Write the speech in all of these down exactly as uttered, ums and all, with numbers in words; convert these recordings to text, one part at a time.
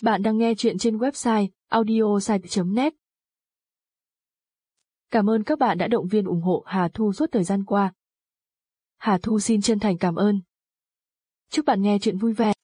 Bạn đang nghe chuyện trên website audiosite chấm net. Cảm ơn các bạn đã động viên ủng hộ Hà Thu suốt thời gian qua. Hà Thu xin chân thành cảm ơn. Chúc bạn nghe chuyện vui vẻ.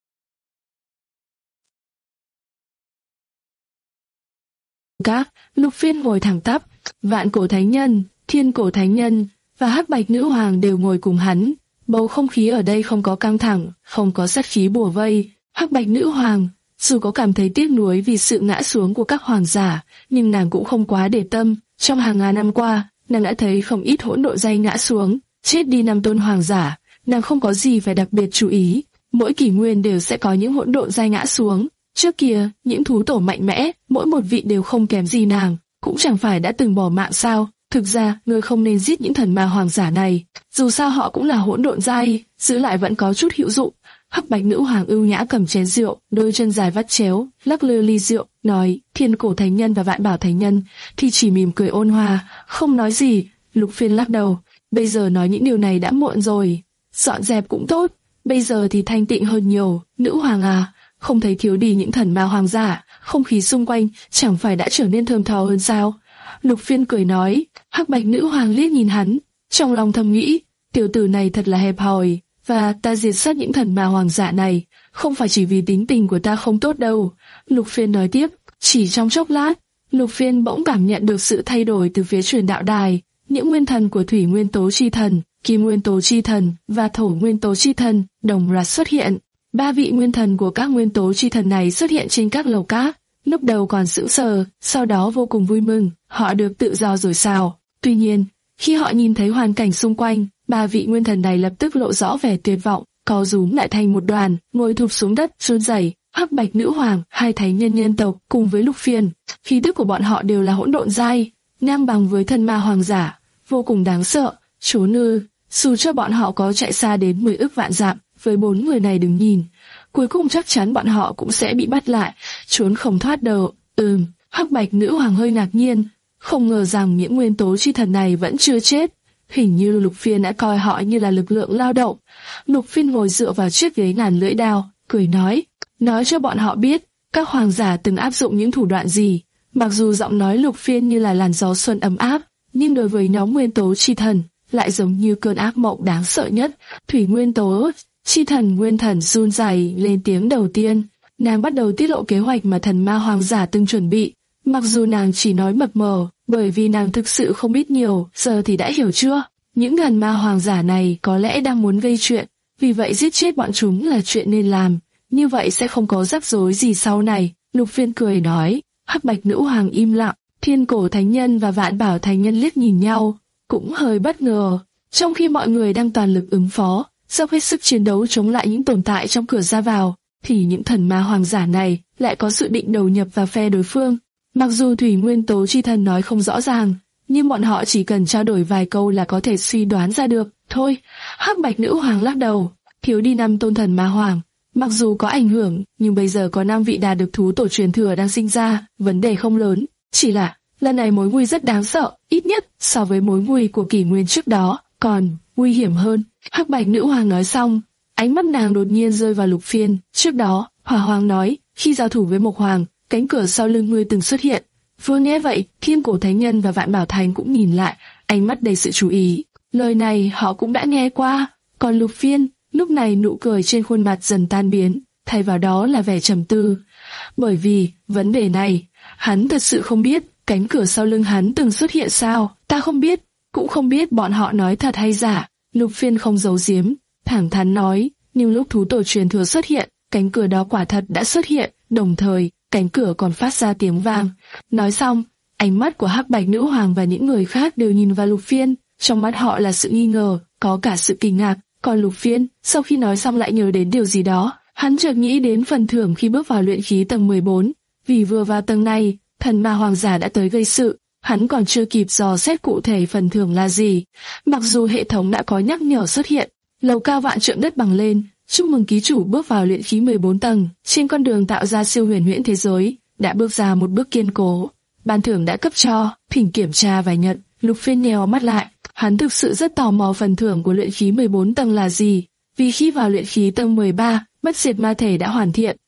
Các Lục Phiên ngồi thẳng tắp, Vạn Cổ Thánh Nhân, Thiên Cổ Thánh Nhân và Hắc Bạch Nữ Hoàng đều ngồi cùng hắn. Bầu không khí ở đây không có căng thẳng, không có sát khí bủa vây. Hắc Bạch Nữ Hoàng dù có cảm thấy tiếc nuối vì sự ngã xuống của các hoàng giả, nhưng nàng cũng không quá để tâm. Trong hàng ngàn năm qua, nàng đã thấy không ít hỗn độn giai ngã xuống, chết đi năm tôn hoàng giả, nàng không có gì phải đặc biệt chú ý. Mỗi kỷ nguyên đều sẽ có những hỗn độn giai ngã xuống. Trước kia, những thú tổ mạnh mẽ, mỗi một vị đều không kém gì nàng, cũng chẳng phải đã từng bỏ mạng sao? Thực ra, ngươi không nên giết những thần ma hoàng giả này, dù sao họ cũng là hỗn độn giai, giữ lại vẫn có chút hữu dụng. Hắc Bạch Nữ Hoàng ưu nhã cầm chén rượu, đôi chân dài vắt chéo, lắc lư ly rượu, nói: Thiên Cổ Thánh Nhân và Vạn Bảo Thánh Nhân thì chỉ mỉm cười ôn hòa, không nói gì. Lục Phiên lắc đầu: bây giờ nói những điều này đã muộn rồi, dọn dẹp cũng tốt, bây giờ thì thanh tịnh hơn nhiều. Nữ hoàng à, không thấy thiếu đi những thần ma hoàng giả, không khí xung quanh chẳng phải đã trở nên thơm tho hơn sao? Lục Phiên cười nói. Hắc Bạch Nữ Hoàng liếc nhìn hắn, trong lòng thầm nghĩ: tiểu tử này thật là hẹp hòi, và ta diệt sát những thần ma hoàng giả này không phải chỉ vì tính tình của ta không tốt đâu. Lục Phiên nói tiếp. Chỉ trong chốc lát, Lục Phiên bỗng cảm nhận được sự thay đổi từ phía truyền đạo đài. Những nguyên thần của Thủy Nguyên Tố Chi Thần, Kim Nguyên Tố Chi Thần và Thổ Nguyên Tố Chi Thần đồng loạt xuất hiện. Ba vị nguyên thần của các nguyên tố chi thần này xuất hiện trên các lầu cát. Lúc đầu còn sững sờ, sau đó vô cùng vui mừng, họ được tự do rồi sao? Tuy nhiên, khi họ nhìn thấy hoàn cảnh xung quanh, ba vị nguyên thần này lập tức lộ rõ vẻ tuyệt vọng, co rúm lại thành một đoàn, ngồi thụp xuống đất, run rẩy. Hắc Bạch Nữ Hoàng, hai thánh nhân nhân tộc cùng với Lục Phiên, khí tức của bọn họ đều là hỗn độn giai, ngang bằng với thần ma hoàng giả, vô cùng đáng sợ. Trốn ư? Dù cho bọn họ có chạy xa đến mười ức vạn dặm, với bốn người này đừng nhìn, cuối cùng chắc chắn bọn họ cũng sẽ bị bắt lại, trốn không thoát đâu. Ừm, Hắc Bạch Nữ Hoàng hơi ngạc nhiên, không ngờ rằng những nguyên tố chi thần này vẫn chưa chết. Hình như Lục Phiên đã coi họ như là lực lượng lao động. Lục Phiên ngồi dựa vào chiếc ghế ngàn lưỡi đao, cười nói, nói cho bọn họ biết các hoàng giả từng áp dụng những thủ đoạn gì. Mặc dù giọng nói Lục Phiên như là làn gió xuân ấm áp, nhưng đối với nhóm nguyên tố chi thần lại giống như cơn ác mộng đáng sợ nhất. Thủy Nguyên Tố Chi Thần nguyên thần run rẩy lên tiếng đầu tiên, nàng bắt đầu tiết lộ kế hoạch mà thần ma hoàng giả từng chuẩn bị. Mặc dù nàng chỉ nói mập mờ, bởi vì nàng thực sự không biết nhiều, giờ thì đã hiểu chưa? Những thần ma hoàng giả này có lẽ đang muốn gây chuyện, vì vậy giết chết bọn chúng là chuyện nên làm, như vậy sẽ không có rắc rối gì sau này. Lục Phiên cười nói. Hắc Bạch Nữ Hoàng im lặng, Thiên Cổ Thánh Nhân và Vạn Bảo Thánh Nhân liếc nhìn nhau, cũng hơi bất ngờ. Trong khi mọi người đang toàn lực ứng phó, dốc hết sức chiến đấu chống lại những tồn tại trong cửa ra vào, thì những thần ma hoàng giả này lại có dự định đầu nhập vào phe đối phương. Mặc dù Thủy Nguyên Tố Chi Thần nói không rõ ràng, nhưng bọn họ chỉ cần trao đổi vài câu là có thể suy đoán ra được. Thôi, Hắc Bạch Nữ Hoàng lắc đầu, thiếu đi năm tôn thần ma hoàng, mặc dù có ảnh hưởng, nhưng bây giờ có năm vị đạt được thú tổ truyền thừa đang sinh ra, vấn đề không lớn. Chỉ là lần này mối nguy rất đáng sợ, ít nhất so với mối nguy của kỷ nguyên trước đó, còn nguy hiểm hơn. Hắc Bạch Nữ Hoàng nói xong, ánh mắt nàng đột nhiên rơi vào Lục Phiên. Trước đó, Hỏa Hoàng nói, khi giao thủ với Mộc Hoàng, cánh cửa sau lưng ngươi từng xuất hiện. Vừa nghe vậy, Thiên Cổ Thánh Nhân và Vạn Bảo Thánh cũng nhìn lại, ánh mắt đầy sự chú ý. Lời này họ cũng đã nghe qua. Còn Lục Phiên, lúc này nụ cười trên khuôn mặt dần tan biến, thay vào đó là vẻ trầm tư. Bởi vì vấn đề này, hắn thật sự không biết cánh cửa sau lưng hắn từng xuất hiện sao. Ta không biết, cũng không biết bọn họ nói thật hay giả. Lục Phiên không giấu giếm, thẳng thắn nói, nhưng lúc thú tổ truyền thừa xuất hiện, cánh cửa đó quả thật đã xuất hiện, đồng thời cánh cửa còn phát ra tiếng vang. Nói xong, ánh mắt của Hắc Bạch Nữ Hoàng và những người khác đều nhìn vào Lục Phiên, trong mắt họ là sự nghi ngờ, có cả sự kinh ngạc. Còn Lục Phiên, sau khi nói xong lại nhớ đến điều gì đó, hắn chợt nghĩ đến phần thưởng khi bước vào luyện khí tầng mười bốn, vì vừa vào tầng này, thần ma hoàng giả đã tới gây sự. Hắn còn chưa kịp dò xét cụ thể phần thưởng là gì. Mặc dù hệ thống đã có nhắc nhở xuất hiện, lầu cao vạn trượng đất bằng lên, chúc mừng ký chủ bước vào luyện khí mười bốn tầng, trên con đường tạo ra siêu huyền huyễn thế giới, đã bước ra một bước kiên cố. Ban thưởng đã cấp cho, thỉnh kiểm tra và nhận. Lục Phiên nheo mắt lại, hắn thực sự rất tò mò phần thưởng của luyện khí mười bốn tầng là gì, vì khi vào luyện khí tầng mười ba, bất diệt ma thể đã hoàn thiện,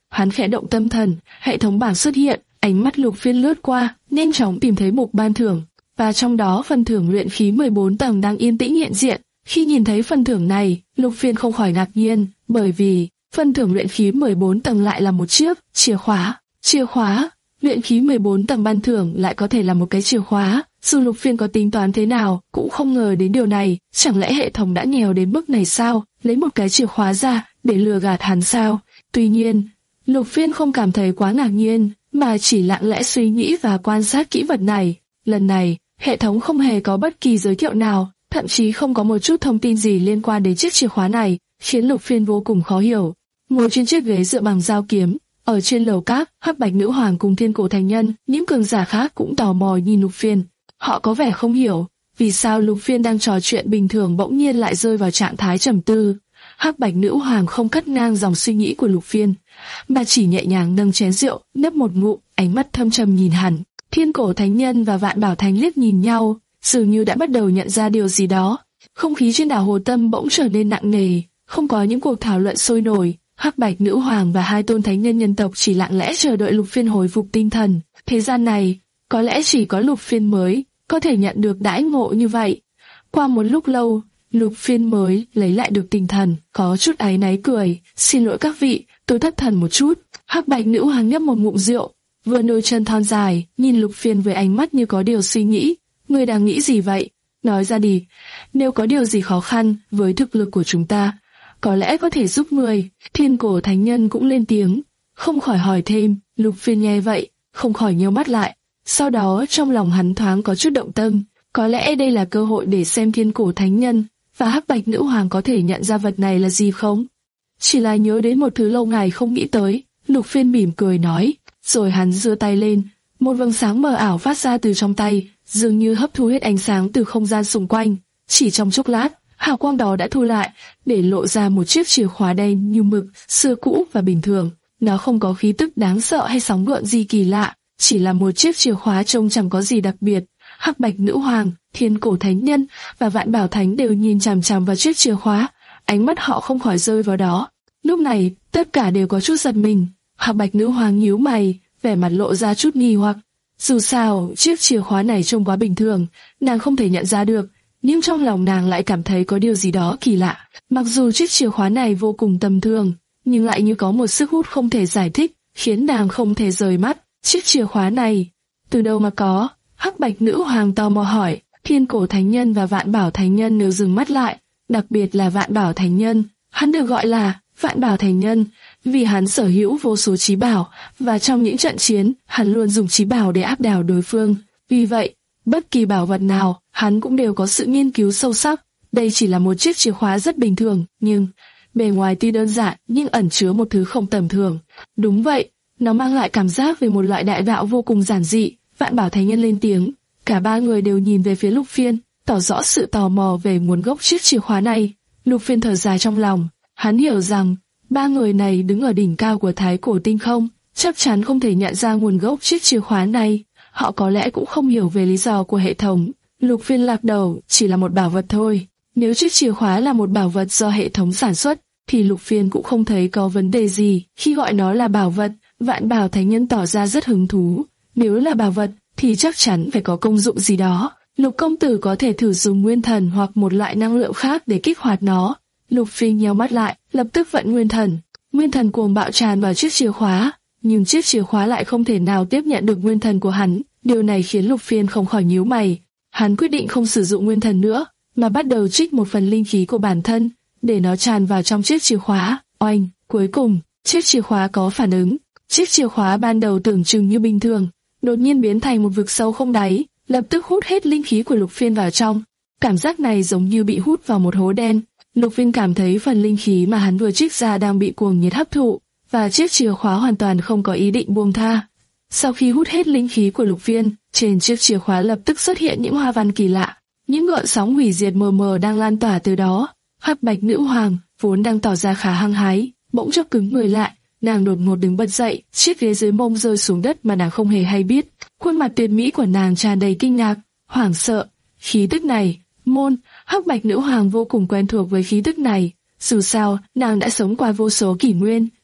Hắn khẽ động tâm thần, hệ thống bảng xuất hiện, ánh mắt Lục Phiên lướt qua, nhanh chóng tìm thấy mục ban thưởng, và trong đó phần thưởng luyện khí mười bốn tầng đang yên tĩnh hiện diện. Khi nhìn thấy phần thưởng này, Lục Phiên không khỏi ngạc nhiên, bởi vì phần thưởng luyện khí mười bốn tầng lại là một chiếc chìa khóa. Chìa khóa, luyện khí mười bốn tầng ban thưởng lại có thể là một cái chìa khóa. Dù Lục Phiên có tính toán thế nào, cũng không ngờ đến điều này. Chẳng lẽ hệ thống đã nghèo đến mức này sao? Lấy một cái chìa khóa ra để lừa gạt hắn sao? Tuy nhiên, Lục Phiên không cảm thấy quá ngạc nhiên, mà chỉ lặng lẽ suy nghĩ và quan sát kỹ vật này. Lần này, hệ thống không hề có bất kỳ giới thiệu nào, thậm chí không có một chút thông tin gì liên quan đến chiếc chìa khóa này, khiến Lục Phiên vô cùng khó hiểu. Ngồi trên chiếc ghế dựa bằng dao kiếm, ở trên lầu các, Hắc Bạch Nữ Hoàng cùng Thiên Cổ Thánh Nhân, những cường giả khác cũng tò mò nhìn Lục Phiên. Họ có vẻ không hiểu, vì sao Lục Phiên đang trò chuyện bình thường bỗng nhiên lại rơi vào trạng thái trầm tư. Hắc Bạch Nữ Hoàng không cắt ngang dòng suy nghĩ của Lục Phiên, mà chỉ nhẹ nhàng nâng chén rượu, nhấp một ngụm, ánh mắt thâm trầm nhìn hắn. Thiên Cổ Thánh Nhân và Vạn Bảo Thánh liếc nhìn nhau, dường như đã bắt đầu nhận ra điều gì đó. Không khí trên đảo Hồ Tâm bỗng trở nên nặng nề, không có những cuộc thảo luận sôi nổi. Hắc Bạch Nữ Hoàng và hai tôn thánh nhân nhân tộc chỉ lặng lẽ chờ đợi Lục Phiên hồi phục tinh thần. Thế gian này, có lẽ chỉ có Lục Phiên mới có thể nhận được đãi ngộ như vậy. Qua một lúc lâu, Lục Phiên mới lấy lại được tinh thần, có chút áy náy cười, xin lỗi các vị, tôi thất thần một chút. Hắc Bạch Nữ Hoàng nhấp một ngụm rượu, vừa đôi chân thon dài, nhìn Lục Phiên với ánh mắt như có điều suy nghĩ. Ngươi đang nghĩ gì vậy? Nói ra đi, nếu có điều gì khó khăn với thực lực của chúng ta, có lẽ có thể giúp người. Thiên Cổ Thánh Nhân cũng lên tiếng, không khỏi hỏi thêm. Lục Phiên nghe vậy, không khỏi nhíu mắt lại. Sau đó trong lòng hắn thoáng có chút động tâm, có lẽ đây là cơ hội để xem Thiên Cổ Thánh Nhân và Hắc Bạch Nữ Hoàng có thể nhận ra vật này là gì không. Chỉ là nhớ đến một thứ lâu ngày không nghĩ tới, Lục Phiên mỉm cười nói, rồi hắn giơ tay lên, một vầng sáng mờ ảo phát ra từ trong tay, dường như hấp thu hết ánh sáng từ không gian xung quanh. Chỉ trong chốc lát, hào quang đó đã thu lại, để lộ ra một chiếc chìa khóa đen như mực, xưa cũ và bình thường. Nó không có khí tức đáng sợ hay sóng gợn gì kỳ lạ, chỉ là một chiếc chìa khóa trông chẳng có gì đặc biệt. Hắc Bạch Nữ Hoàng, Thiên Cổ Thánh Nhân và Vạn Bảo Thánh đều nhìn chằm chằm vào chiếc chìa khóa, ánh mắt họ không khỏi rơi vào đó. Lúc này, tất cả đều có chút giật mình. Hắc Bạch Nữ Hoàng nhíu mày, vẻ mặt lộ ra chút nghi hoặc. Dù sao, chiếc chìa khóa này trông quá bình thường, nàng không thể nhận ra được, nhưng trong lòng nàng lại cảm thấy có điều gì đó kỳ lạ. Mặc dù chiếc chìa khóa này vô cùng tầm thường, nhưng lại như có một sức hút không thể giải thích, khiến nàng không thể rời mắt. Chiếc chìa khóa này, từ đâu mà có? Hắc Bạch Nữ Hoàng tò mò hỏi. Thiên Cổ Thánh Nhân và Vạn Bảo Thánh Nhân đều dừng mắt lại, đặc biệt là Vạn Bảo Thánh Nhân. Hắn được gọi là Vạn Bảo Thánh Nhân vì hắn sở hữu vô số chí bảo, và trong những trận chiến, hắn luôn dùng chí bảo để áp đảo đối phương. Vì vậy, bất kỳ bảo vật nào, hắn cũng đều có sự nghiên cứu sâu sắc. Đây chỉ là một chiếc chìa khóa rất bình thường, nhưng bề ngoài tuy đơn giản nhưng ẩn chứa một thứ không tầm thường. Đúng vậy, nó mang lại cảm giác về một loại đại đạo vô cùng giản dị. Vạn Bảo Thánh Nhân lên tiếng, cả ba người đều nhìn về phía Lục Phiên, tỏ rõ sự tò mò về nguồn gốc chiếc chìa khóa này. Lục Phiên thở dài trong lòng, hắn hiểu rằng ba người này đứng ở đỉnh cao của Thái Cổ Tinh Không, chắc chắn không thể nhận ra nguồn gốc chiếc chìa khóa này. Họ có lẽ cũng không hiểu về lý do của hệ thống. Lục Phiên lắc đầu, chỉ là một bảo vật thôi. Nếu chiếc chìa khóa là một bảo vật do hệ thống sản xuất, thì Lục Phiên cũng không thấy có vấn đề gì khi gọi nó là bảo vật. Vạn Bảo Thánh Nhân tỏ ra rất hứng thú. Nếu là bảo vật, thì chắc chắn phải có công dụng gì đó. Lục công tử có thể thử dùng nguyên thần hoặc một loại năng lượng khác để kích hoạt nó. Lục Phiên nheo mắt lại, lập tức vận nguyên thần. Nguyên thần cuồng bạo tràn vào chiếc chìa khóa, nhưng chiếc chìa khóa lại không thể nào tiếp nhận được nguyên thần của hắn. Điều này khiến Lục Phiên không khỏi nhíu mày. Hắn quyết định không sử dụng nguyên thần nữa, mà bắt đầu trích một phần linh khí của bản thân, để nó tràn vào trong chiếc chìa khóa. Oanh, cuối cùng, chiếc chìa khóa có phản ứng. Chiếc chìa khóa ban đầu tưởng chừng như bình thường, đột nhiên biến thành một vực sâu không đáy, lập tức hút hết linh khí của Lục Phiên vào trong. Cảm giác này giống như bị hút vào một hố đen. Lục Phiên cảm thấy phần linh khí mà hắn vừa trích ra đang bị cuồng nhiệt hấp thụ, và chiếc chìa khóa hoàn toàn không có ý định buông tha. Sau khi hút hết linh khí của Lục Phiên, trên chiếc chìa khóa lập tức xuất hiện những hoa văn kỳ lạ, những gợn sóng hủy diệt mờ mờ đang lan tỏa từ đó. Hắc Bạch Nữ Hoàng vốn đang tỏ ra khá hăng hái, bỗng chốc cứng người lại. Nàng đột ngột đứng bật dậy, chiếc ghế dưới mông rơi xuống đất mà nàng không hề hay biết. Khuôn mặt tuyệt mỹ của nàng tràn đầy kinh ngạc, hoảng sợ. Khí tức này, môn, Hắc Bạch Nữ Hoàng vô cùng quen thuộc với khí tức này. Dù sao, nàng đã sống qua vô số kỷ nguyên,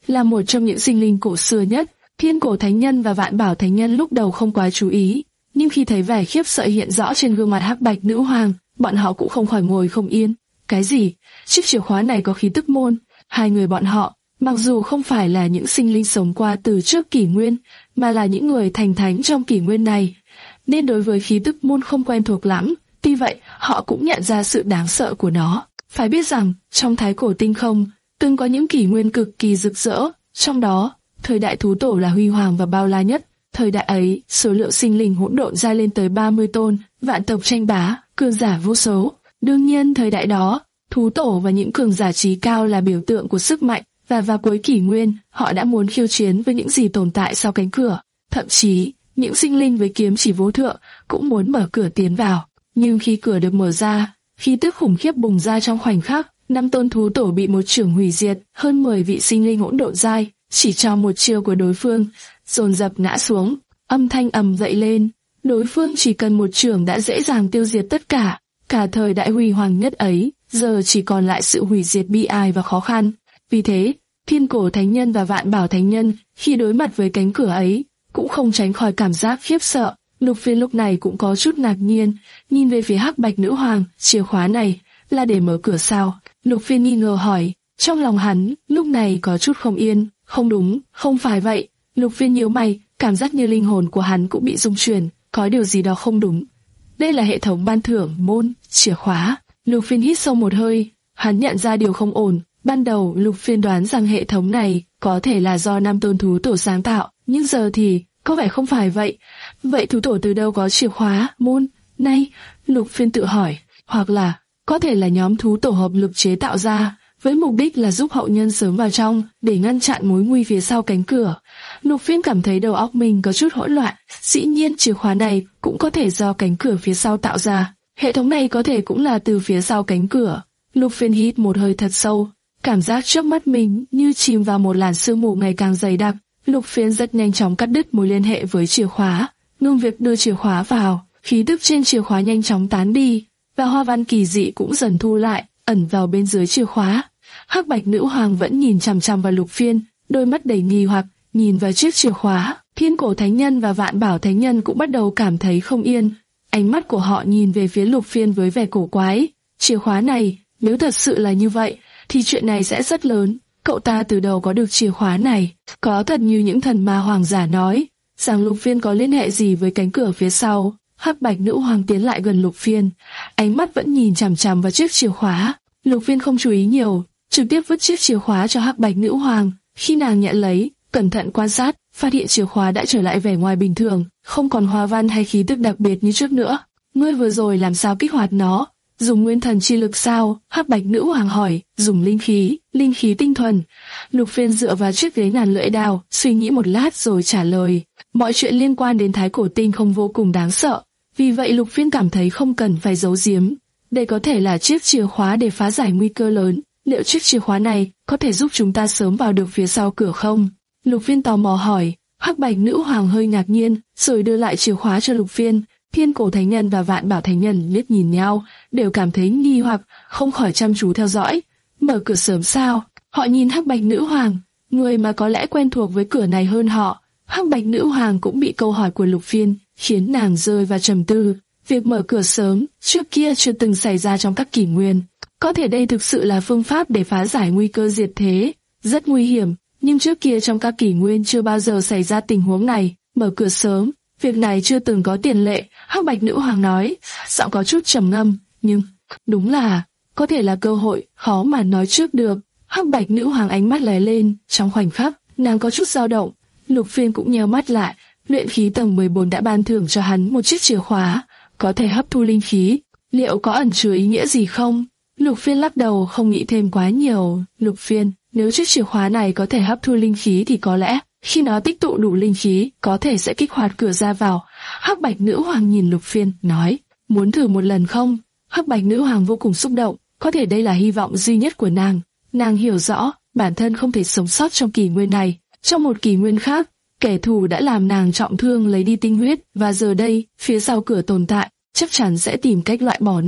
là một trong những sinh linh cổ xưa nhất. Thiên Cổ Thánh Nhân và Vạn Bảo Thánh Nhân lúc đầu không quá chú ý, nhưng khi thấy vẻ khiếp sợ hiện rõ trên gương mặt Hắc Bạch Nữ Hoàng, bọn họ cũng không khỏi ngồi không yên. Cái gì? Chiếc chìa khóa này có khí tức môn. Hai người bọn họ, mặc dù không phải là những sinh linh sống qua từ trước kỷ nguyên, mà là những người thành thánh trong kỷ nguyên này, nên đối với khí tức môn không quen thuộc lắm. Tuy vậy, họ cũng nhận ra sự đáng sợ của nó. Phải biết rằng, trong Thái Cổ Tinh Không, từng có những kỷ nguyên cực kỳ rực rỡ, trong đó, thời đại thú tổ là huy hoàng và bao la nhất. Thời đại ấy, số lượng sinh linh hỗn độn gia lên tới ba mươi tôn, vạn tộc tranh bá, cường giả vô số. Đương nhiên, thời đại đó, thú tổ và những cường giả trí cao là biểu tượng của sức mạnh, và vào cuối kỷ nguyên, họ đã muốn khiêu chiến với những gì tồn tại sau cánh cửa. Thậm chí, những sinh linh với kiếm chỉ vô thượng cũng muốn mở cửa tiến vào. Nhưng khi cửa được mở ra, khí tức khủng khiếp bùng ra trong khoảnh khắc, năm tôn thú tổ bị một chưởng hủy diệt, hơn mười vị sinh linh hỗn độn giai, chỉ trong một chiêu của đối phương, dồn dập ngã xuống, âm thanh ầm dậy lên. Đối phương chỉ cần một chưởng đã dễ dàng tiêu diệt tất cả. Cả thời đại huy hoàng nhất ấy, giờ chỉ còn lại sự hủy diệt bi ai và khó khăn. Vì thế, Thiên Cổ Thánh Nhân và Vạn Bảo Thánh Nhân, khi đối mặt với cánh cửa ấy, cũng không tránh khỏi cảm giác khiếp sợ. Lục Phiên lúc này cũng có chút ngạc nhiên, nhìn về phía Hắc Bạch Nữ Hoàng, chìa khóa này là để mở cửa sao? Lục Phiên nghi ngờ hỏi, trong lòng hắn lúc này có chút không yên. Không đúng, không phải vậy. Lục Phiên nhíu mày, cảm giác như linh hồn của hắn cũng bị rung chuyển, có điều gì đó không đúng. Đây là hệ thống ban thưởng môn chìa khóa. Lục Phiên hít sâu một hơi, hắn nhận ra điều không ổn. Ban đầu Lục Phiên đoán rằng hệ thống này có thể là do năm tôn thú tổ sáng tạo, nhưng giờ thì có vẻ không phải vậy. Vậy thú tổ từ đâu có chìa khóa môn này? Lục Phiên tự hỏi. Hoặc là có thể là nhóm thú tổ hợp lực chế tạo ra, với mục đích là giúp hậu nhân sớm vào trong để ngăn chặn mối nguy phía sau cánh cửa. Lục Phiên cảm thấy đầu óc mình có chút hỗn loạn. Dĩ nhiên chìa khóa này cũng có thể do cánh cửa phía sau tạo ra. Hệ thống này có thể cũng là từ phía sau cánh cửa. Lục Phiên hít một hơi thật sâu, cảm giác trước mắt mình như chìm vào một làn sương mù ngày càng dày đặc. Lục Phiên rất nhanh chóng cắt đứt mối liên hệ với chìa khóa, ngưng việc đưa chìa khóa vào. Khí tức trên chìa khóa nhanh chóng tán đi, và hoa văn kỳ dị cũng dần thu lại, ẩn vào bên dưới chìa khóa. Hắc Bạch Nữ Hoàng vẫn nhìn chằm chằm vào Lục Phiên, đôi mắt đầy nghi hoặc nhìn vào chiếc chìa khóa. Thiên Cổ Thánh Nhân và Vạn Bảo Thánh Nhân cũng bắt đầu cảm thấy không yên. Ánh mắt của họ nhìn về phía Lục Phiên với vẻ cổ quái. Chìa khóa này, nếu thật sự là như vậy, thì chuyện này sẽ rất lớn. Cậu ta từ đầu có được chìa khóa này? Có thật như những thần ma hoàng giả nói, rằng Lục Phiên có liên hệ gì với cánh cửa phía sau? Hắc Bạch Nữ Hoàng tiến lại gần Lục Phiên, ánh mắt vẫn nhìn chằm chằm vào chiếc chìa khóa. Lục Phiên không chú ý nhiều, trực tiếp vứt chiếc chìa khóa cho Hắc Bạch Nữ Hoàng. Khi nàng nhận lấy, cẩn thận quan sát, phát hiện chìa khóa đã trở lại vẻ ngoài bình thường, không còn hoa văn hay khí tức đặc biệt như trước nữa. Ngươi vừa rồi làm sao kích hoạt nó? Dùng nguyên thần chi lực sao? Hắc Bạch Nữ Hoàng hỏi. Dùng linh khí, linh khí tinh thuần. Lục Phiên dựa vào chiếc ghế ngàn lưỡi đao, suy nghĩ một lát rồi trả lời. Mọi chuyện liên quan đến Thái Cổ Tinh Không vô cùng đáng sợ, vì vậy Lục Phiên cảm thấy không cần phải giấu giếm. Đây có thể là chiếc chìa khóa để phá giải nguy cơ lớn. Liệu chiếc chìa khóa này có thể giúp chúng ta sớm vào được phía sau cửa không? Lục Phiên tò mò hỏi. Hắc Bạch Nữ Hoàng hơi ngạc nhiên, rồi đưa lại chìa khóa cho Lục Phiên. Thiên Cổ Thánh Nhân và Vạn Bảo Thánh Nhân liếc nhìn nhau, đều cảm thấy nghi hoặc, không khỏi chăm chú theo dõi. Mở cửa sớm sao? Họ nhìn Hắc Bạch Nữ Hoàng, người mà có lẽ quen thuộc với cửa này hơn họ. Hắc Bạch Nữ Hoàng cũng bị câu hỏi của Lục Phiên khiến nàng rơi vào trầm tư. Việc mở cửa sớm trước kia chưa từng xảy ra trong các kỷ nguyên. Có thể đây thực sự là phương pháp để phá giải nguy cơ diệt thế, rất nguy hiểm, nhưng trước kia trong các kỷ nguyên chưa bao giờ xảy ra tình huống này. Mở cửa sớm, việc này chưa từng có tiền lệ. Hắc Bạch Nữ Hoàng nói, giọng có chút trầm ngâm, nhưng đúng là có thể là cơ hội, khó mà nói trước được. Hắc Bạch Nữ Hoàng ánh mắt lóe lên, trong khoảnh khắc, nàng có chút dao động. Lục Phiên cũng nheo mắt lại, luyện khí tầng mười bốn đã ban thưởng cho hắn một chiếc chìa khóa, có thể hấp thu linh khí, liệu có ẩn chứa ý nghĩa gì không? Lục Phiên lắc đầu, không nghĩ thêm quá nhiều. Lục Phiên, nếu chiếc chìa khóa này có thể hấp thu linh khí thì có lẽ khi nó tích tụ đủ linh khí, có thể sẽ kích hoạt cửa ra vào. Hắc Bạch Nữ Hoàng nhìn Lục Phiên, nói, muốn thử một lần không? Hắc Bạch Nữ Hoàng vô cùng xúc động, có thể đây là hy vọng duy nhất của nàng. Nàng hiểu rõ, bản thân không thể sống sót trong kỷ nguyên này. Trong một kỷ nguyên khác, kẻ thù đã làm nàng trọng thương lấy đi tinh huyết, và giờ đây, phía sau cửa tồn tại, chắc chắn sẽ tìm cách loại bỏ nàng.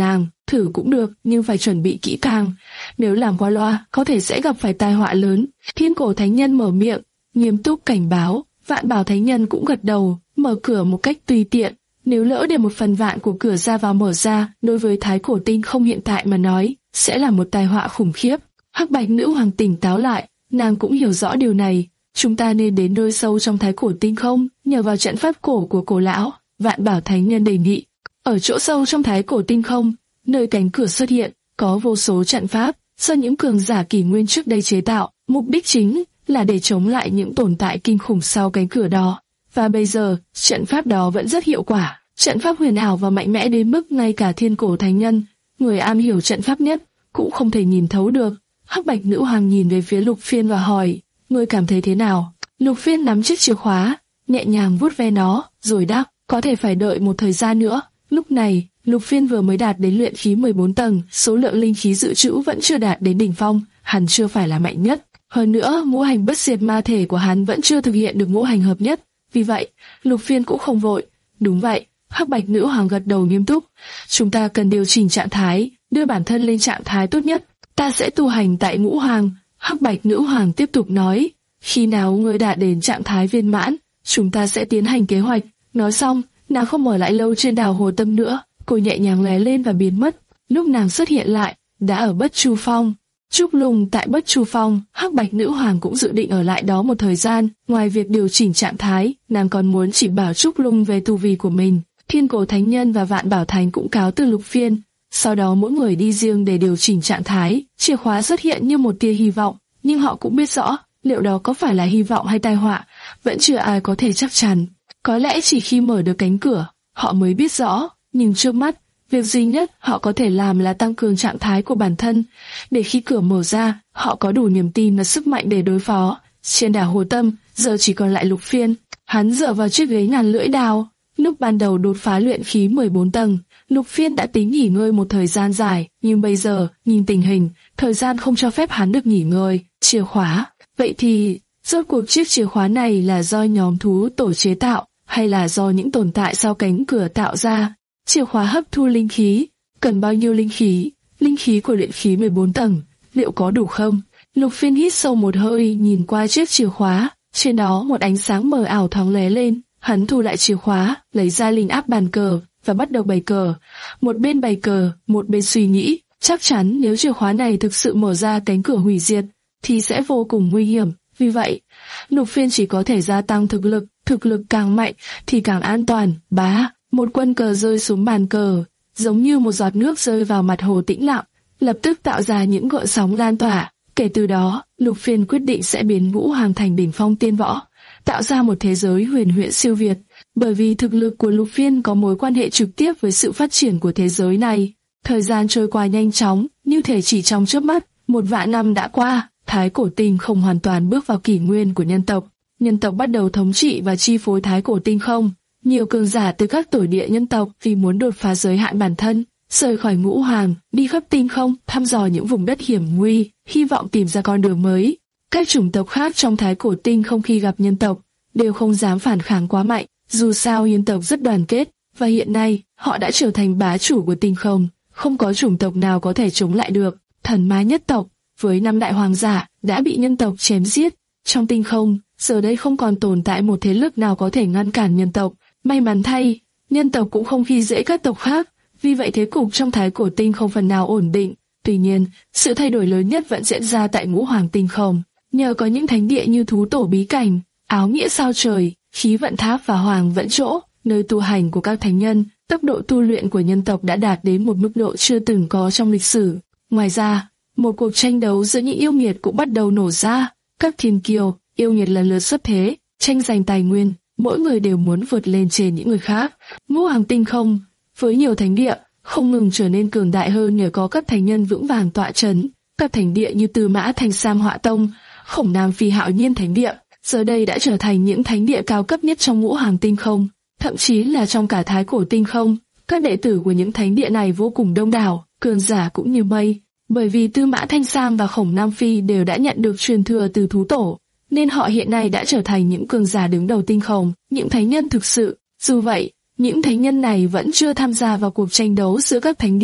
thử cũng được, nhưng phải chuẩn bị kỹ càng. Nếu làm qua loa, có thể sẽ gặp phải tai họa lớn. Thiên cổ thánh nhân mở miệng, nghiêm túc cảnh báo. Vạn bảo thánh nhân cũng gật đầu, mở cửa một cách tùy tiện. Nếu lỡ để một phần vạn của cửa ra vào mở ra, đối với thái cổ tinh không hiện tại mà nói, sẽ là một tai họa khủng khiếp. Hắc bạch nữ hoàng tỉnh táo lại, nàng cũng hiểu rõ điều này. Chúng ta nên đến nơi sâu trong thái cổ tinh không, nhờ vào trận pháp cổ của cổ lão. Vạn bảo thánh nhân đề nghị. Ở chỗ sâu trong thái cổ tinh không, nơi cánh cửa xuất hiện, có vô số trận pháp do những cường giả kỷ nguyên trước đây chế tạo. Mục đích chính là để chống lại những tồn tại kinh khủng sau cánh cửa đó. Và bây giờ, trận pháp đó vẫn rất hiệu quả. Trận pháp huyền ảo và mạnh mẽ đến mức ngay cả thiên cổ thánh nhân, người am hiểu trận pháp nhất, cũng không thể nhìn thấu được. Hắc bạch nữ hoàng nhìn về phía Lục Phiên và hỏi, ngươi cảm thấy thế nào? Lục Phiên nắm chiếc chìa khóa, nhẹ nhàng vuốt ve nó, rồi đáp, có thể phải đợi một thời gian nữa. Lúc này, Lục Phiên vừa mới đạt đến luyện khí mười bốn tầng, số lượng linh khí dự trữ vẫn chưa đạt đến đỉnh phong, hắn chưa phải là mạnh nhất. Hơn nữa, ngũ hành bất diệt ma thể của hắn vẫn chưa thực hiện được ngũ hành hợp nhất. Vì vậy, Lục Phiên cũng không vội. Đúng vậy, Hắc bạch nữ hoàng gật đầu nghiêm túc. Chúng ta cần điều chỉnh trạng thái, đưa bản thân lên trạng thái tốt nhất. Ta sẽ tu hành tại ngũ hoàng. Hắc bạch nữ hoàng tiếp tục nói. Khi nào ngươi đạt đến trạng thái viên mãn, chúng ta sẽ tiến hành kế hoạch. Nói xong, nàng không ở lại lâu trên đảo Hồ Tâm nữa. Cô nhẹ nhàng lóe lên và biến mất. Lúc nàng xuất hiện lại, đã ở Bất Chu Phong. Trúc Lung tại Bất Chu Phong, Hắc bạch nữ hoàng cũng dự định ở lại đó một thời gian. Ngoài việc điều chỉnh trạng thái, nàng còn muốn chỉ bảo Trúc Lung về tu vi của mình. Thiên cổ thánh nhân và Vạn bảo thánh cũng cáo từ Lục Phiên. Sau đó mỗi người đi riêng để điều chỉnh trạng thái. Chìa khóa xuất hiện như một tia hy vọng, nhưng họ cũng biết rõ liệu đó có phải là hy vọng hay tai họa, vẫn chưa ai có thể chắc chắn. Có lẽ chỉ khi mở được cánh cửa, họ mới biết rõ. Nhưng trước mắt, việc duy nhất họ có thể làm là tăng cường trạng thái của bản thân, để khi cửa mở ra, họ có đủ niềm tin và sức mạnh để đối phó. Trên đảo Hồ Tâm, giờ chỉ còn lại Lục Phiên. Hắn dựa vào chiếc ghế ngàn lưỡi đao. Lúc ban đầu đột phá luyện khí mười bốn tầng, Lục Phiên đã tính nghỉ ngơi một thời gian dài, nhưng bây giờ, nhìn tình hình, thời gian không cho phép hắn được nghỉ ngơi. Chìa khóa. Vậy thì, rốt cuộc chiếc chìa khóa này là do nhóm thú tổ chế tạo, hay là do những tồn tại sau cánh cửa tạo ra? Chìa khóa hấp thu linh khí, cần bao nhiêu linh khí? Linh khí của luyện khí mười bốn tầng, liệu có đủ không? Lục Phiên hít sâu một hơi, nhìn qua chiếc chìa khóa, trên đó một ánh sáng mờ ảo thoáng lóe lên. Hắn thu lại chìa khóa, lấy ra linh áp bàn cờ và bắt đầu bày cờ. Một bên bày cờ, một bên suy nghĩ, chắc chắn nếu chìa khóa này thực sự mở ra cánh cửa hủy diệt, thì sẽ vô cùng nguy hiểm. Vì vậy, Lục Phiên chỉ có thể gia tăng thực lực, thực lực càng mạnh thì càng an toàn. Bá, một quân cờ rơi xuống bàn cờ, giống như một giọt nước rơi vào mặt hồ tĩnh lặng, lập tức tạo ra những gợn sóng lan tỏa. Kể từ đó, Lục Phiên quyết định sẽ biến ngũ hoàng thành đỉnh phong tiên võ, tạo ra một thế giới huyền huyễn siêu việt. Bởi vì thực lực của Lục Phiên có mối quan hệ trực tiếp với sự phát triển của thế giới này. Thời gian trôi qua nhanh chóng, như thể chỉ trong chớp mắt, một vạn năm đã qua. Thái cổ tinh không hoàn toàn bước vào kỷ nguyên của nhân tộc. Nhân tộc bắt đầu thống trị và chi phối thái cổ tinh không. Nhiều cường giả từ các tổ địa nhân tộc vì muốn đột phá giới hạn bản thân, rời khỏi ngũ hoàng, đi khắp tinh không, thăm dò những vùng đất hiểm nguy, hy vọng tìm ra con đường mới. Các chủng tộc khác trong thái cổ tinh không khi gặp nhân tộc đều không dám phản kháng quá mạnh, dù sao nhân tộc rất đoàn kết, và hiện nay họ đã trở thành bá chủ của tinh không, không có chủng tộc nào có thể chống lại được. Thần ma nhất tộc với năm đại hoàng giả đã bị nhân tộc chém giết. Trong tinh không, giờ đây không còn tồn tại một thế lực nào có thể ngăn cản nhân tộc. May mắn thay, nhân tộc cũng không khi dễ các tộc khác, vì vậy thế cục trong thái cổ tinh không phần nào ổn định. Tuy nhiên, sự thay đổi lớn nhất vẫn diễn ra tại ngũ hoàng tinh không. Nhờ có những thánh địa như thú tổ bí cảnh, áo nghĩa sao trời, khí vận tháp và hoàng vận chỗ, nơi tu hành của các thánh nhân, tốc độ tu luyện của nhân tộc đã đạt đến một mức độ chưa từng có trong lịch sử. Ngoài ra, một cuộc tranh đấu giữa những yêu nghiệt cũng bắt đầu nổ ra. Các thiên kiêu, yêu nghiệt lần lượt xuất thế, tranh giành tài nguyên, mỗi người đều muốn vượt lên trên những người khác. Ngũ hoàng tinh không, với nhiều thánh địa, không ngừng trở nên cường đại hơn nhờ có các thánh nhân vững vàng tọa chấn. Các thánh địa như Tư Mã Thành Sam Họa Tông, Khổng Nam Phi Hạo Nhiên thánh địa, giờ đây đã trở thành những thánh địa cao cấp nhất trong ngũ hoàng tinh không, thậm chí là trong cả thái cổ tinh không. Các đệ tử của những thánh địa này vô cùng đông đảo, cường giả cũng như mây. Bởi vì Tư Mã Thanh Sam và Khổng Nam Phi đều đã nhận được truyền thừa từ thú tổ, nên họ hiện nay đã trở thành những cường giả đứng đầu tinh không, những thánh nhân thực sự. Dù vậy, những thánh nhân này vẫn chưa tham gia vào cuộc tranh đấu giữa các thánh địa,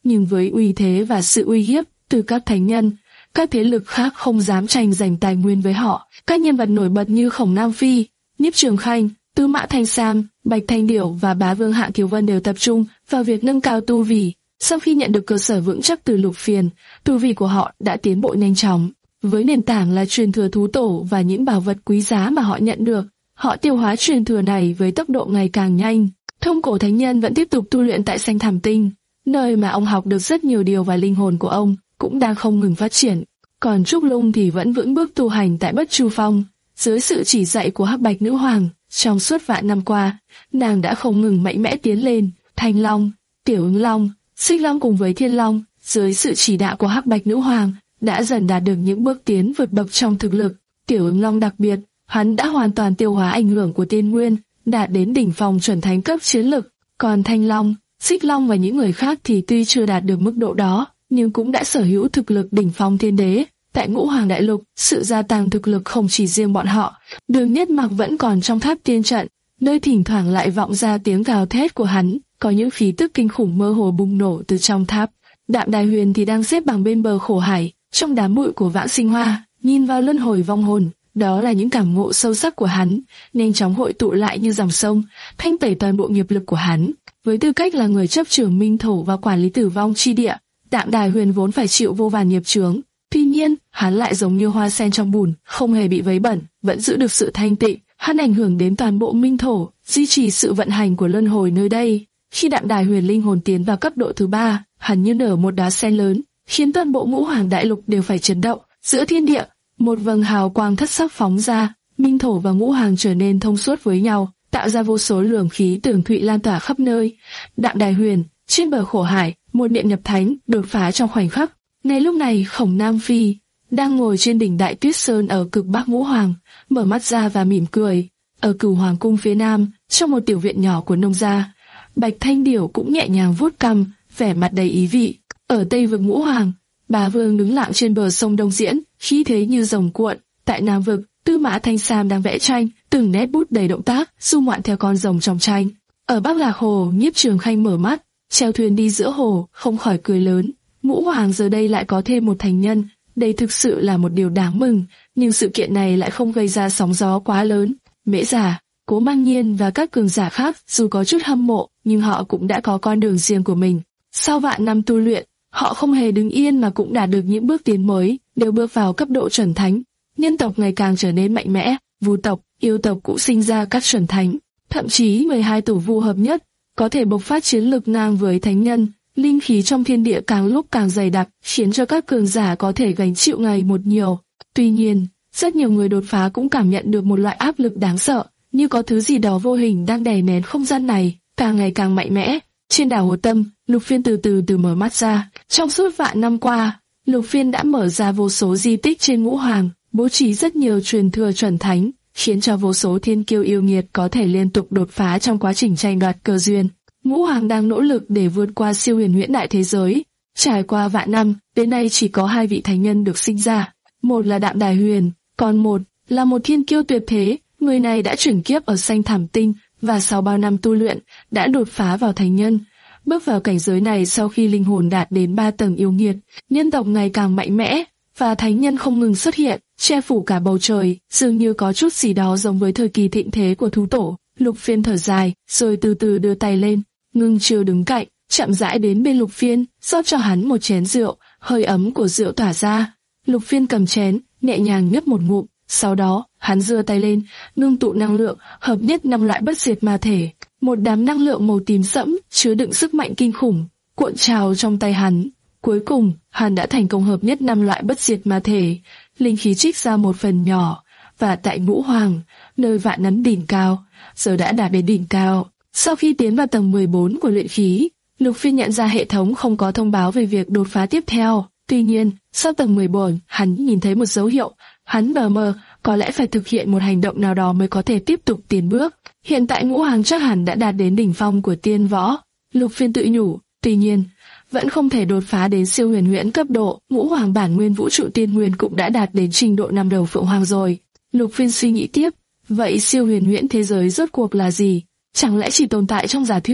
nhưng với uy thế và sự uy hiếp từ các thánh nhân, các thế lực khác không dám tranh giành tài nguyên với họ. Các nhân vật nổi bật như Khổng Nam Phi, Nhiếp Trường Khanh, Tư Mã Thanh Sam, Bạch Thanh Điểu và Bá Vương Hạ Kiều Vân đều tập trung vào việc nâng cao tu vi. Sau khi nhận được cơ sở vững chắc từ Lục Phiền, tu vi của họ đã tiến bộ nhanh chóng. Với nền tảng là truyền thừa thú tổ và những bảo vật quý giá mà họ nhận được, họ tiêu hóa truyền thừa này với tốc độ ngày càng nhanh. Thông Cổ Thánh Nhân vẫn tiếp tục tu luyện tại Xanh Thảm Tinh, nơi mà ông học được rất nhiều điều và linh hồn của ông cũng đang không ngừng phát triển. Còn Trúc Lung thì vẫn vững bước tu hành tại Bất Chu Phong, dưới sự chỉ dạy của Hắc Bạch Nữ Hoàng. Trong suốt vạn năm qua, nàng đã không ngừng mạnh mẽ tiến lên. Thanh Long, Tiểu Ứng Long, Xích Long cùng với Thiên Long, dưới sự chỉ đạo của Hắc Bạch Nữ Hoàng, đã dần đạt được những bước tiến vượt bậc trong thực lực. Tiểu Ứng Long đặc biệt, hắn đã hoàn toàn tiêu hóa ảnh hưởng của Tiên Nguyên, đạt đến đỉnh phong chuẩn thánh cấp chiến lực. Còn Thanh Long, Xích Long và những người khác thì tuy chưa đạt được mức độ đó, nhưng cũng đã sở hữu thực lực đỉnh phong thiên đế. Tại Ngũ Hoàng Đại Lục, sự gia tăng thực lực không chỉ riêng bọn họ. Đường Nhất Mặc vẫn còn trong tháp tiên trận, nơi thỉnh thoảng lại vọng ra tiếng gào thét của hắn, có những khí tức kinh khủng mơ hồ bùng nổ từ trong tháp. Đạm Đài Huyền thì đang xếp bằng bên bờ khổ hải, trong đám bụi của Vãng Sinh Hoa, nhìn vào luân hồi vong hồn. Đó là những cảm ngộ sâu sắc của hắn, nhanh chóng hội tụ lại như dòng sông, thanh tẩy toàn bộ nghiệp lực của hắn. Với tư cách là người chấp trưởng minh thổ và quản lý tử vong chi địa, Đạm Đài Huyền vốn phải chịu vô vàn nghiệp chướng. Tuy nhiên, hắn lại giống như hoa sen trong bùn, không hề bị vấy bẩn, vẫn giữ được sự thanh tịnh. Hắn ảnh hưởng đến toàn bộ minh thổ, duy trì sự vận hành của luân hồi nơi đây. Khi Đạm Đài Huyền linh hồn tiến vào cấp độ thứ ba, hắn như nở một đóa sen lớn, khiến toàn bộ Ngũ Hoàng Đại Lục đều phải chấn động. Giữa thiên địa, một vầng hào quang thất sắc phóng ra, minh thổ và ngũ hoàng trở nên thông suốt với nhau, tạo ra vô số luồng khí tường thụy lan tỏa khắp nơi. Đạm Đài Huyền, trên bờ khổ hải, một niệm nhập thánh đột phá trong khoảnh khắc. Ngay lúc này, Khổng Nam Phi đang ngồi trên đỉnh Đại Tuyết Sơn ở cực bắc Ngũ Hoàng, mở mắt ra và mỉm cười. Ở Cửu Hoàng cung phía nam, trong một tiểu viện nhỏ của nông gia, Bạch Thanh Điểu cũng nhẹ nhàng vuốt cằm, vẻ mặt đầy ý vị. Ở Tây vực Ngũ Hoàng, Bá Vương đứng lặng trên bờ sông Đông Diễn, khí thế như rồng cuộn. Tại Nam vực, Tư Mã Thanh Sam đang vẽ tranh, từng nét bút đầy động tác, du ngoạn theo con rồng trong tranh. Ở Bắc Lạc Hồ, Nhiếp Trường Khanh mở mắt, chèo thuyền đi giữa hồ, không khỏi cười lớn. Ngũ Hoàng giờ đây lại có thêm một thành nhân, đây thực sự là một điều đáng mừng, nhưng sự kiện này lại không gây ra sóng gió quá lớn. Mễ Giả, Cố Mang Nhiên và các cường giả khác dù có chút hâm mộ, nhưng họ cũng đã có con đường riêng của mình. Sau vạn năm tu luyện, họ không hề đứng yên mà cũng đạt được những bước tiến mới, đều bước vào cấp độ chuẩn thánh. Nhân tộc ngày càng trở nên mạnh mẽ, vu tộc, yêu tộc cũng sinh ra các chuẩn thánh. Thậm chí mười hai tổ vu hợp nhất, có thể bộc phát chiến lực ngang với thánh nhân. Linh khí trong thiên địa càng lúc càng dày đặc, khiến cho các cường giả có thể gánh chịu ngày một nhiều. Tuy nhiên, rất nhiều người đột phá cũng cảm nhận được một loại áp lực đáng sợ, như có thứ gì đó vô hình đang đè nén không gian này, càng ngày càng mạnh mẽ. Trên đảo Hồ Tâm, Lục Phiên từ từ từ mở mắt ra. Trong suốt vạn năm qua, Lục Phiên đã mở ra vô số di tích trên Ngũ Hoàng, bố trí rất nhiều truyền thừa chuẩn thánh, khiến cho vô số thiên kiêu yêu nghiệt có thể liên tục đột phá trong quá trình tranh đoạt cơ duyên. Ngũ Hoàng đang nỗ lực để vượt qua siêu huyền huyễn đại thế giới. Trải qua vạn năm, đến nay chỉ có hai vị thánh nhân được sinh ra. Một là Đạm Đài Huyền, còn một là một thiên kiêu tuyệt thế. Người này đã chuyển kiếp ở Xanh Thảm Tinh và sau bao năm tu luyện đã đột phá vào thánh nhân. Bước vào cảnh giới này sau khi linh hồn đạt đến ba tầng yêu nghiệt, nhân tộc ngày càng mạnh mẽ và thánh nhân không ngừng xuất hiện, che phủ cả bầu trời, dường như có chút gì đó giống với thời kỳ thịnh thế của thú tổ. Lục Phiên thở dài, rồi từ từ đưa tay lên. Ngưng Chiêu đứng cạnh, chậm rãi đến bên Lục Phiên, rót cho hắn một chén rượu, hơi ấm của rượu tỏa ra. Lục Phiên cầm chén, nhẹ nhàng nhấp một ngụm, sau đó, hắn giơ tay lên, ngưng tụ năng lượng, hợp nhất năm loại bất diệt ma thể. Một đám năng lượng màu tím sẫm, chứa đựng sức mạnh kinh khủng, cuộn trào trong tay hắn. Cuối cùng, hắn đã thành công hợp nhất năm loại bất diệt ma thể, linh khí trích ra một phần nhỏ, và tại Ngũ Hoàng, nơi vạn nắm đỉnh cao, giờ đã đạt đến đỉnh cao. Sau khi tiến vào tầng mười bốn của luyện khí, Lục Phiên nhận ra hệ thống không có thông báo về việc đột phá tiếp theo. Tuy nhiên, sau tầng mười bốn, hắn nhìn thấy một dấu hiệu, hắn mờ mờ, có lẽ phải thực hiện một hành động nào đó mới có thể tiếp tục tiến bước. Hiện tại Ngũ Hoàng chắc hẳn đã đạt đến đỉnh phong của tiên võ. Lục Phiên tự nhủ, tuy nhiên, vẫn không thể đột phá đến siêu huyền huyễn cấp độ. Ngũ Hoàng bản nguyên vũ trụ tiên nguyên cũng đã đạt đến trình độ năm đầu Phượng Hoàng rồi. Lục Phiên suy nghĩ tiếp, vậy siêu huyền huyễn thế giới rốt cuộc là gì? Chẳng lẽ chỉ tồn tại trong giả thuyết?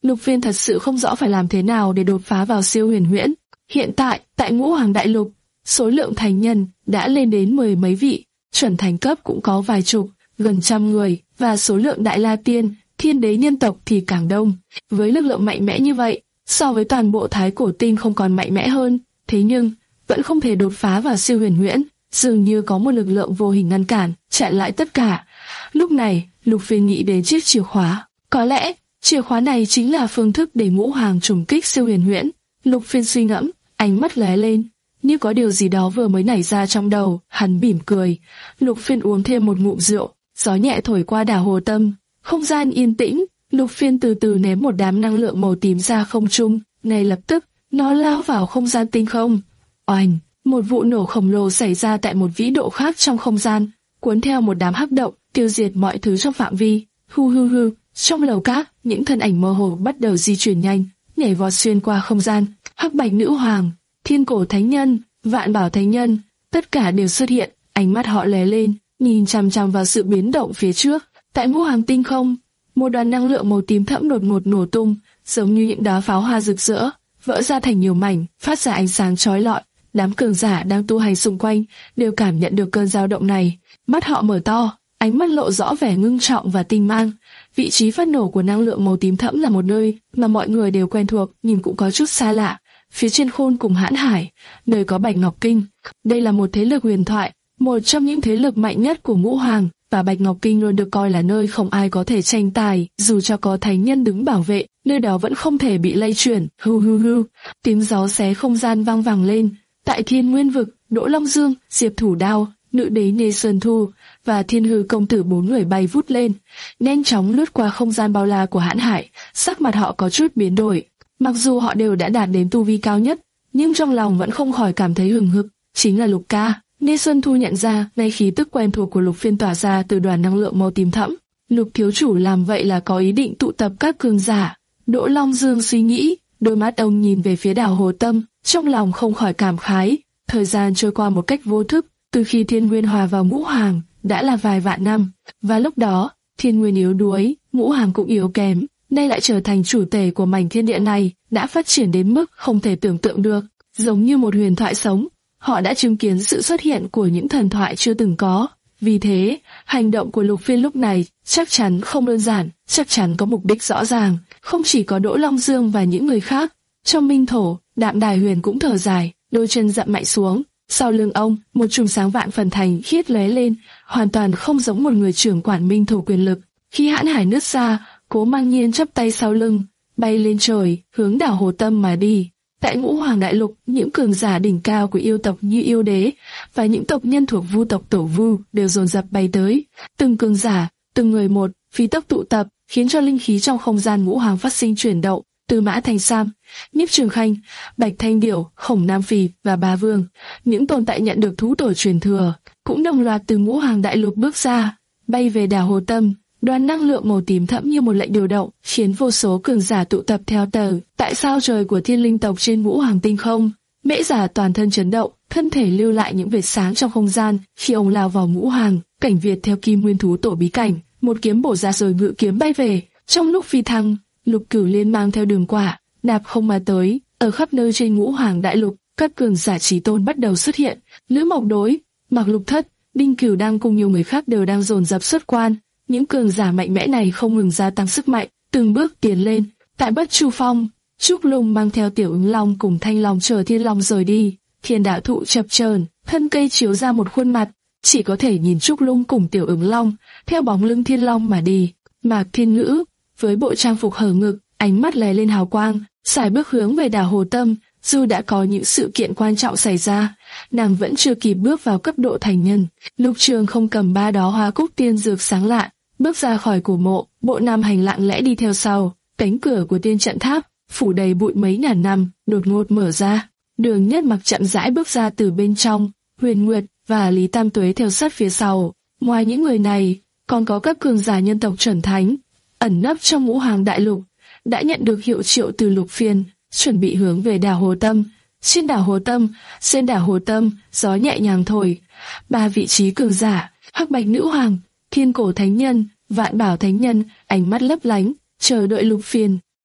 Lục Phiên thật sự không rõ phải làm thế nào để đột phá vào siêu huyền huyễn. Hiện tại, tại Ngũ Hoàng Đại Lục, số lượng thánh nhân đã lên đến mười mấy vị, chuẩn thánh cấp cũng có vài chục, gần trăm người, và số lượng Đại La Tiên, Thiên Đế nhân tộc thì càng đông. Với lực lượng mạnh mẽ như vậy, so với toàn bộ Thái Cổ Tinh không còn mạnh mẽ hơn, thế nhưng vẫn không thể đột phá vào siêu huyền huyễn, dường như có một lực lượng vô hình ngăn cản, chặn lại tất cả. Lúc này, Lục Phiên nghĩ đến chiếc chìa khóa. Có lẽ, chìa khóa này chính là phương thức để Ngũ Hoàng trùng kích siêu huyền huyễn. Lục Phiên suy ngẫm, ánh mắt lóe lên, như có điều gì đó vừa mới nảy ra trong đầu, hắn mỉm cười. Lục Phiên uống thêm một ngụm rượu, gió nhẹ thổi qua đảo Hồ Tâm, không gian yên tĩnh. Lục Phiên từ từ ném một đám năng lượng màu tím ra không trung, ngay lập tức, nó lao vào không gian tinh không. Oanh, một vụ nổ khổng lồ xảy ra tại một vĩ độ khác trong không gian, cuốn theo một đám hắc động, tiêu diệt mọi thứ trong phạm vi. Hu hu hu, trong lầu các, những thân ảnh mơ hồ bắt đầu di chuyển nhanh, nhảy vọt xuyên qua không gian. Hắc Bạch Nữ Hoàng, Thiên Cổ Thánh Nhân, Vạn Bảo Thánh Nhân, tất cả đều xuất hiện, ánh mắt họ lóe lên, nhìn chằm chằm vào sự biến động phía trước. Tại Ngũ Hoàng tinh không, một đoàn năng lượng màu tím thẫm đột ngột nổ tung, giống như những đóa pháo hoa rực rỡ, vỡ ra thành nhiều mảnh, phát ra ánh sáng chói lọi. Đám cường giả đang tu hành xung quanh đều cảm nhận được cơn dao động này, mắt họ mở to, ánh mắt lộ rõ vẻ ngưng trọng và tinh mang. Vị trí phát nổ của năng lượng màu tím thẫm là một nơi mà mọi người đều quen thuộc, nhưng cũng có chút xa lạ. Phía trên Khôn cùng Hãn Hải, nơi có Bạch Ngọc Kinh. Đây là một thế lực huyền thoại, một trong những thế lực mạnh nhất của Ngũ Hoàng, và Bạch Ngọc Kinh luôn được coi là nơi không ai có thể tranh tài. Dù cho có thánh nhân đứng bảo vệ, nơi đó vẫn không thể bị lay chuyển. Hu hu hu, tiếng gió xé không gian vang vẳng lên. Tại Thiên Nguyên Vực, Đỗ Long Dương, Diệp Thủ Đao, Nữ Đế Nê Sơn Thu và Thiên Hư Công Tử bốn người bay vút lên, nhanh chóng lướt qua không gian bao la của Hãn Hải. Sắc mặt họ có chút biến đổi. Mặc dù họ đều đã đạt đến tu vi cao nhất, nhưng trong lòng vẫn không khỏi cảm thấy hừng hực. Chính là Lục ca. Nê Xuân Thu nhận ra ngay khí tức quen thuộc của Lục Phiên tỏa ra từ đoàn năng lượng màu tím thẫm. Lục thiếu chủ làm vậy là có ý định tụ tập các cường giả. Đỗ Long Dương suy nghĩ, đôi mắt ông nhìn về phía đảo Hồ Tâm, trong lòng không khỏi cảm khái. Thời gian trôi qua một cách vô thức, từ khi Thiên Nguyên hòa vào Ngũ Hoàng đã là vài vạn năm, và lúc đó Thiên Nguyên yếu đuối, Ngũ Hoàng cũng yếu kém, nay lại trở thành chủ tể của mảnh thiên địa này, đã phát triển đến mức không thể tưởng tượng được, giống như một huyền thoại sống. Họ đã chứng kiến sự xuất hiện của những thần thoại chưa từng có. Vì thế, hành động của Lục Phiên lúc này chắc chắn không đơn giản, chắc chắn có mục đích rõ ràng. Không chỉ có Đỗ Long Dương và những người khác, trong Minh Thổ, Đạm Đài Huyền cũng thở dài, đôi chân dậm mạnh xuống. Sau lưng ông, một chùm sáng vạn phần thành khiết lóe lên, hoàn toàn không giống một người trưởng quản Minh Thổ quyền lực. Khi Hãn Hải nứt ra, Cố Mang Nhiên chắp tay sau lưng, bay lên trời, hướng đảo Hồ Tâm mà đi. Tại Ngũ Hoàng Đại Lục, những cường giả đỉnh cao của yêu tộc như yêu đế và những tộc nhân thuộc Vu tộc Tổ Vu đều dồn dập bay tới. Từng cường giả, từng người một, phi tốc tụ tập, khiến cho linh khí trong không gian Ngũ Hoàng phát sinh chuyển động. Từ Mã Thành Sam, Nhiếp Trường Khanh, Bạch Thanh Điểu, Khổng Nam Phì và Ba Vương, những tồn tại nhận được thú tổ truyền thừa, cũng đồng loạt từ Ngũ Hoàng Đại Lục bước ra, bay về đảo Hồ Tâm. Đoàn năng lượng màu tím thẫm như một lệnh điều động, khiến vô số cường giả tụ tập theo tờ. Tại sao trời của thiên linh tộc trên Ngũ Hoàng tinh không? Mễ Giả toàn thân chấn động, thân thể lưu lại những vệt sáng trong không gian. Khi ông lao vào Ngũ Hoàng, Cảnh Việt theo Kim Nguyên Thú Tổ bí cảnh, một kiếm bổ ra rồi ngự kiếm bay về. Trong lúc phi thăng, Lục Cửu Liên mang theo Đường Quả, đạp không mà tới. Ở khắp nơi trên Ngũ Hoàng Đại Lục, các cường giả chí tôn bắt đầu xuất hiện. Lữ Mộc Đối, Mạc Lục Thất, Đinh Cửu đang cùng nhiều người khác đều đang dồn dập xuất quan. Những cường giả mạnh mẽ này không ngừng gia tăng sức mạnh, từng bước tiến lên. Tại Bất Chu Phong, Trúc Lung mang theo Tiểu Ứng Long cùng Thanh Long chờ Thiên Long rời đi. Thiên Đạo Thụ chập chờn, thân cây chiếu ra một khuôn mặt, chỉ có thể nhìn Trúc Lung cùng Tiểu Ứng Long theo bóng lưng Thiên Long mà đi. Mạc Thiên Ngữ, với bộ trang phục hở ngực, ánh mắt lóe lên hào quang, sải bước hướng về đảo Hồ Tâm. Dù đã có những sự kiện quan trọng xảy ra, nàng vẫn chưa kịp bước vào cấp độ thành nhân. Lục Trường không cầm ba đó hoa cúc tiên dược sáng lạ, bước ra khỏi cổ mộ. Bộ Nam Hành lặng lẽ đi theo sau. Cánh cửa của tiên trận tháp, phủ đầy bụi mấy ngàn năm, đột ngột mở ra. Đường Nhất Mặc chậm rãi bước ra từ bên trong, Huyền Nguyệt và Lý Tam Tuế theo sát phía sau. Ngoài những người này, còn có các cường giả nhân tộc chuẩn thánh, ẩn nấp trong Ngũ Hoàng Đại Lục, đã nhận được hiệu triệu từ Lục Phiên, chuẩn bị hướng về đảo Hồ Tâm. Trên đảo Hồ Tâm, trên đảo Hồ Tâm, gió nhẹ nhàng thổi. Ba vị trí cường giả, Hắc Bạch Nữ Hoàng, Thiên Cổ Thánh Nhân, Vạn Bảo Thánh Nhân, ánh mắt lấp lánh, chờ đợi Lục Phiên.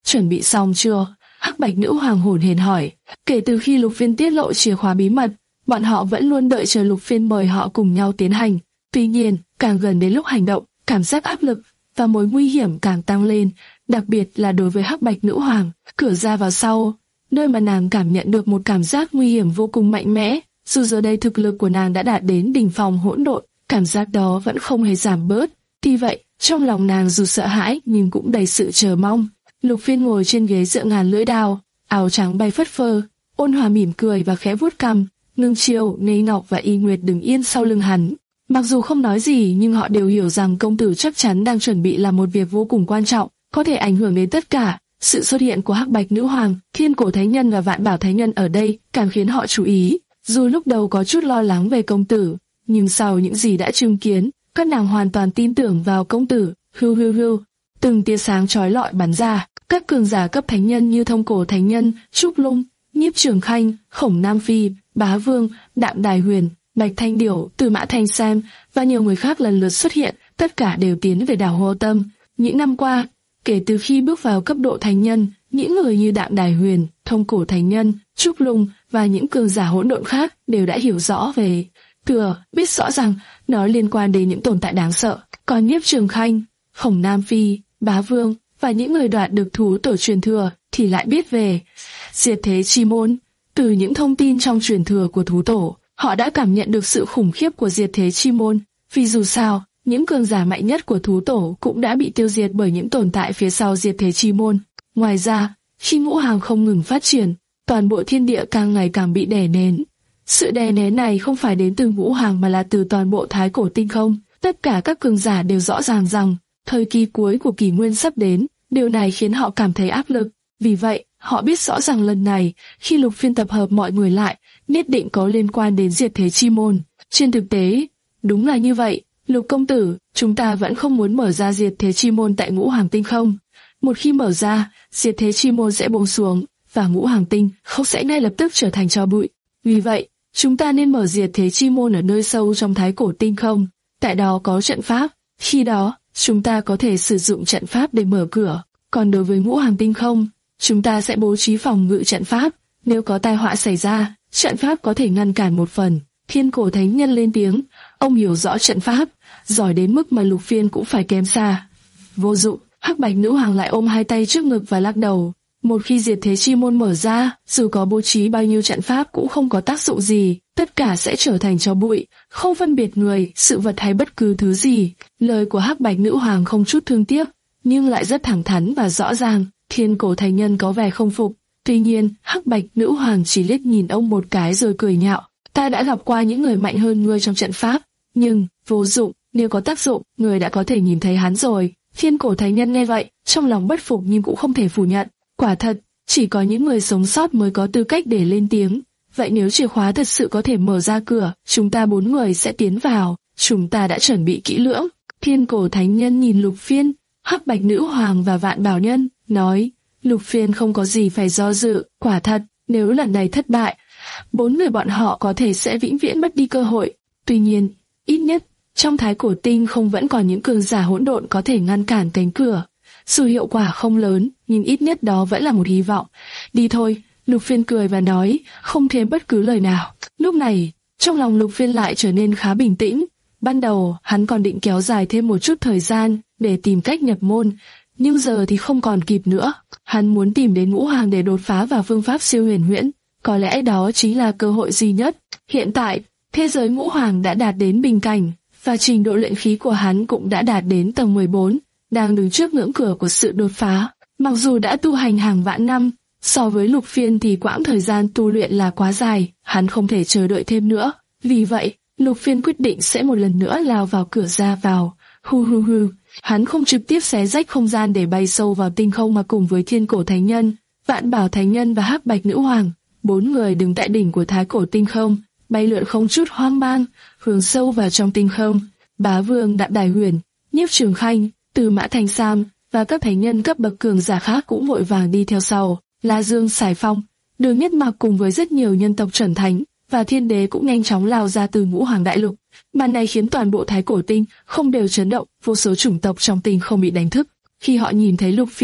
chuẩn bị xong chưa? Hắc Bạch Nữ Hoàng hồn hển hỏi. Kể từ khi Lục Phiên tiết lộ chìa khóa bí mật, bọn họ vẫn luôn đợi chờ Lục Phiên mời họ cùng nhau tiến hành. Tuy nhiên, càng gần đến lúc hành động, cảm giác áp lực và mối nguy hiểm càng tăng lên, đặc biệt là đối với Hắc Bạch Nữ Hoàng. Cửa ra vào sau, nơi mà nàng cảm nhận được một cảm giác nguy hiểm vô cùng mạnh mẽ. Dù giờ đây thực lực của nàng đã đạt đến đỉnh phong hỗn độn, cảm giác đó vẫn không hề giảm bớt. Tuy vậy, trong lòng nàng dù sợ hãi nhưng cũng đầy sự chờ mong. Lục Phiên ngồi trên ghế dựa ngàn lưỡi đao, áo trắng bay phất phơ, ôn hòa mỉm cười và khẽ vuốt cằm. Ngưng Chiêu, Ngây Ngọc và Y Nguyệt đứng yên sau lưng hắn. Mặc dù không nói gì nhưng họ đều hiểu rằng công tử chắc chắn đang chuẩn bị làm một việc vô cùng quan trọng, có thể ảnh hưởng đến tất cả. Sự xuất hiện của Hắc Bạch Nữ Hoàng, Thiên Cổ Thánh Nhân và Vạn Bảo Thánh Nhân ở đây càng khiến họ chú ý. Dù lúc đầu có chút lo lắng về công tử, nhưng sau những gì đã chứng kiến, các nàng hoàn toàn tin tưởng vào công tử. Hưu hưu hưu, từng tia sáng chói lọi bắn ra, các cường giả cấp thánh nhân như Thông Cổ Thánh Nhân, Trúc Lung, Nhiếp Trường Khanh, Khổng Nam Phi, Bá Vương, Đạm Đài Huyền, Bạch Thanh Điểu, Từ Mã Thanh Sam và nhiều người khác lần lượt xuất hiện, tất cả đều tiến về đảo Hồ Tâm. Những năm qua, kể từ khi bước vào cấp độ thánh nhân, những người như Đạm Đài Huyền, Thông Cổ Thánh Nhân, Trúc Lung và những cường giả hỗn độn khác đều đã hiểu rõ về thừa, biết rõ rằng nó liên quan đến những tồn tại đáng sợ. Còn Nhiếp Trường Khanh, Khổng Nam Phi, Bá Vương và những người đoạt được thú tổ truyền thừa thì lại biết về diệt thế chi môn. Từ những thông tin trong truyền thừa của thú tổ, họ đã cảm nhận được sự khủng khiếp của diệt thế chi môn. Vì dù sao, những cường giả mạnh nhất của thú tổ cũng đã bị tiêu diệt bởi những tồn tại phía sau diệt thế chi môn. Ngoài ra, khi ngũ hàng không ngừng phát triển, toàn bộ thiên địa càng ngày càng bị đè nén. Sự đè nén này không phải đến từ ngũ hàng mà là từ toàn bộ thái cổ tinh không. Tất cả các cường giả đều rõ ràng rằng thời kỳ cuối của kỷ nguyên sắp đến. Điều này khiến họ cảm thấy áp lực. Vì vậy, họ biết rõ rằng lần này, khi Lục Phiên tập hợp mọi người lại, nhất định có liên quan đến diệt thế chi môn. Trên thực tế, đúng là như vậy. Lục công tử, chúng ta vẫn không muốn mở ra diệt thế chi môn tại ngũ hàng tinh không. Một khi mở ra, diệt thế chi môn sẽ buông xuống, và ngũ hàng tinh không sẽ ngay lập tức trở thành tro bụi. Vì vậy, chúng ta nên mở diệt thế chi môn ở nơi sâu trong thái cổ tinh không. Tại đó có trận pháp. Khi đó, chúng ta có thể sử dụng trận pháp để mở cửa. Còn đối với ngũ hàng tinh không, chúng ta sẽ bố trí phòng ngự trận pháp. Nếu có tai họa xảy ra, trận pháp có thể ngăn cản một phần. Thiên Cổ Thánh Nhân lên tiếng, ông hiểu rõ trận pháp, giỏi đến mức mà Lục Phiên cũng phải kém xa. Vô dụng. Hắc Bạch Nữ Hoàng lại ôm hai tay trước ngực và lắc đầu. Một khi diệt thế chi môn mở ra, dù có bố trí bao nhiêu trận pháp cũng không có tác dụng gì, tất cả sẽ trở thành tro bụi, không phân biệt người, sự vật hay bất cứ thứ gì. Lời của Hắc Bạch Nữ Hoàng không chút thương tiếc, nhưng lại rất thẳng thắn và rõ ràng. Thiên Cổ Thánh Nhân có vẻ không phục. Tuy nhiên, Hắc Bạch Nữ Hoàng chỉ liếc nhìn ông một cái rồi cười nhạo. Ta đã gặp qua những người mạnh hơn ngươi trong trận pháp, nhưng vô dụng. Nếu có tác dụng, người đã có thể nhìn thấy hắn rồi. Thiên Cổ Thánh Nhân nghe vậy, trong lòng bất phục nhưng cũng không thể phủ nhận. Quả thật, chỉ có những người sống sót mới có tư cách để lên tiếng. Vậy nếu chìa khóa thật sự có thể mở ra cửa, chúng ta bốn người sẽ tiến vào. Chúng ta đã chuẩn bị kỹ lưỡng. Thiên Cổ Thánh Nhân nhìn Lục Phiên, Hắc Bạch Nữ Hoàng và Vạn Bảo Nhân, nói, Lục Phiên không có gì phải do dự. Quả thật, nếu lần này thất bại, bốn người bọn họ có thể sẽ vĩnh viễn mất đi cơ hội. Tuy nhiên, ít nhất, trong thái cổ tinh không vẫn còn những cường giả hỗn độn có thể ngăn cản cánh cửa. Dù hiệu quả không lớn, nhưng ít nhất đó vẫn là một hy vọng. Đi thôi, Lục Phiên cười và nói, không thêm bất cứ lời nào. Lúc này, trong lòng Lục Phiên lại trở nên khá bình tĩnh. Ban đầu, hắn còn định kéo dài thêm một chút thời gian để tìm cách nhập môn, nhưng giờ thì không còn kịp nữa. Hắn muốn tìm đến ngũ hàng để đột phá vào phương pháp siêu huyền huyễn. Có lẽ đó chính là cơ hội duy nhất. Hiện tại, thế giới ngũ hoàng đã đạt đến bình cảnh, và trình độ luyện khí của hắn cũng đã đạt đến tầng mười bốn, đang đứng trước ngưỡng cửa của sự đột phá. Mặc dù đã tu hành hàng vạn năm, so với Lục Phiên thì quãng thời gian tu luyện là quá dài, hắn không thể chờ đợi thêm nữa. Vì vậy, Lục Phiên quyết định sẽ một lần nữa lao vào cửa ra vào. Hu hu hu, hắn không trực tiếp xé rách không gian để bay sâu vào tinh không mà cùng với Thiên Cổ Thánh Nhân, Vạn Bảo Thánh Nhân và Hắc Bạch Nữ Hoàng, bốn người đứng tại đỉnh của thái cổ tinh không, bay lượn không chút hoang mang, hướng sâu vào trong tinh không. Bá Vương, Đạm Đài Huyền, Nhiếp Trường Khanh, Từ Mã Thanh Sam và các thánh nhân cấp bậc cường giả khác cũng vội vàng đi theo sau. La Dương, Sải Phong, Đường Nhất Mặc cùng với rất nhiều nhân tộc chuẩn thánh và thiên đế cũng nhanh chóng lao ra từ ngũ hoàng đại lục. Màn này khiến toàn bộ thái cổ tinh không đều chấn động, vô số chủng tộc trong tinh không bị đánh thức. Khi họ nhìn thấy Lục Phiên,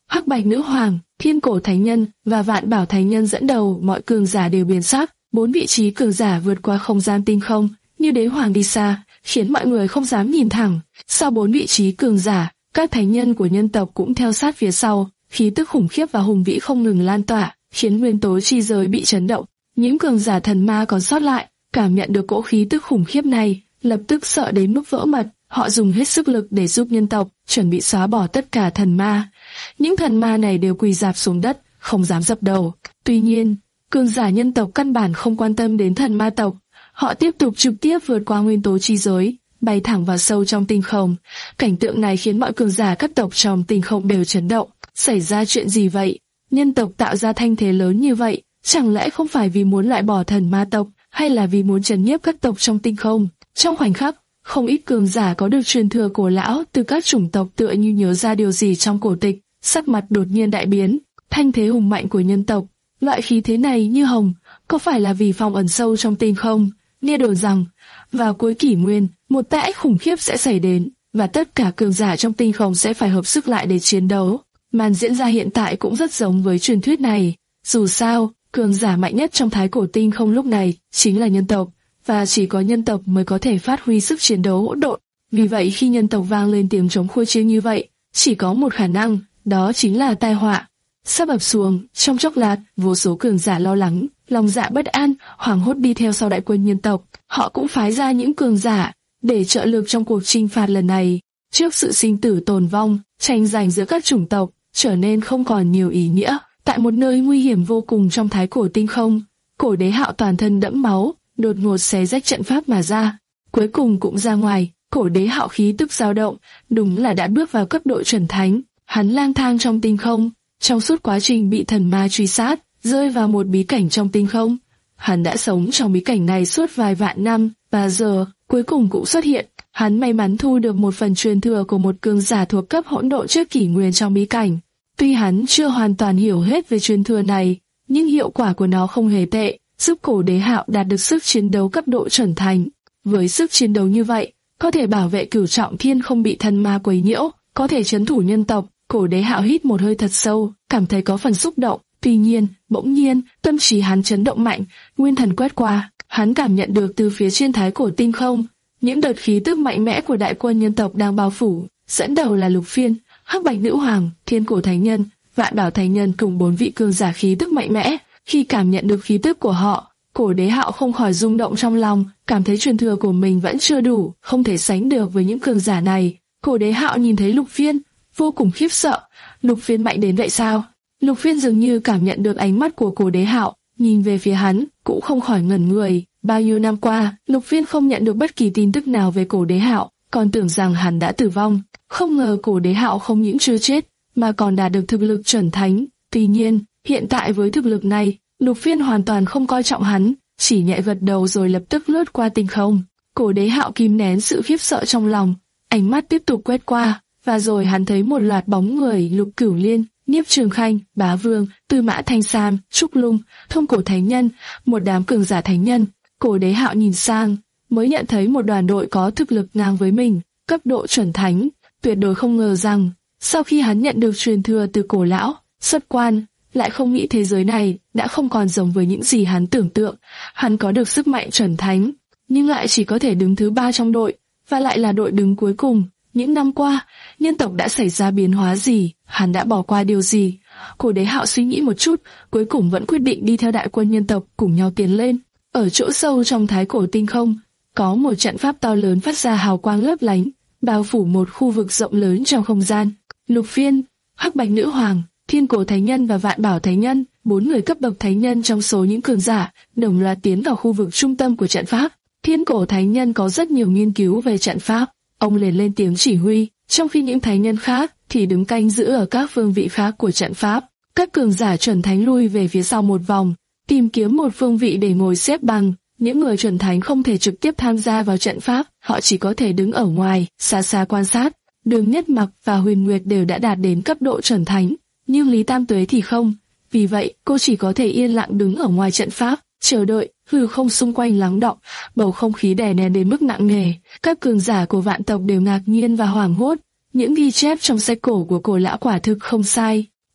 Hắc Bạch Nữ Hoàng, Thiên Cổ Thánh Nhân và Vạn Bảo Thánh Nhân dẫn đầu, mọi cường giả đều biến sắc. Bốn vị trí cường giả vượt qua không gian tinh không, như đế hoàng đi xa, khiến mọi người không dám nhìn thẳng. Sau bốn vị trí cường giả, các thánh nhân của nhân tộc cũng theo sát phía sau, khí tức khủng khiếp và hùng vĩ không ngừng lan tỏa, khiến nguyên tố chi giới bị chấn động. Những cường giả thần ma còn sót lại, cảm nhận được cỗ khí tức khủng khiếp này, lập tức sợ đến mức vỡ mật. Họ dùng hết sức lực để giúp nhân tộc, chuẩn bị xóa bỏ tất cả thần ma. Những thần ma này đều quỳ rạp xuống đất, không dám dập đầu. Tuy nhiên, cường giả nhân tộc căn bản không quan tâm đến thần ma tộc. Họ tiếp tục trực tiếp vượt qua nguyên tố chi giới, bay thẳng vào sâu trong tinh không. Cảnh tượng này khiến mọi cường giả các tộc trong tinh không đều chấn động. Xảy ra chuyện gì vậy? Nhân tộc tạo ra thanh thế lớn như vậy, chẳng lẽ không phải vì muốn loại bỏ thần ma tộc, hay là vì muốn trấn nhiếp các tộc trong tinh không? Trong khoảnh khắc, không ít cường giả có được truyền thừa cổ lão từ các chủng tộc tựa như nhớ ra điều gì trong cổ tịch, sắc mặt đột nhiên đại biến. Thanh thế hùng mạnh của nhân tộc, loại khí thế này như hồng, có phải là vì phong ẩn sâu trong tinh không? Nghe đồn rằng, vào cuối kỷ nguyên, một tai ách khủng khiếp sẽ xảy đến, và tất cả cường giả trong tinh không sẽ phải hợp sức lại để chiến đấu. Màn diễn ra hiện tại cũng rất giống với truyền thuyết này. Dù sao, cường giả mạnh nhất trong thái cổ tinh không lúc này chính là nhân tộc, và chỉ có nhân tộc mới có thể phát huy sức chiến đấu hỗn độn. Vì vậy khi nhân tộc vang lên tiếng trống khua chiêng như vậy, chỉ có một khả năng, đó chính là tai họa sắp ập xuống. Trong chốc lát, vô số cường giả lo lắng, lòng dạ bất an, hoảng hốt đi theo sau đại quân nhân tộc. Họ cũng phái ra những cường giả để trợ lực trong cuộc chinh phạt lần này. Trước sự sinh tử tồn vong, tranh giành giữa các chủng tộc trở nên không còn nhiều ý nghĩa. Tại một nơi nguy hiểm vô cùng trong thái cổ tinh không, Cổ Đế Hạo toàn thân đẫm máu, đột ngột xé rách trận pháp mà ra. Cuối cùng cũng ra ngoài. Cổ Đế Hạo khí tức dao động, đúng là đã bước vào cấp độ chuẩn thánh. Hắn lang thang trong tinh không, trong suốt quá trình bị thần ma truy sát, rơi vào một bí cảnh trong tinh không. Hắn đã sống trong bí cảnh này suốt vài vạn năm, và giờ, cuối cùng cũng xuất hiện. Hắn may mắn thu được một phần truyền thừa của một cường giả thuộc cấp hỗn độn trước kỷ nguyên trong bí cảnh. Tuy hắn chưa hoàn toàn hiểu hết về truyền thừa này, nhưng hiệu quả của nó không hề tệ, giúp Cổ Đế Hạo đạt được sức chiến đấu cấp độ chuẩn thánh. Với sức chiến đấu như vậy, có thể bảo vệ cửu trọng thiên không bị thần ma quấy nhiễu, có thể trấn thủ nhân tộc. Cổ Đế Hạo hít một hơi thật sâu, cảm thấy có phần xúc động. Tuy nhiên, bỗng nhiên, tâm trí hắn chấn động mạnh, nguyên thần quét qua, hắn cảm nhận được từ phía trên thái cổ tinh không, những đợt khí tức mạnh mẽ của đại quân nhân tộc đang bao phủ. Dẫn đầu là Lục Phiên, Hắc Bạch Nữ Hoàng, Thiên Cổ Thánh Nhân, Vạn Bảo Thánh Nhân cùng bốn vị cường giả khí tức mạnh mẽ. Khi cảm nhận được khí tức của họ, Cổ Đế Hạo không khỏi rung động trong lòng, cảm thấy truyền thừa của mình vẫn chưa đủ, không thể sánh được với những cường giả này. Cổ Đế Hạo nhìn thấy Lục Phiên, vô cùng khiếp sợ. Lục Phiên mạnh đến vậy sao? Lục Phiên dường như cảm nhận được ánh mắt của Cổ Đế Hạo, nhìn về phía hắn, cũng không khỏi ngẩn người. Bao nhiêu năm qua, Lục Phiên không nhận được bất kỳ tin tức nào về Cổ Đế Hạo, còn tưởng rằng hắn đã tử vong. Không ngờ Cổ Đế Hạo không những chưa chết, mà còn đạt được thực lực chuẩn thánh. Tuy nhiên, hiện tại với thực lực này, Lục Phiên hoàn toàn không coi trọng hắn, chỉ nhẹ gật đầu rồi lập tức lướt qua tinh không. Cổ Đế Hạo kìm nén sự khiếp sợ trong lòng, ánh mắt tiếp tục quét qua, và rồi hắn thấy một loạt bóng người: Lục Cửu Liên, Niếp Trường Khanh, Bá Vương, Tư Mã Thanh Sam, Trúc Lung, Thông Cổ Thánh Nhân, một đám cường giả thánh nhân. Cổ Đế Hạo nhìn sang, mới nhận thấy một đoàn đội có thực lực ngang với mình, cấp độ chuẩn thánh. Tuyệt đối không ngờ rằng, sau khi hắn nhận được truyền thừa từ cổ lão, xuất quan, lại không nghĩ thế giới này đã không còn giống với những gì hắn tưởng tượng. Hắn có được sức mạnh chuẩn thánh, nhưng lại chỉ có thể đứng thứ ba trong đội, và lại là đội đứng cuối cùng. Những năm qua, nhân tộc đã xảy ra biến hóa gì? Hắn đã bỏ qua điều gì? Cổ Đế Hạo suy nghĩ một chút, cuối cùng vẫn quyết định đi theo đại quân nhân tộc cùng nhau tiến lên. Ở chỗ sâu trong thái cổ tinh không, có một trận pháp to lớn phát ra hào quang lấp lánh, bao phủ một khu vực rộng lớn trong không gian. Lục Phiên, Hắc Bạch Nữ Hoàng, Thiên Cổ Thánh Nhân và Vạn Bảo Thánh Nhân, bốn người cấp bậc thánh nhân trong số những cường giả, đồng loạt tiến vào khu vực trung tâm của trận pháp. Thiên Cổ Thánh Nhân có rất nhiều nghiên cứu về trận pháp, ông liền lên tiếng chỉ huy, trong khi những thánh nhân khác thì đứng canh giữ ở các phương vị khác của trận pháp. Các cường giả chuẩn thánh lui về phía sau một vòng, tìm kiếm một phương vị để ngồi xếp bằng. Những người chuẩn thánh không thể trực tiếp tham gia vào trận pháp, họ chỉ có thể đứng ở ngoài, xa xa quan sát. Đường Nhất Mặc và Huyền Nguyệt đều đã đạt đến cấp độ chuẩn thánh, nhưng Lý Tam Tuế thì không. Vì vậy, cô chỉ có thể yên lặng đứng ở ngoài trận pháp, chờ đợi. Hư không xung quanh lắng đọng, bầu không khí đè nén đến mức nặng nề. Các cường giả của vạn tộc đều ngạc nhiên và hoảng hốt. Những ghi chép trong sách cổ của cổ lão quả thực không sai.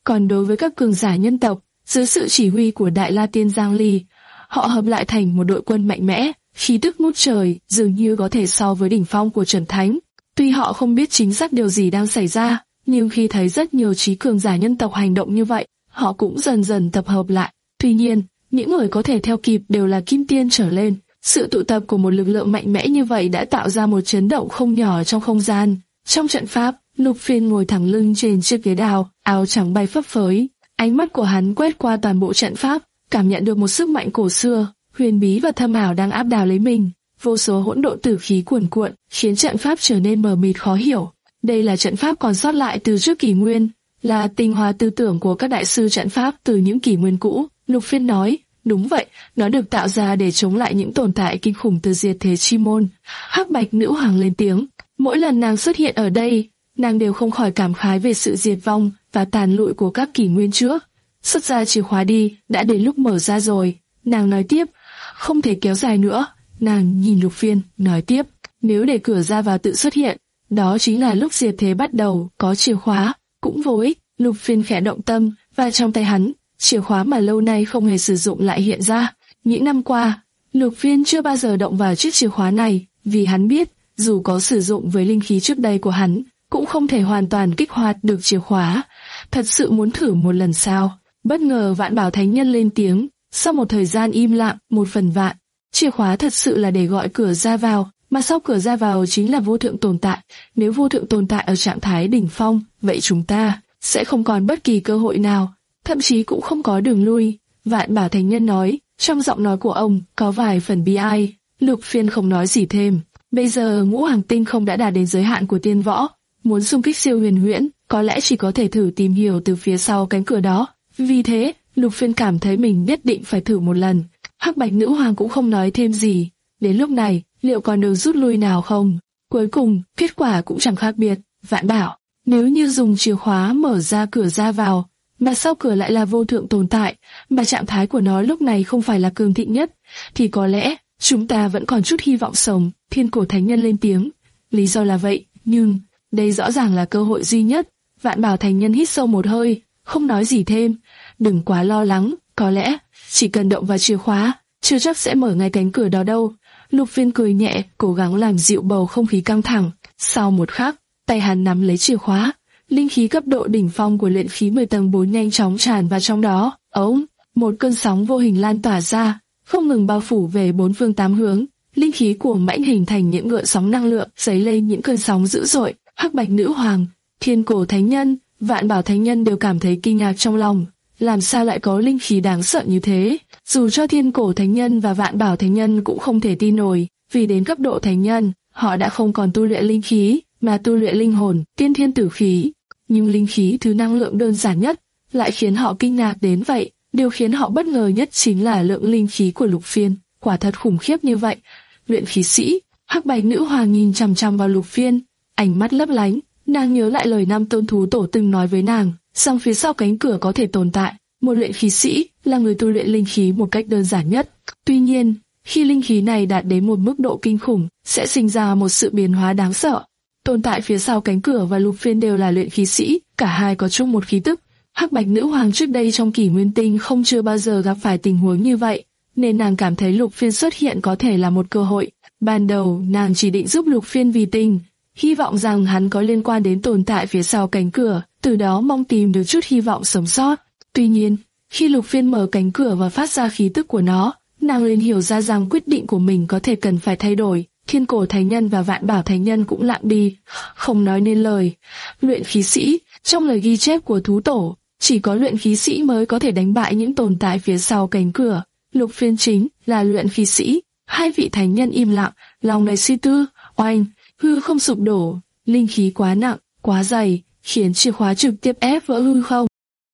Còn đối với các cường giả nhân tộc, dưới sự chỉ huy của Đại La Tiên Giang Ly, họ hợp lại thành một đội quân mạnh mẽ, khí tức ngút trời, dường như có thể so với đỉnh phong của Chuẩn Thánh. Tuy họ không biết chính xác điều gì đang xảy ra, nhưng khi thấy rất nhiều trí cường giả nhân tộc hành động như vậy, họ cũng dần dần tập hợp lại. Tuy nhiên, những người có thể theo kịp đều là kim tiên trở lên. Sự tụ tập của một lực lượng mạnh mẽ như vậy đã tạo ra một chấn động không nhỏ trong không gian. Trong trận pháp, Lục Phiên ngồi thẳng lưng trên chiếc ghế đào, áo trắng bay phấp phới. Ánh mắt của hắn quét qua toàn bộ trận pháp, cảm nhận được một sức mạnh cổ xưa, huyền bí và thâm ảo đang áp đảo lấy mình. Vô số hỗn độn tử khí cuồn cuộn, khiến trận pháp trở nên mờ mịt khó hiểu. Đây là trận pháp còn sót lại từ trước kỷ nguyên, là tinh hoa tư tưởng của các đại sư trận pháp từ những kỷ nguyên cũ. Lục Phiên nói, đúng vậy, nó được tạo ra để chống lại những tồn tại kinh khủng từ diệt thế chi môn. Hắc Bạch Nữ Hoàng lên tiếng, mỗi lần nàng xuất hiện ở đây, nàng đều không khỏi cảm khái về sự diệt vong và tàn lụi của các kỷ nguyên trước. Xuất ra chìa khóa đi, đã đến lúc mở ra rồi. Nàng nói tiếp, không thể kéo dài nữa. Nàng nhìn Lục Phiên, nói tiếp, nếu để cửa ra vào tự xuất hiện, đó chính là lúc diệt thế bắt đầu, có chìa khóa, cũng vô ích. Lục Phiên khẽ động tâm, và trong tay hắn, chìa khóa mà lâu nay không hề sử dụng lại hiện ra. Những năm qua, Lục Phiên chưa bao giờ động vào chiếc chìa khóa này, vì hắn biết, dù có sử dụng với linh khí trước đây của hắn, cũng không thể hoàn toàn kích hoạt được chìa khóa. Thật sự muốn thử một lần sao? Bất ngờ Vạn Bảo Thánh Nhân lên tiếng, sau một thời gian im lặng, một phần vạn. Chìa khóa thật sự là để gọi cửa ra vào, mà sau cửa ra vào chính là vô thượng tồn tại. Nếu vô thượng tồn tại ở trạng thái đỉnh phong, vậy chúng ta sẽ không còn bất kỳ cơ hội nào, thậm chí cũng không có đường lui. Vạn Bảo Thánh Nhân nói, trong giọng nói của ông có vài phần bi ai. Lục Phiên không nói gì thêm. Bây giờ Ngũ Hành Tinh không đã đạt đến giới hạn của tiên võ, muốn xung kích siêu huyền huyễn, có lẽ chỉ có thể thử tìm hiểu từ phía sau cánh cửa đó. Vì thế, Lục Phiên cảm thấy mình nhất định phải thử một lần. Hắc Bạch Nữ Hoàng cũng không nói thêm gì. Đến lúc này, liệu còn đường rút lui nào không? Cuối cùng, kết quả cũng chẳng khác biệt. Vạn bảo, nếu như dùng chìa khóa mở ra cửa ra vào, mà sau cửa lại là vô thượng tồn tại, mà trạng thái của nó lúc này không phải là cường thịnh nhất, thì có lẽ chúng ta vẫn còn chút hy vọng sống. Thiên Cổ Thánh Nhân lên tiếng. Lý do là vậy, nhưng đây rõ ràng là cơ hội duy nhất. Vạn Bảo Thánh Nhân hít sâu một hơi, không nói gì thêm. Đừng quá lo lắng, có lẽ chỉ cần động vào chìa khóa, chưa chắc sẽ mở ngay cánh cửa đó đâu. Lục Phiên cười nhẹ, cố gắng làm dịu bầu không khí căng thẳng. Sau một khắc, tay hắn nắm lấy chìa khóa, linh khí cấp độ đỉnh phong của luyện khí mười tầng bốn nhanh chóng tràn vào trong đó. Ống, một cơn sóng vô hình lan tỏa ra, không ngừng bao phủ về bốn phương tám hướng. Linh khí của mãnh hình thành những gợn sóng năng lượng, dấy lên những cơn sóng dữ dội. Hắc Bạch Nữ Hoàng, Thiên Cổ Thánh Nhân, Vạn Bảo Thánh Nhân đều cảm thấy kinh ngạc trong lòng. Làm sao lại có linh khí đáng sợ như thế? Dù cho Thiên Cổ Thánh Nhân và Vạn Bảo Thánh Nhân cũng không thể tin nổi, vì đến cấp độ Thánh Nhân, họ đã không còn tu luyện linh khí, mà tu luyện linh hồn, tiên thiên tử khí. Nhưng linh khí, thứ năng lượng đơn giản nhất, lại khiến họ kinh ngạc đến vậy. Điều khiến họ bất ngờ nhất chính là lượng linh khí của Lục Phiên, quả thật khủng khiếp như vậy. Luyện khí sĩ. Hắc Bạch Nữ Hoàng nhìn chằm chằm vào Lục Phiên, ánh mắt lấp lánh. Nàng nhớ lại lời năm tôn thú tổ từng nói với nàng, rằng phía sau cánh cửa có thể tồn tại một luyện khí sĩ, là người tu luyện linh khí một cách đơn giản nhất. Tuy nhiên, khi linh khí này đạt đến một mức độ kinh khủng, sẽ sinh ra một sự biến hóa đáng sợ. Tồn tại phía sau cánh cửa và Lục Phiên đều là luyện khí sĩ, cả hai có chung một khí tức. Hắc Bạch Nữ Hoàng trước đây trong kỷ nguyên tinh không chưa bao giờ gặp phải tình huống như vậy, nên nàng cảm thấy Lục Phiên xuất hiện có thể là một cơ hội. Ban đầu nàng chỉ định giúp Lục Phiên vì tình, hy vọng rằng hắn có liên quan đến tồn tại phía sau cánh cửa, từ đó mong tìm được chút hy vọng sống sót. Tuy nhiên, khi Lục Phiên mở cánh cửa và phát ra khí tức của nó, nàng liền hiểu ra rằng quyết định của mình có thể cần phải thay đổi. Thiên Cổ Thánh Nhân và Vạn Bảo Thánh Nhân cũng lặng đi, không nói nên lời. Luyện khí sĩ, trong lời ghi chép của thú tổ, chỉ có luyện khí sĩ mới có thể đánh bại những tồn tại phía sau cánh cửa. Lục Phiên chính là luyện khí sĩ. Hai vị thánh nhân im lặng, lòng này suy tư. Oanh, hư không sụp đổ, linh khí quá nặng, quá dày, khiến chìa khóa trực tiếp ép vỡ hư không.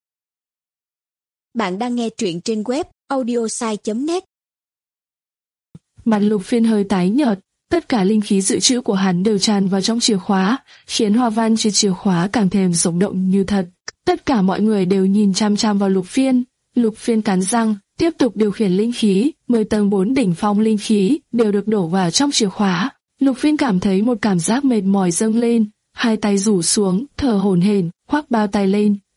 Bạn đang nghe truyện trên web audiosai chấm net. Mặt Lục Phiên hơi tái nhợt, tất cả linh khí dự trữ của hắn đều tràn vào trong chìa khóa, khiến hoa văn trên chìa khóa càng thêm sống động như thật. Tất cả mọi người đều nhìn chăm chăm vào Lục Phiên. Lục Phiên cắn răng, tiếp tục điều khiển linh khí, mười tầng bốn đỉnh phong linh khí đều được đổ vào trong chìa khóa. Lục Phiên cảm thấy một cảm giác mệt mỏi dâng lên, hai tay rủ xuống, thở hổn hển, khoác bao tay lên,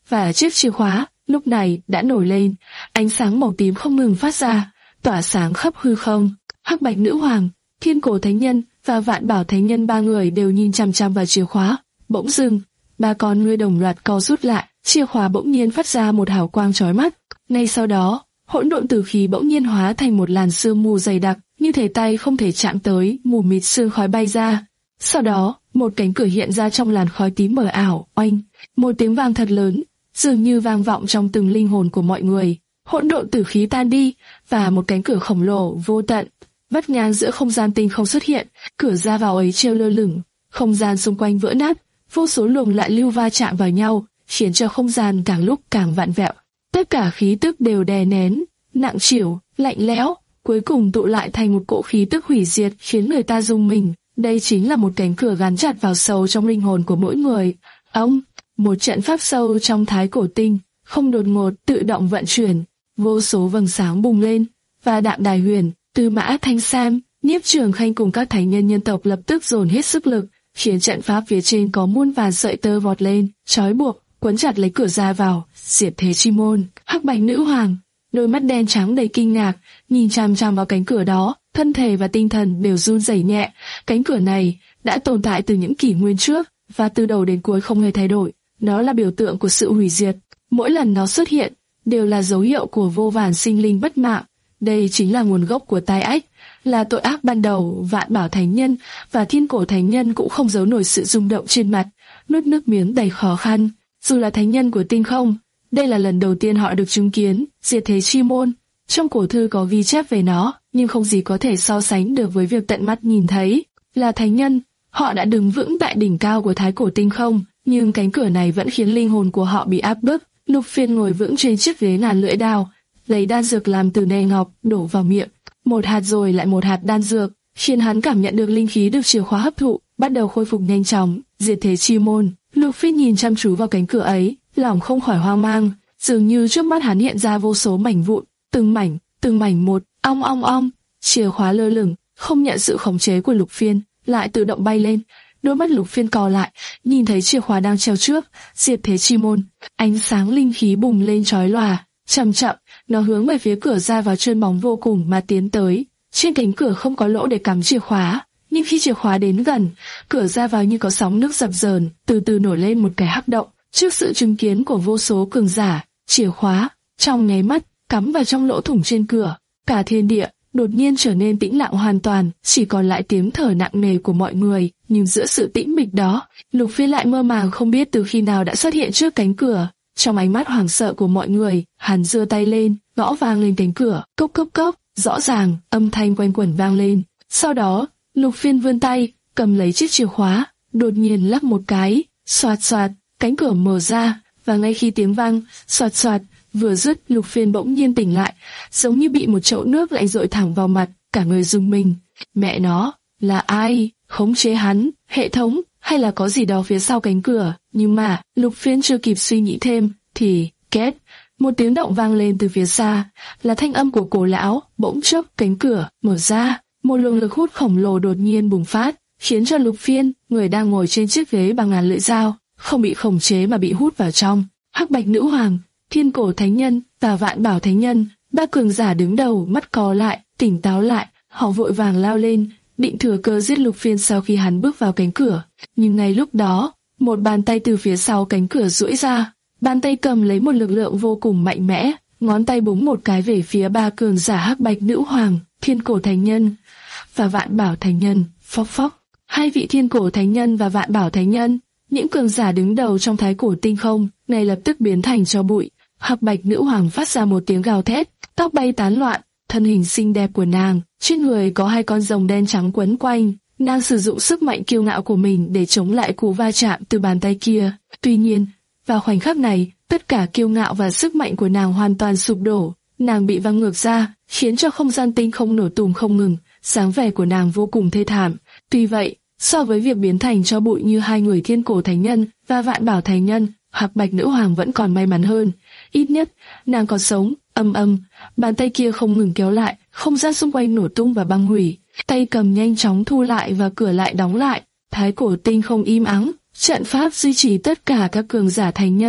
và chiếc chìa khóa lúc này đã nổi lên, ánh sáng màu tím không ngừng phát ra, tỏa sáng khắp hư không. Hắc Bạch Nữ Hoàng, Thiên Cổ Thánh Nhân và Vạn Bảo Thánh Nhân ba người đều nhìn chằm chằm vào chìa khóa. Bỗng dưng, ba con ngươi đồng loạt co rút lại, chìa khóa bỗng nhiên phát ra một hào quang chói mắt. Ngay sau đó, hỗn độn tử khí bỗng nhiên hóa thành một làn sương mù dày đặc, như thể tay không thể chạm tới, mù mịt sương khói bay ra. Sau đó, một cánh cửa hiện ra trong làn khói tím mờ ảo, oanh, một tiếng vang thật lớn, dường như vang vọng trong từng linh hồn của mọi người. Hỗn độn tử khí tan đi, và một cánh cửa khổng lồ vô tận vắt ngang giữa không gian tinh không xuất hiện. Cửa ra vào ấy treo lơ lửng, không gian xung quanh vỡ nát, vô số luồng lại lưu va chạm vào nhau, khiến cho không gian càng lúc càng vặn vẹo. Tất cả khí tức đều đè nén, nặng trĩu, lạnh lẽo, cuối cùng tụ lại thành một cỗ khí tức hủy diệt, khiến người ta rung mình. Đây chính là một cánh cửa gắn chặt vào sâu trong linh hồn của mỗi người. Ông, một trận pháp sâu trong thái cổ tinh, không đột ngột tự động vận chuyển, vô số vầng sáng bùng lên, và Đạm Đài Huyền, Tư Mã Thanh Sam, Nhiếp Trường Khanh cùng các thánh nhân nhân tộc lập tức dồn hết sức lực, khiến trận pháp phía trên có muôn vàn sợi tơ vọt lên, trói buộc, quấn chặt lấy cửa ra vào. Diệt Thế Chi Môn. Hắc Bạch Nữ Hoàng, đôi mắt đen trắng đầy kinh ngạc, nhìn chằm chằm vào cánh cửa đó, thân thể và tinh thần đều run rẩy nhẹ. Cánh cửa này đã tồn tại từ những kỷ nguyên trước, và từ đầu đến cuối không hề thay đổi. Nó là biểu tượng của sự hủy diệt. Mỗi lần nó xuất hiện, đều là dấu hiệu của vô vàn sinh linh bất mạng. Đây chính là nguồn gốc của tai ách, là tội ác ban đầu. Vạn Bảo Thánh Nhân và Thiên Cổ Thánh Nhân cũng không giấu nổi sự rung động trên mặt, nuốt nước miếng đầy khó khăn. Dù là thánh nhân của tinh không, đây là lần đầu tiên họ được chứng kiến Diệt Thế Chi Môn. Trong cổ thư có ghi chép về nó, nhưng không gì có thể so sánh được với việc tận mắt nhìn thấy. Là thánh nhân, họ đã đứng vững tại đỉnh cao của thái cổ tinh không, nhưng cánh cửa này vẫn khiến linh hồn của họ bị áp bức. Lục Phiên ngồi vững trên chiếc ghế ngàn lưỡi đao, lấy đan dược làm từ nê ngọc đổ vào miệng, một hạt rồi lại một hạt đan dược, khiến hắn cảm nhận được linh khí được chìa khóa hấp thụ, bắt đầu khôi phục nhanh chóng. Diệt Thế Chi Môn. Lục Phiên nhìn chăm chú vào cánh cửa ấy, lòng không khỏi hoang mang, dường như trước mắt hắn hiện ra vô số mảnh vụn, từng mảnh, từng mảnh một, ong ong ong, chìa khóa lơ lửng, không nhận sự khống chế của Lục Phiên, lại tự động bay lên. Đôi mắt Lục Phiên co lại, nhìn thấy chìa khóa đang treo trước Diệt Thế Chi Môn. Ánh sáng linh khí bùng lên chói lòa, chậm chậm, nó hướng về phía cửa ra vào trơn bóng vô cùng mà tiến tới. Trên cánh cửa không có lỗ để cắm chìa khóa, nhưng khi chìa khóa đến gần, cửa ra vào như có sóng nước dập dờn, từ từ nổi lên một cái hắc động. Trước sự chứng kiến của vô số cường giả, chìa khóa trong nháy mắt cắm vào trong lỗ thủng trên cửa. Cả thiên địa đột nhiên trở nên tĩnh lặng hoàn toàn, chỉ còn lại tiếng thở nặng nề của mọi người. Nhưng giữa sự tĩnh mịch đó, Lục Phiên lại mơ màng không biết từ khi nào đã xuất hiện trước cánh cửa. Trong ánh mắt hoảng sợ của mọi người, hắn giơ tay lên, gõ vang lên cánh cửa, cốc cốc cốc, rõ ràng, âm thanh quanh quẩn vang lên. Sau đó, Lục Phiên vươn tay, cầm lấy chiếc chìa khóa, đột nhiên lắc một cái, xoạt xoạt, cánh cửa mở ra, và ngay khi tiếng vang xoạt xoạt vừa dứt, Lục Phiên bỗng nhiên tỉnh lại, giống như bị một chậu nước lạnh dội thẳng vào mặt, cả người rùng mình. Mẹ nó, là ai khống chế hắn? Hệ thống hay là có gì đó phía sau cánh cửa? Nhưng mà Lục Phiên chưa kịp suy nghĩ thêm thì két, một tiếng động vang lên từ phía xa, là thanh âm của Cổ lão. Bỗng chốc cánh cửa mở ra, một luồng lực hút khổng lồ đột nhiên bùng phát, khiến cho Lục Phiên, người đang ngồi trên chiếc ghế bằng ngàn lưỡi dao, không bị khống chế mà bị hút vào trong. Hắc Bạch Nữ Hoàng, Thiên Cổ Thánh Nhân và Vạn Bảo Thánh Nhân, ba cường giả đứng đầu mắt co lại, tỉnh táo lại, họ vội vàng lao lên, định thừa cơ giết Lục Phiên sau khi hắn bước vào cánh cửa. Nhưng ngay lúc đó, một bàn tay từ phía sau cánh cửa duỗi ra, bàn tay cầm lấy một lực lượng vô cùng mạnh mẽ, ngón tay búng một cái về phía ba cường giả Hắc Bạch Nữ Hoàng, Thiên Cổ Thánh Nhân và Vạn Bảo Thánh Nhân. Phốc phốc, hai vị Thiên Cổ Thánh Nhân và Vạn Bảo Thánh Nhân, những cường giả đứng đầu trong thái cổ tinh không, ngay lập tức biến thành tro bụi. Hắc Bạch Nữ Hoàng phát ra một tiếng gào thét, tóc bay tán loạn, thân hình xinh đẹp của nàng, trên người có hai con rồng đen trắng quấn quanh, nàng sử dụng sức mạnh kiêu ngạo của mình để chống lại cú va chạm từ bàn tay kia. Tuy nhiên, vào khoảnh khắc này, tất cả kiêu ngạo và sức mạnh của nàng hoàn toàn sụp đổ, nàng bị văng ngược ra, khiến cho không gian tinh không nổ tung không ngừng, dáng vẻ của nàng vô cùng thê thảm. Tuy vậy, so với việc biến thành tro bụi như hai người Thiên Cổ Thánh Nhân và Vạn Bảo Thánh Nhân, Hắc Bạch Nữ Hoàng vẫn còn may mắn hơn. Ít nhất, nàng còn sống. Âm âm, bàn tay kia không ngừng kéo lại, không gian xung quanh nổ tung và băng hủy. Tay cầm nhanh chóng thu lại và cửa lại đóng lại. Thái cổ tinh không im ắng, trận pháp duy trì tất cả các cường giả thánh nhân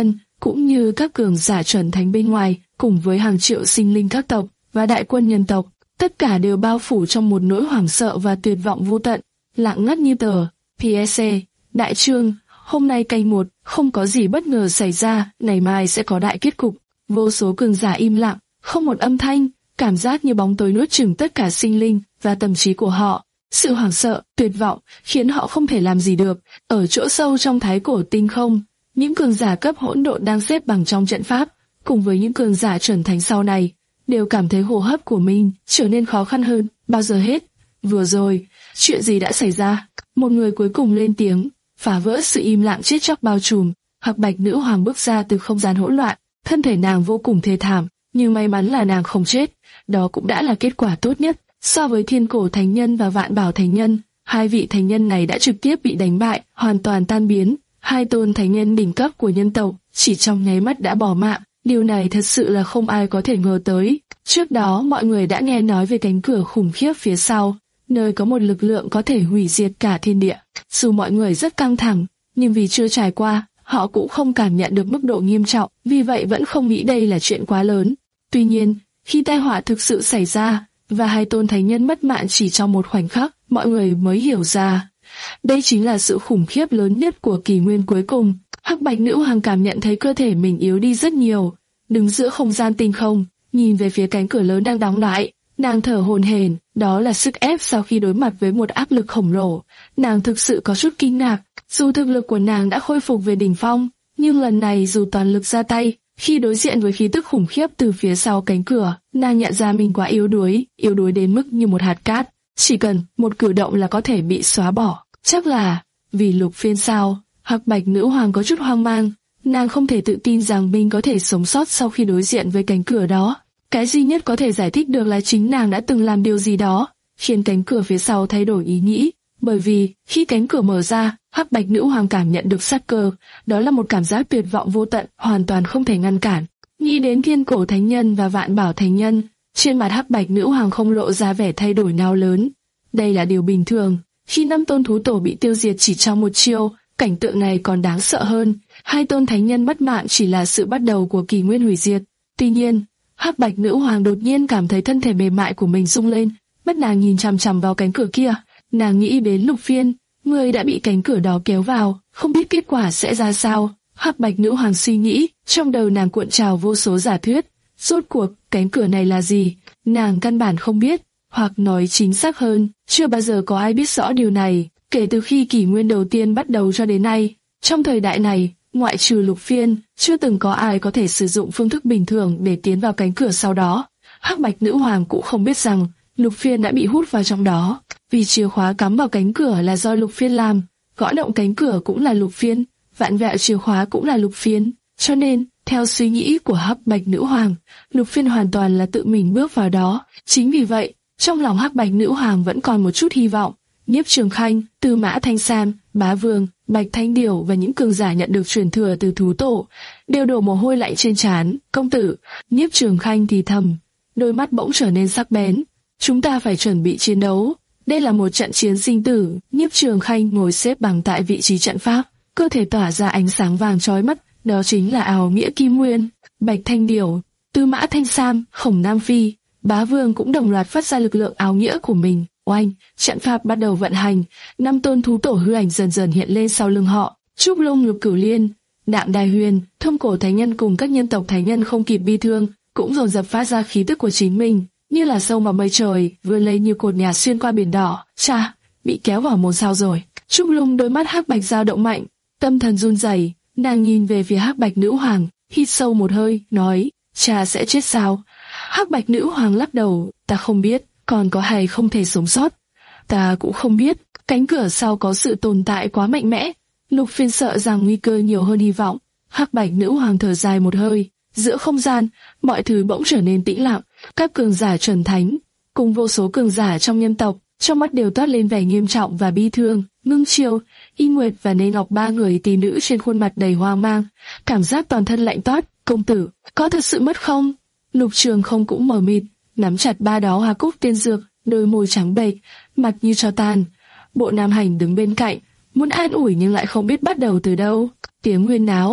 cũng như các cường giả chuẩn thánh bên ngoài, cùng với hàng triệu sinh linh các tộc và đại quân nhân tộc, tất cả đều bao phủ trong một nỗi hoảng sợ và tuyệt vọng vô tận, lặng ngắt như tờ. pê ét xê, Đại chương, hôm nay canh một, không có gì bất ngờ xảy ra, ngày mai sẽ có đại kết cục. Vô số cường giả im lặng, không một âm thanh, cảm giác như bóng tối nuốt chửng tất cả sinh linh và tâm trí của họ. Sự hoảng sợ, tuyệt vọng khiến họ không thể làm gì được. Ở chỗ sâu trong thái cổ tinh không, những cường giả cấp hỗn độn đang xếp bằng trong trận pháp, cùng với những cường giả chuẩn thánh sau này, đều cảm thấy hô hấp của mình trở nên khó khăn hơn bao giờ hết. Vừa rồi, chuyện gì đã xảy ra? Một người cuối cùng lên tiếng, phá vỡ sự im lặng chết chóc bao trùm. Hắc Bạch Nữ Hoàng bước ra từ không gian hỗn loạn, thân thể nàng vô cùng thê thảm, nhưng may mắn là nàng không chết. Đó cũng đã là kết quả tốt nhất. So với Thiên Cổ Thánh Nhân và Vạn Bảo Thánh Nhân, hai vị thánh nhân này đã trực tiếp bị đánh bại, hoàn toàn tan biến. Hai tôn thánh nhân đỉnh cấp của nhân tộc chỉ trong nháy mắt đã bỏ mạng. Điều này thật sự là không ai có thể ngờ tới. Trước đó mọi người đã nghe nói về cánh cửa khủng khiếp phía sau, nơi có một lực lượng có thể hủy diệt cả thiên địa. Dù mọi người rất căng thẳng, nhưng vì chưa trải qua, họ cũng không cảm nhận được mức độ nghiêm trọng, vì vậy vẫn không nghĩ đây là chuyện quá lớn. Tuy nhiên, khi tai họa thực sự xảy ra, và hai tôn thánh nhân mất mạng chỉ trong một khoảnh khắc, mọi người mới hiểu ra. Đây chính là sự khủng khiếp lớn nhất của kỷ nguyên cuối cùng. Hắc Bạch Nữ Hoàng cảm nhận thấy cơ thể mình yếu đi rất nhiều, đứng giữa không gian tinh không, nhìn về phía cánh cửa lớn đang đóng lại, nàng thở hổn hển, đó là sức ép sau khi đối mặt với một áp lực khổng lồ. Nàng thực sự có chút kinh ngạc, dù thực lực của nàng đã khôi phục về đỉnh phong, nhưng lần này dù toàn lực ra tay, khi đối diện với khí tức khủng khiếp từ phía sau cánh cửa, nàng nhận ra mình quá yếu đuối, yếu đuối đến mức như một hạt cát, chỉ cần một cử động là có thể bị xóa bỏ. Chắc là vì Lục Phiên sao? Hắc Bạch Nữ Hoàng có chút hoang mang, nàng không thể tự tin rằng mình có thể sống sót sau khi đối diện với cánh cửa đó. Cái duy nhất có thể giải thích được là chính nàng đã từng làm điều gì đó, khiến cánh cửa phía sau thay đổi ý nghĩ. Bởi vì, khi cánh cửa mở ra, Hắc Bạch Nữ Hoàng cảm nhận được sát cơ, đó là một cảm giác tuyệt vọng vô tận, hoàn toàn không thể ngăn cản. Nghĩ đến Thiên Cổ Thánh Nhân và Vạn Bảo Thánh Nhân, trên mặt Hắc Bạch Nữ Hoàng không lộ ra vẻ thay đổi nào lớn. Đây là điều bình thường, khi năm tôn thú tổ bị tiêu diệt chỉ trong một chiêu, cảnh tượng này còn đáng sợ hơn. Hai tôn thánh nhân mất mạng chỉ là sự bắt đầu của kỷ nguyên hủy diệt. Tuy nhiên, Hắc Bạch Nữ Hoàng đột nhiên cảm thấy thân thể mềm mại của mình rung lên, mắt nàng nhìn chằm chằm vào cánh cửa kia. Nàng nghĩ đến Lục Phiên, người đã bị cánh cửa đó kéo vào, không biết kết quả sẽ ra sao. Hắc Bạch Nữ Hoàng suy nghĩ, trong đầu nàng cuộn trào vô số giả thuyết. Rốt cuộc, cánh cửa này là gì? Nàng căn bản không biết, hoặc nói chính xác hơn, chưa bao giờ có ai biết rõ điều này. Kể từ khi kỷ nguyên đầu tiên bắt đầu cho đến nay, trong thời đại này, ngoại trừ Lục Phiên, chưa từng có ai có thể sử dụng phương thức bình thường để tiến vào cánh cửa sau đó. Hắc Bạch Nữ Hoàng cũng không biết rằng Lục Phiên đã bị hút vào trong đó, vì chìa khóa cắm vào cánh cửa là do Lục Phiên làm, gõ động cánh cửa cũng là Lục Phiên, vạn vẹo chìa khóa cũng là Lục Phiên. Cho nên, theo suy nghĩ của Hắc Bạch Nữ Hoàng, Lục Phiên hoàn toàn là tự mình bước vào đó. Chính vì vậy, trong lòng Hắc Bạch Nữ Hoàng vẫn còn một chút hy vọng. Nhiếp Trường Khanh, Tư Mã Thanh Sam, Bá Vương, Bạch Thanh Điểu và những cường giả nhận được truyền thừa từ thú tổ đều đổ mồ hôi lạnh trên trán. Công tử, Nhiếp Trường Khanh thì thầm, đôi mắt bỗng trở nên sắc bén. Chúng ta phải chuẩn bị chiến đấu. Đây là một trận chiến sinh tử. Nhiếp Trường Khanh ngồi xếp bằng tại vị trí trận pháp, cơ thể tỏa ra ánh sáng vàng chói mắt. Đó chính là áo nghĩa Kim Nguyên. Bạch Thanh Điểu, Tư Mã Thanh Sam, Khổng Nam Phi, Bá Vương cũng đồng loạt phát ra lực lượng áo nghĩa của mình. Oanh, trận pháp bắt đầu vận hành, năm tôn thú tổ hư ảnh dần dần hiện lên sau lưng họ. Trúc Lung, Lục Cửu Liên, Đạm Đài Huyền, Thông Cổ Thánh Nhân cùng các nhân tộc thánh nhân không kịp bi thương, cũng dồn dập phát ra khí tức của chính mình, như là sông vào mây trời, vươn lấy như cột nhà xuyên qua biển đỏ. Cha, bị kéo vào môn sao rồi? Trúc Lung đôi mắt hắc bạch dao động mạnh, tâm thần run rẩy, nàng nhìn về phía Hắc Bạch Nữ Hoàng, hít sâu một hơi, nói: cha sẽ chết sao? Hắc Bạch Nữ Hoàng lắc đầu, ta không biết, còn có hay không thể sống sót. Ta cũng không biết, cánh cửa sau có sự tồn tại quá mạnh mẽ. Lục Phiên sợ rằng nguy cơ nhiều hơn hy vọng. Hắc Bạch Nữ Hoàng thở dài một hơi, giữa không gian, mọi thứ bỗng trở nên tĩnh lặng. Các cường giả chuẩn thánh, cùng vô số cường giả trong nhân tộc, trong mắt đều toát lên vẻ nghiêm trọng và bi thương. Ngưng Chiêu, Y Nguyệt và Nê Ngọc ba người tỷ nữ trên khuôn mặt đầy hoang mang, cảm giác toàn thân lạnh toát. Công tử, có thật sự mất không? Lục Trường Không cũng mờ mịt, nắm chặt ba đó hoa cúc tiên dược, đôi môi trắng bệch, mặt như tro tàn. Bộ Nam Hành đứng bên cạnh, muốn an ủi nhưng lại không biết bắt đầu từ đâu. Tiếng huyên náo,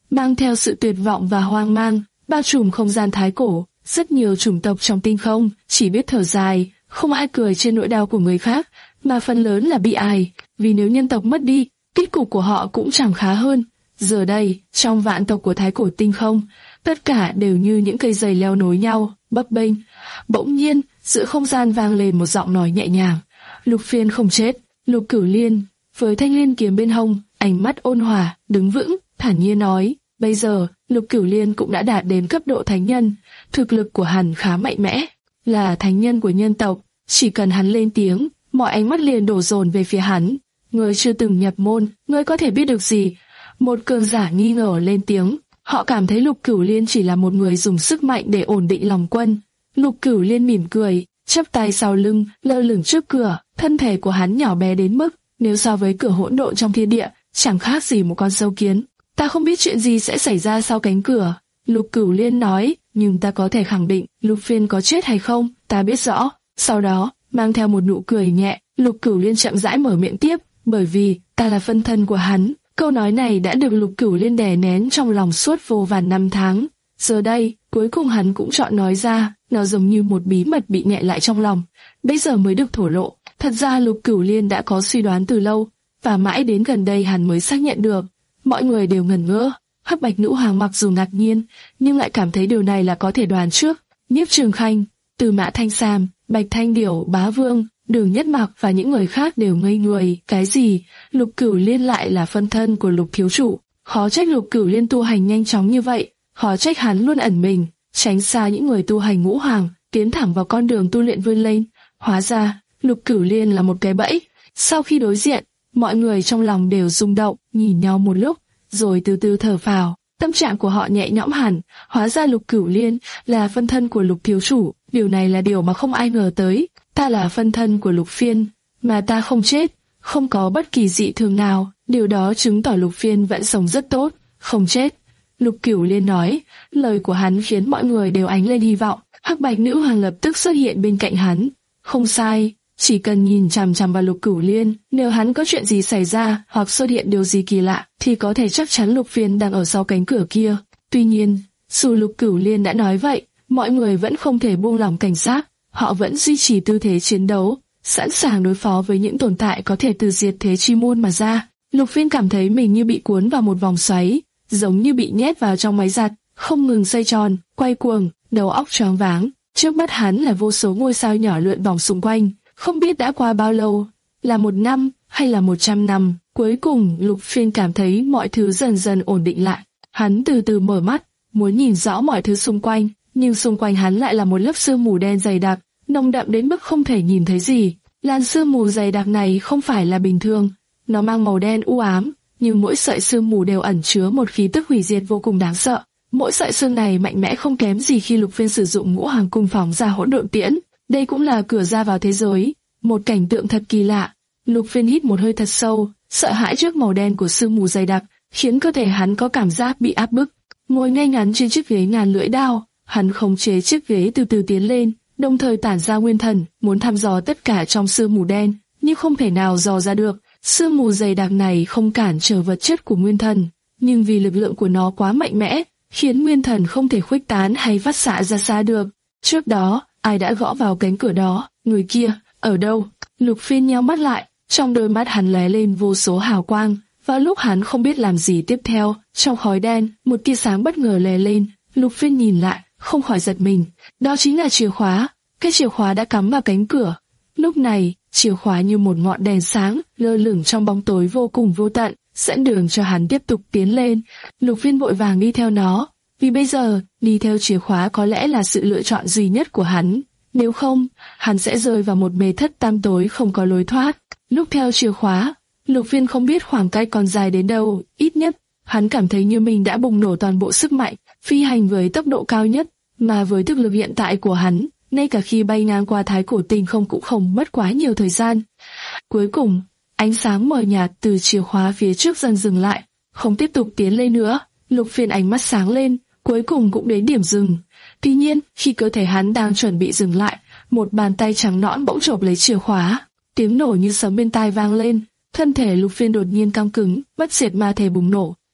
mang theo sự tuyệt vọng và hoang mang, bao trùm không gian thái cổ. Rất nhiều chủng tộc trong tinh không chỉ biết thở dài, không ai cười trên nỗi đau của người khác, mà phần lớn là bi ai, vì nếu nhân tộc mất đi, kết cục của họ cũng chẳng khá hơn. Giờ đây, trong vạn tộc của thái cổ tinh không, tất cả đều như những cây giày leo nối nhau, bấp bênh. Bỗng nhiên, giữa không gian vang lên một giọng nói nhẹ nhàng. Lục Phiên không chết. Lục Cửu Liên, với thanh liên kiếm bên hông, ánh mắt ôn hòa, đứng vững, thản nhiên nói. Bây giờ, Lục Cửu Liên cũng đã đạt đến cấp độ thánh nhân, thực lực của hắn khá mạnh mẽ, là thánh nhân của nhân tộc. Chỉ cần hắn lên tiếng, mọi ánh mắt liền đổ dồn về phía hắn. Ngươi chưa từng nhập môn, ngươi có thể biết được gì? Một cường giả nghi ngờ lên tiếng. Họ cảm thấy Lục Cửu Liên chỉ là một người dùng sức mạnh để ổn định lòng quân. Lục Cửu Liên mỉm cười, chắp tay sau lưng, lơ lửng trước cửa. Thân thể của hắn nhỏ bé đến mức, nếu so với cửa hỗn độn trong thiên địa, chẳng khác gì một con sâu kiến. Ta không biết chuyện gì sẽ xảy ra sau cánh cửa, Lục Cửu Liên nói, nhưng ta có thể khẳng định, Lục Phiên có chết hay không, ta biết rõ. Sau đó, mang theo một nụ cười nhẹ, Lục Cửu Liên chậm rãi mở miệng tiếp, bởi vì ta là phân thân của hắn. Câu nói này đã được Lục Cửu Liên đè nén trong lòng suốt vô vàn năm tháng. Giờ đây, cuối cùng hắn cũng chọn nói ra, nó giống như một bí mật bị nghẹn lại trong lòng, bây giờ mới được thổ lộ. Thật ra Lục Cửu Liên đã có suy đoán từ lâu, và mãi đến gần đây hắn mới xác nhận được. Mọi người đều ngẩn ngơ. Hắc Bạch Nữ Hoàng mặc dù ngạc nhiên, nhưng lại cảm thấy điều này là có thể đoán trước. Nhiếp Trường Khanh, Từ Mã Thanh Sam, Bạch Thanh Điểu, Bá Vương, Đường Nhất Mặc và những người khác đều ngây người. Cái gì? Lục Cửu Liên lại là phân thân của Lục thiếu chủ? Khó trách Lục Cửu Liên tu hành nhanh chóng như vậy. Khó trách hắn luôn ẩn mình, tránh xa những người tu hành ngũ hoàng, tiến thẳng vào con đường tu luyện vươn lên. Hóa ra, Lục Cửu Liên là một cái bẫy. Sau khi đối diện, mọi người trong lòng đều rung động, nhìn nhau một lúc, rồi từ từ thở phào. Tâm trạng của họ nhẹ nhõm hẳn. Hóa ra Lục Cửu Liên là phân thân của Lục thiếu chủ. Điều này là điều mà không ai ngờ tới. Ta là phân thân của Lục Phiên, mà ta không chết, không có bất kỳ dị thường nào. Điều đó chứng tỏ Lục Phiên vẫn sống rất tốt, không chết. Lục Cửu Liên nói, lời của hắn khiến mọi người đều ánh lên hy vọng. Hắc Bạch Nữ Hoàng lập tức xuất hiện bên cạnh hắn. Không sai, chỉ cần nhìn chằm chằm vào Lục Cửu Liên, nếu hắn có chuyện gì xảy ra hoặc xuất hiện điều gì kỳ lạ, thì có thể chắc chắn Lục Phiên đang ở sau cánh cửa kia. Tuy nhiên, dù Lục Cửu Liên đã nói vậy, mọi người vẫn không thể buông lỏng cảnh giác. Họ vẫn duy trì tư thế chiến đấu, sẵn sàng đối phó với những tồn tại có thể từ diệt thế chi môn mà ra. Lục Phiên cảm thấy mình như bị cuốn vào một vòng xoáy, giống như bị nhét vào trong máy giặt, không ngừng xoay tròn, quay cuồng, đầu óc choáng váng. Trước mắt hắn là vô số ngôi sao nhỏ lượn vòng xung quanh, không biết đã qua bao lâu, là một năm hay là một trăm năm. Cuối cùng Lục Phiên cảm thấy mọi thứ dần dần ổn định lại. Hắn từ từ mở mắt, muốn nhìn rõ mọi thứ xung quanh, nhưng xung quanh hắn lại là một lớp sương mù đen dày đặc, nồng đậm đến mức không thể nhìn thấy gì. Làn sương mù dày đặc này không phải là bình thường, nó mang màu đen u ám, nhưng mỗi sợi sương mù đều ẩn chứa một khí tức hủy diệt vô cùng đáng sợ. Mỗi sợi sương này mạnh mẽ không kém gì khi Lục Phiên sử dụng ngũ hoàng cung phóng ra hỗn độn tiễn. Đây cũng là cửa ra vào thế giới, một cảnh tượng thật kỳ lạ. Lục Phiên hít một hơi thật sâu, sợ hãi trước màu đen của sương mù dày đặc, khiến cơ thể hắn có cảm giác bị áp bức. Ngồi ngay ngắn trên chiếc ghế ngàn lưỡi đao, hắn khống chế chiếc ghế từ từ tiến lên, đồng thời tản ra nguyên thần, muốn thăm dò tất cả trong sương mù đen, nhưng không thể nào dò ra được. Sương mù dày đặc này không cản trở vật chất của nguyên thần, nhưng vì lực lượng của nó quá mạnh mẽ, khiến nguyên thần không thể khuếch tán hay phát xạ ra xa được. Trước đó, ai đã gõ vào cánh cửa đó? Người kia, ở đâu? Lục Phiên nheo mắt lại, trong đôi mắt hắn lóe lên vô số hào quang. Vào lúc hắn không biết làm gì tiếp theo, trong khói đen, một tia sáng bất ngờ lóe lên. Lục Phiên nhìn lại, không khỏi giật mình. Đó chính là chìa khóa. Cái chìa khóa đã cắm vào cánh cửa. Lúc này, chìa khóa như một ngọn đèn sáng, lơ lửng trong bóng tối vô cùng vô tận, dẫn đường cho hắn tiếp tục tiến lên. Lục Phiên vội vàng đi theo nó, vì bây giờ, đi theo chìa khóa có lẽ là sự lựa chọn duy nhất của hắn. Nếu không, hắn sẽ rơi vào một mê thất tam tối không có lối thoát. Lúc theo chìa khóa, Lục Phiên không biết khoảng cách còn dài đến đâu, ít nhất, hắn cảm thấy như mình đã bùng nổ toàn bộ sức mạnh, phi hành với tốc độ cao nhất, mà với thực lực hiện tại của hắn, ngay cả khi bay ngang qua thái cổ tinh không cũng không mất quá nhiều thời gian. Cuối cùng, ánh sáng mờ nhạt từ chìa khóa phía trước dần dừng lại, không tiếp tục tiến lên nữa. Lục Phiên ánh mắt sáng lên, cuối cùng cũng đến điểm dừng. Tuy nhiên, khi cơ thể hắn đang chuẩn bị dừng lại, một bàn tay trắng nõn bỗng chộp lấy chìa khóa. Tiếng nổ như sấm bên tai vang lên, thân thể Lục Phiên đột nhiên căng cứng, bất diệt ma thể bùng nổ,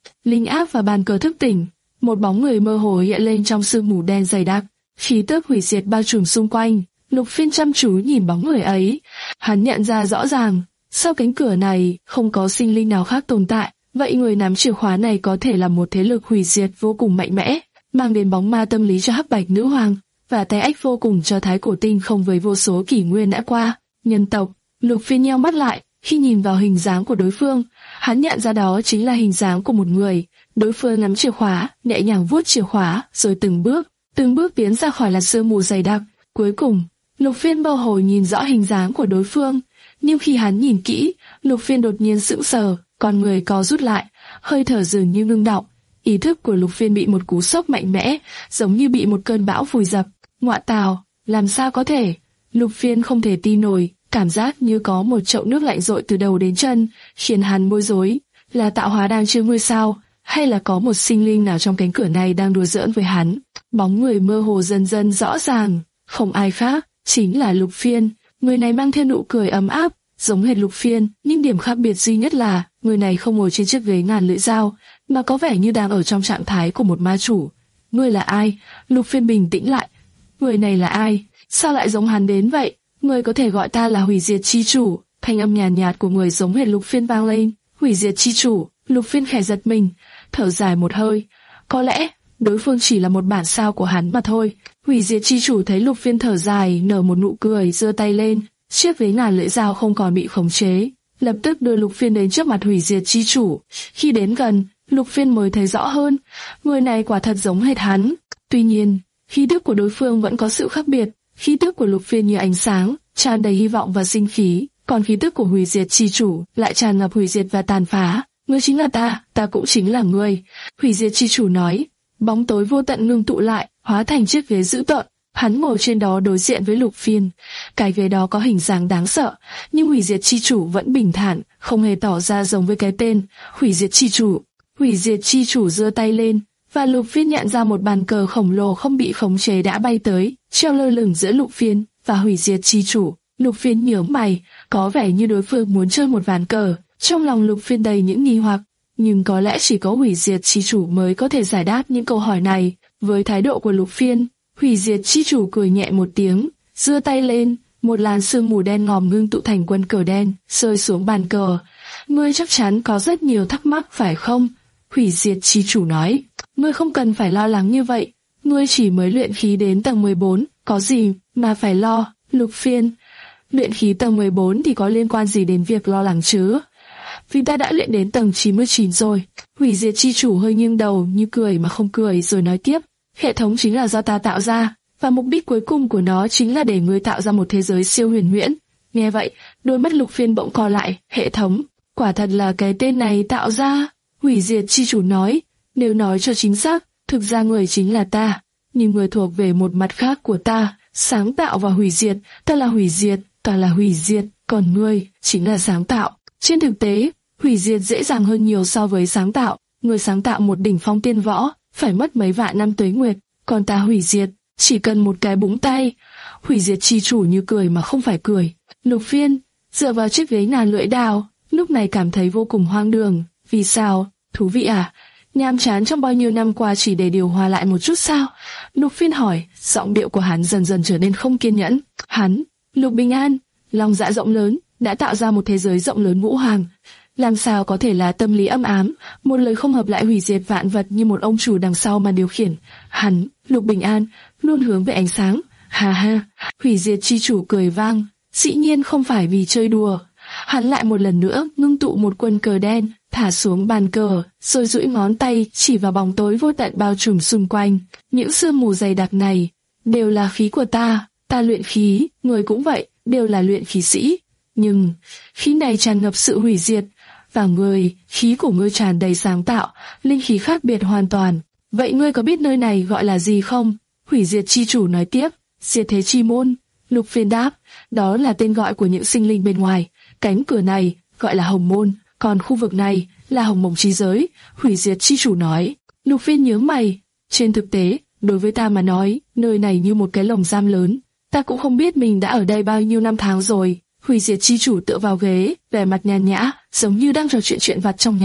linh áp và bàn cờ thức tỉnh. Một bóng người mơ hồ hiện lên trong sương mù đen dày đặc, khí tức hủy diệt bao trùm xung quanh. Lục Phiên chăm chú nhìn bóng người ấy, hắn nhận ra rõ ràng, sau cánh cửa này không có sinh linh nào khác tồn tại, vậy người nắm chìa khóa này có thể là một thế lực hủy diệt vô cùng mạnh mẽ, mang đến bóng ma tâm lý cho Hắc Bạch Nữ Hoàng, và tay ách vô cùng cho Thái Cổ Tinh không với vô số kỷ nguyên đã qua. Nhân tộc. Lục Phiên nheo mắt lại, khi nhìn vào hình dáng của đối phương, hắn nhận ra đó chính là hình dáng của một người. Đối phương nắm chìa khóa, nhẹ nhàng vuốt chìa khóa, rồi từng bước, từng bước tiến ra khỏi làn sương mù dày đặc. Cuối cùng, Lục Phiên mơ hồ nhìn rõ hình dáng của đối phương, nhưng khi hắn nhìn kỹ, Lục Phiên đột nhiên sững sờ, con người co rút lại, hơi thở dường như ngưng đọng. Ý thức của Lục Phiên bị một cú sốc mạnh mẽ, giống như bị một cơn bão vùi dập. Ngọa tào, làm sao có thể? Lục Phiên không thể tin nổi, cảm giác như có một chậu nước lạnh dội từ đầu đến chân, khiến hắn bối rối. Là tạo hóa đang trêu ngươi sao? Hay là có một sinh linh nào trong cánh cửa này đang đùa giỡn với hắn? Bóng người mơ hồ dần dần rõ ràng, không ai khác, chính là Lục Phiên. Người này mang theo nụ cười ấm áp, giống hệt Lục Phiên, nhưng điểm khác biệt duy nhất là người này không ngồi trên chiếc ghế ngàn lưỡi dao, mà có vẻ như đang ở trong trạng thái của một ma chủ. Ngươi là ai? Lục Phiên bình tĩnh lại. Người này là ai? Sao lại giống hắn đến vậy? Ngươi có thể gọi ta là hủy diệt chi chủ. Thanh âm nhàn nhạt, nhạt của người giống hệt Lục Phiên vang lên. Hủy diệt chi chủ. Lục Phiên khẽ giật mình, thở dài một hơi. Có lẽ đối phương chỉ là một bản sao của hắn mà thôi. Hủy diệt chi chủ thấy Lục Phiên thở dài, nở một nụ cười, giơ tay lên. Chiếc ghế ngàn lưỡi dao không còn bị khống chế, lập tức đưa Lục Phiên đến trước mặt hủy diệt chi chủ. Khi đến gần, Lục Phiên mới thấy rõ hơn, người này quả thật giống hệt hắn. Tuy nhiên, khí tức của đối phương vẫn có sự khác biệt. Khí tức của Lục Phiên như ánh sáng, tràn đầy hy vọng và sinh khí, còn khí tức của hủy diệt chi chủ lại tràn ngập hủy diệt và tàn phá. Ngươi chính là ta, ta cũng chính là ngươi. Hủy diệt chi chủ nói. Bóng tối vô tận ngưng tụ lại, hóa thành chiếc ghế dữ tợn. Hắn ngồi trên đó đối diện với Lục Phiên. Cái ghế đó có hình dáng đáng sợ, nhưng hủy diệt chi chủ vẫn bình thản, không hề tỏ ra giống với cái tên hủy diệt chi chủ. Hủy diệt chi chủ giơ tay lên, và Lục Phiên nhận ra một bàn cờ khổng lồ không bị khống chế đã bay tới, treo lơ lửng giữa Lục Phiên và hủy diệt chi chủ. Lục Phiên nhíu mày, có vẻ như đối phương muốn chơi một ván cờ. Trong lòng Lục Phiên đầy những nghi hoặc, nhưng có lẽ chỉ có hủy diệt chi chủ mới có thể giải đáp những câu hỏi này. Với thái độ của Lục Phiên, hủy diệt chi chủ cười nhẹ một tiếng, giơ tay lên, một làn sương mù đen ngòm ngưng tụ thành quân cờ đen, rơi xuống bàn cờ. Ngươi chắc chắn có rất nhiều thắc mắc phải không? Hủy diệt chi chủ nói. Ngươi không cần phải lo lắng như vậy, ngươi chỉ mới luyện khí đến tầng mười bốn, có gì mà phải lo? Lục Phiên. Luyện khí tầng mười bốn thì có liên quan gì đến việc lo lắng chứ? Vì ta đã luyện đến tầng chín mươi chín rồi. Hủy diệt chi chủ hơi nghiêng đầu như cười mà không cười rồi nói tiếp. Hệ thống chính là do ta tạo ra, và mục đích cuối cùng của nó chính là để ngươi tạo ra một thế giới siêu huyền huyễn. Nghe vậy, đôi mắt Lục Phiên bỗng co lại. Hệ thống, quả thật là cái tên này tạo ra. Hủy diệt chi chủ nói. Nếu nói cho chính xác, thực ra người chính là ta, nhưng người thuộc về một mặt khác của ta, sáng tạo và hủy diệt. Ta là hủy diệt, ta là hủy diệt, còn ngươi chính là sáng tạo. Trên thực tế, hủy diệt dễ dàng hơn nhiều so với sáng tạo. Người sáng tạo một đỉnh phong tiên võ phải mất mấy vạn năm tuế nguyệt, còn ta hủy diệt chỉ cần một cái búng tay. Hủy diệt chi chủ như cười mà không phải cười. Lục Phiên dựa vào chiếc ghế ngàn lưỡi đao, lúc này cảm thấy vô cùng hoang đường. Vì sao? Thú vị à? Nhàm chán trong bao nhiêu năm qua chỉ để điều hòa lại một chút sao? Lục Phiên hỏi. Giọng điệu của hắn dần dần trở nên không kiên nhẫn. Hắn, Lục Bình An, lòng dạ rộng lớn, đã tạo ra một thế giới rộng lớn ngũ hoàng. Làm sao có thể là tâm lý âm ám, một lời không hợp lại hủy diệt vạn vật như một ông chủ đằng sau mà điều khiển. Hắn, Lục Bình An, luôn hướng về ánh sáng. Ha ha, hủy diệt chi chủ cười vang. Dĩ nhiên không phải vì chơi đùa. Hắn lại một lần nữa ngưng tụ một quân cờ đen, thả xuống bàn cờ, rồi duỗi ngón tay chỉ vào bóng tối vô tận bao trùm xung quanh. Những sương mù dày đặc này đều là khí của ta. Ta luyện khí, người cũng vậy, đều là luyện khí sĩ. Nhưng khí này tràn ngập sự hủy diệt, và ngươi, khí của ngươi tràn đầy sáng tạo, linh khí khác biệt hoàn toàn. Vậy ngươi có biết nơi này gọi là gì không? Hủy diệt chi chủ nói tiếp. Diệt thế chi môn. Lục Phiên đáp. Đó là tên gọi của những sinh linh bên ngoài. Cánh cửa này gọi là hồng môn, còn khu vực này là hồng mộng chi giới. Hủy diệt chi chủ nói. Lục Phiên nhớ mày. Trên thực tế, đối với ta mà nói, nơi này như một cái lồng giam lớn. Ta cũng không biết mình đã ở đây bao nhiêu năm tháng rồi. Hủy diệt chi chủ tựa vào ghế, vẻ mặt nhàn nhã, giống như đang trò chuyện chuyện vặt trong nhà.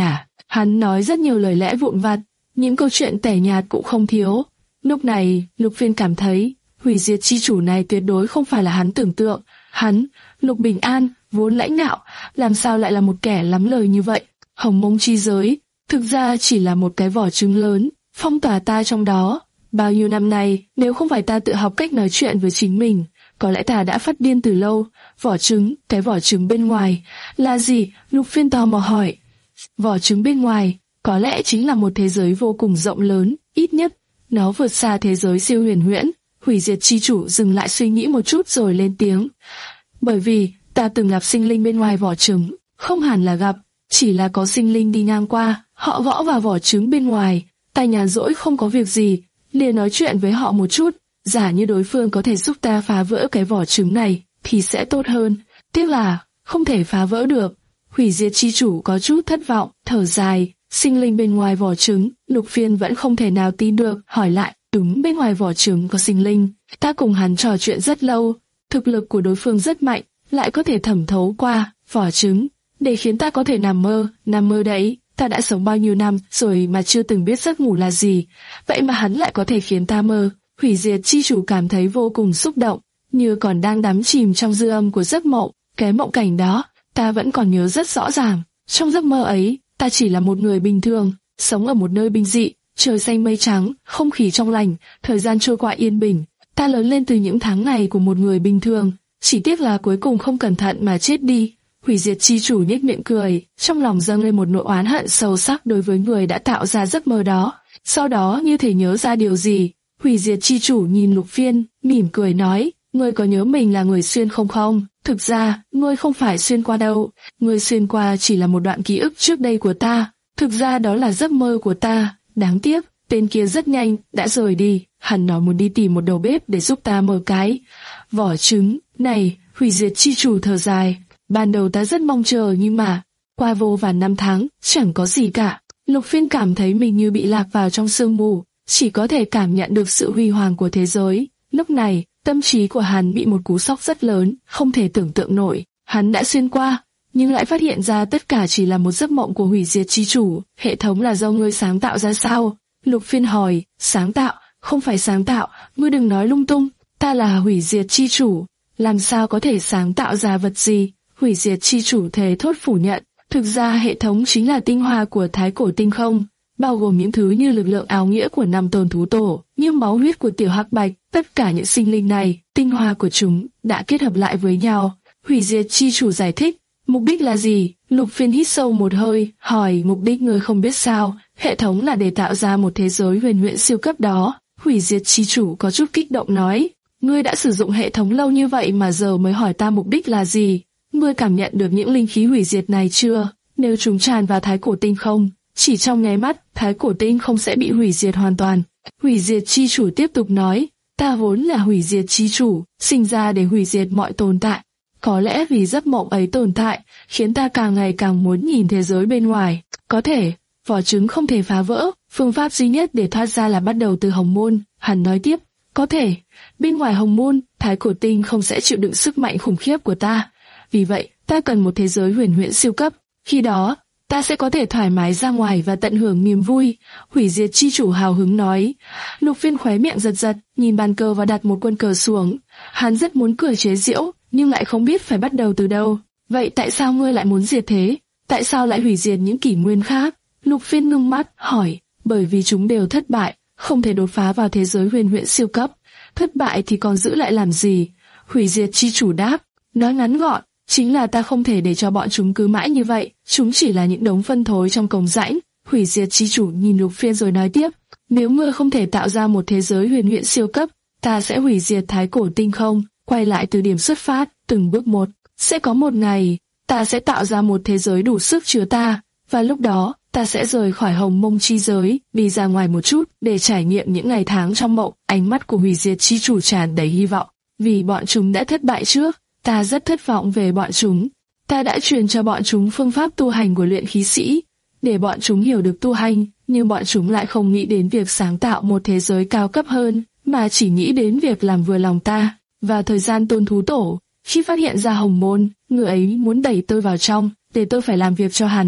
Hắn nói rất nhiều lời lẽ vụn vặt, những câu chuyện tẻ nhạt cũng không thiếu. Lúc này, Lục Phiên cảm thấy, hủy diệt chi chủ này tuyệt đối không phải là hắn tưởng tượng. Hắn, Lục Bình An, vốn lãnh ngạo, làm sao lại là một kẻ lắm lời như vậy? Hồng Mông chi giới, thực ra chỉ là một cái vỏ trứng lớn, phong tỏa ta trong đó. Bao nhiêu năm nay, nếu không phải ta tự học cách nói chuyện với chính mình, có lẽ ta đã phát điên từ lâu. Vỏ trứng, cái vỏ trứng bên ngoài, là gì? Lục Phiên tò mò hỏi. Vỏ trứng bên ngoài, có lẽ chính là một thế giới vô cùng rộng lớn, ít nhất, nó vượt xa thế giới siêu huyền huyễn. Hủy diệt chi chủ dừng lại suy nghĩ một chút rồi lên tiếng. Bởi vì, ta từng gặp sinh linh bên ngoài vỏ trứng, không hẳn là gặp, chỉ là có sinh linh đi ngang qua, họ gõ vào vỏ trứng bên ngoài, ta nhàn rỗi không có việc gì, liền nói chuyện với họ một chút, giả như đối phương có thể giúp ta phá vỡ cái vỏ trứng này, thì sẽ tốt hơn. Tiếc là, không thể phá vỡ được. Hủy diệt chi chủ có chút thất vọng, thở dài, sinh linh bên ngoài vỏ trứng, Lục Phiên vẫn không thể nào tin được, hỏi lại, đúng bên ngoài vỏ trứng có sinh linh, ta cùng hắn trò chuyện rất lâu, thực lực của đối phương rất mạnh, lại có thể thẩm thấu qua vỏ trứng, để khiến ta có thể nằm mơ, nằm mơ đấy, ta đã sống bao nhiêu năm rồi mà chưa từng biết giấc ngủ là gì, vậy mà hắn lại có thể khiến ta mơ. Hủy diệt chi chủ cảm thấy vô cùng xúc động, như còn đang đắm chìm trong dư âm của giấc mộng, cái mộng cảnh đó, ta vẫn còn nhớ rất rõ ràng. Trong giấc mơ ấy, ta chỉ là một người bình thường, sống ở một nơi bình dị, trời xanh mây trắng, không khí trong lành, thời gian trôi qua yên bình. Ta lớn lên từ những tháng ngày của một người bình thường, chỉ tiếc là cuối cùng không cẩn thận mà chết đi. Hủy diệt chi chủ nhếch miệng cười, trong lòng dâng lên một nỗi oán hận sâu sắc đối với người đã tạo ra giấc mơ đó. Sau đó như thể nhớ ra điều gì, hủy diệt chi chủ nhìn Lục Phiên, mỉm cười nói, ngươi có nhớ mình là người xuyên không không? Thực ra, ngươi không phải xuyên qua đâu, ngươi xuyên qua chỉ là một đoạn ký ức trước đây của ta, thực ra đó là giấc mơ của ta. Đáng tiếc, tên kia rất nhanh, đã rời đi, hắn nói muốn đi tìm một đầu bếp để giúp ta mở cái vỏ trứng này. Hủy diệt chi chủ thở dài, ban đầu ta rất mong chờ nhưng mà, qua vô vàn năm tháng, chẳng có gì cả. Lục Phiên cảm thấy mình như bị lạc vào trong sương mù, chỉ có thể cảm nhận được sự huy hoàng của thế giới. Lúc này, tâm trí của hắn bị một cú sốc rất lớn, không thể tưởng tượng nổi. Hắn đã xuyên qua, nhưng lại phát hiện ra tất cả chỉ là một giấc mộng của hủy diệt chi chủ. Hệ thống là do ngươi sáng tạo ra sao? Lục Phiên hỏi. Sáng tạo? Không phải sáng tạo, ngươi đừng nói lung tung. Ta là hủy diệt chi chủ, làm sao có thể sáng tạo ra vật gì? Hủy diệt chi chủ thề thốt phủ nhận. Thực ra hệ thống chính là tinh hoa của thái cổ tinh không, bao gồm những thứ như lực lượng áo nghĩa của năm tôn thú tổ, như máu huyết của tiểu hắc bạch. Tất cả những sinh linh này, tinh hoa của chúng đã kết hợp lại với nhau. Hủy diệt chi chủ giải thích. Mục đích là gì? Lục Phiên hít sâu một hơi, hỏi. Mục đích ngươi không biết sao? Hệ thống là để tạo ra một thế giới huyền huyễn siêu cấp đó. Hủy diệt chi chủ có chút kích động nói. Ngươi đã sử dụng hệ thống lâu như vậy mà giờ mới hỏi ta mục đích là gì? Ngươi cảm nhận được những linh khí hủy diệt này chưa? Nếu chúng tràn vào thái cổ tinh không, chỉ trong nháy mắt, thái cổ tinh không sẽ bị hủy diệt hoàn toàn. Hủy diệt chi chủ tiếp tục nói. Ta vốn là hủy diệt chi chủ, sinh ra để hủy diệt mọi tồn tại. Có lẽ vì giấc mộng ấy tồn tại, khiến ta càng ngày càng muốn nhìn thế giới bên ngoài. Có thể, vỏ trứng không thể phá vỡ, phương pháp duy nhất để thoát ra là bắt đầu từ hồng môn. Hắn nói tiếp, có thể, bên ngoài hồng môn, thái cổ tinh không sẽ chịu đựng sức mạnh khủng khiếp của ta. Vì vậy, ta cần một thế giới huyền huyễn siêu cấp. Khi đó, ta sẽ có thể thoải mái ra ngoài và tận hưởng niềm vui. Hủy diệt chi chủ hào hứng nói. Lục Phiên khóe miệng giật giật, nhìn bàn cờ và đặt một quân cờ xuống. Hắn rất muốn cười chế giễu, nhưng lại không biết phải bắt đầu từ đâu. Vậy tại sao ngươi lại muốn diệt thế? Tại sao lại hủy diệt những kỷ nguyên khác? Lục Phiên ngưng mắt, hỏi. Bởi vì chúng đều thất bại, không thể đột phá vào thế giới huyền huyễn siêu cấp. Thất bại thì còn giữ lại làm gì? Hủy diệt chi chủ đáp. Nói ngắn gọn, chính là ta không thể để cho bọn chúng cứ mãi như vậy, chúng chỉ là những đống phân thối trong cống rãnh. Hủy diệt chi chủ nhìn Lục Phiên rồi nói tiếp, nếu ngươi không thể tạo ra một thế giới huyền huyễn siêu cấp, ta sẽ hủy diệt thái cổ tinh không, quay lại từ điểm xuất phát, từng bước một. Sẽ có một ngày, ta sẽ tạo ra một thế giới đủ sức chứa ta, và lúc đó, ta sẽ rời khỏi hồng mông chi giới, đi ra ngoài một chút, để trải nghiệm những ngày tháng trong mộng. Ánh mắt của hủy diệt chi chủ tràn đầy hy vọng, vì bọn chúng đã thất bại trước. Ta rất thất vọng về bọn chúng. Ta đã truyền cho bọn chúng phương pháp tu hành của luyện khí sĩ, để bọn chúng hiểu được tu hành, nhưng bọn chúng lại không nghĩ đến việc sáng tạo một thế giới cao cấp hơn, mà chỉ nghĩ đến việc làm vừa lòng ta. Và thời gian tôn thú tổ, khi phát hiện ra hồng môn, người ấy muốn đẩy tôi vào trong, để tôi phải làm việc cho hắn.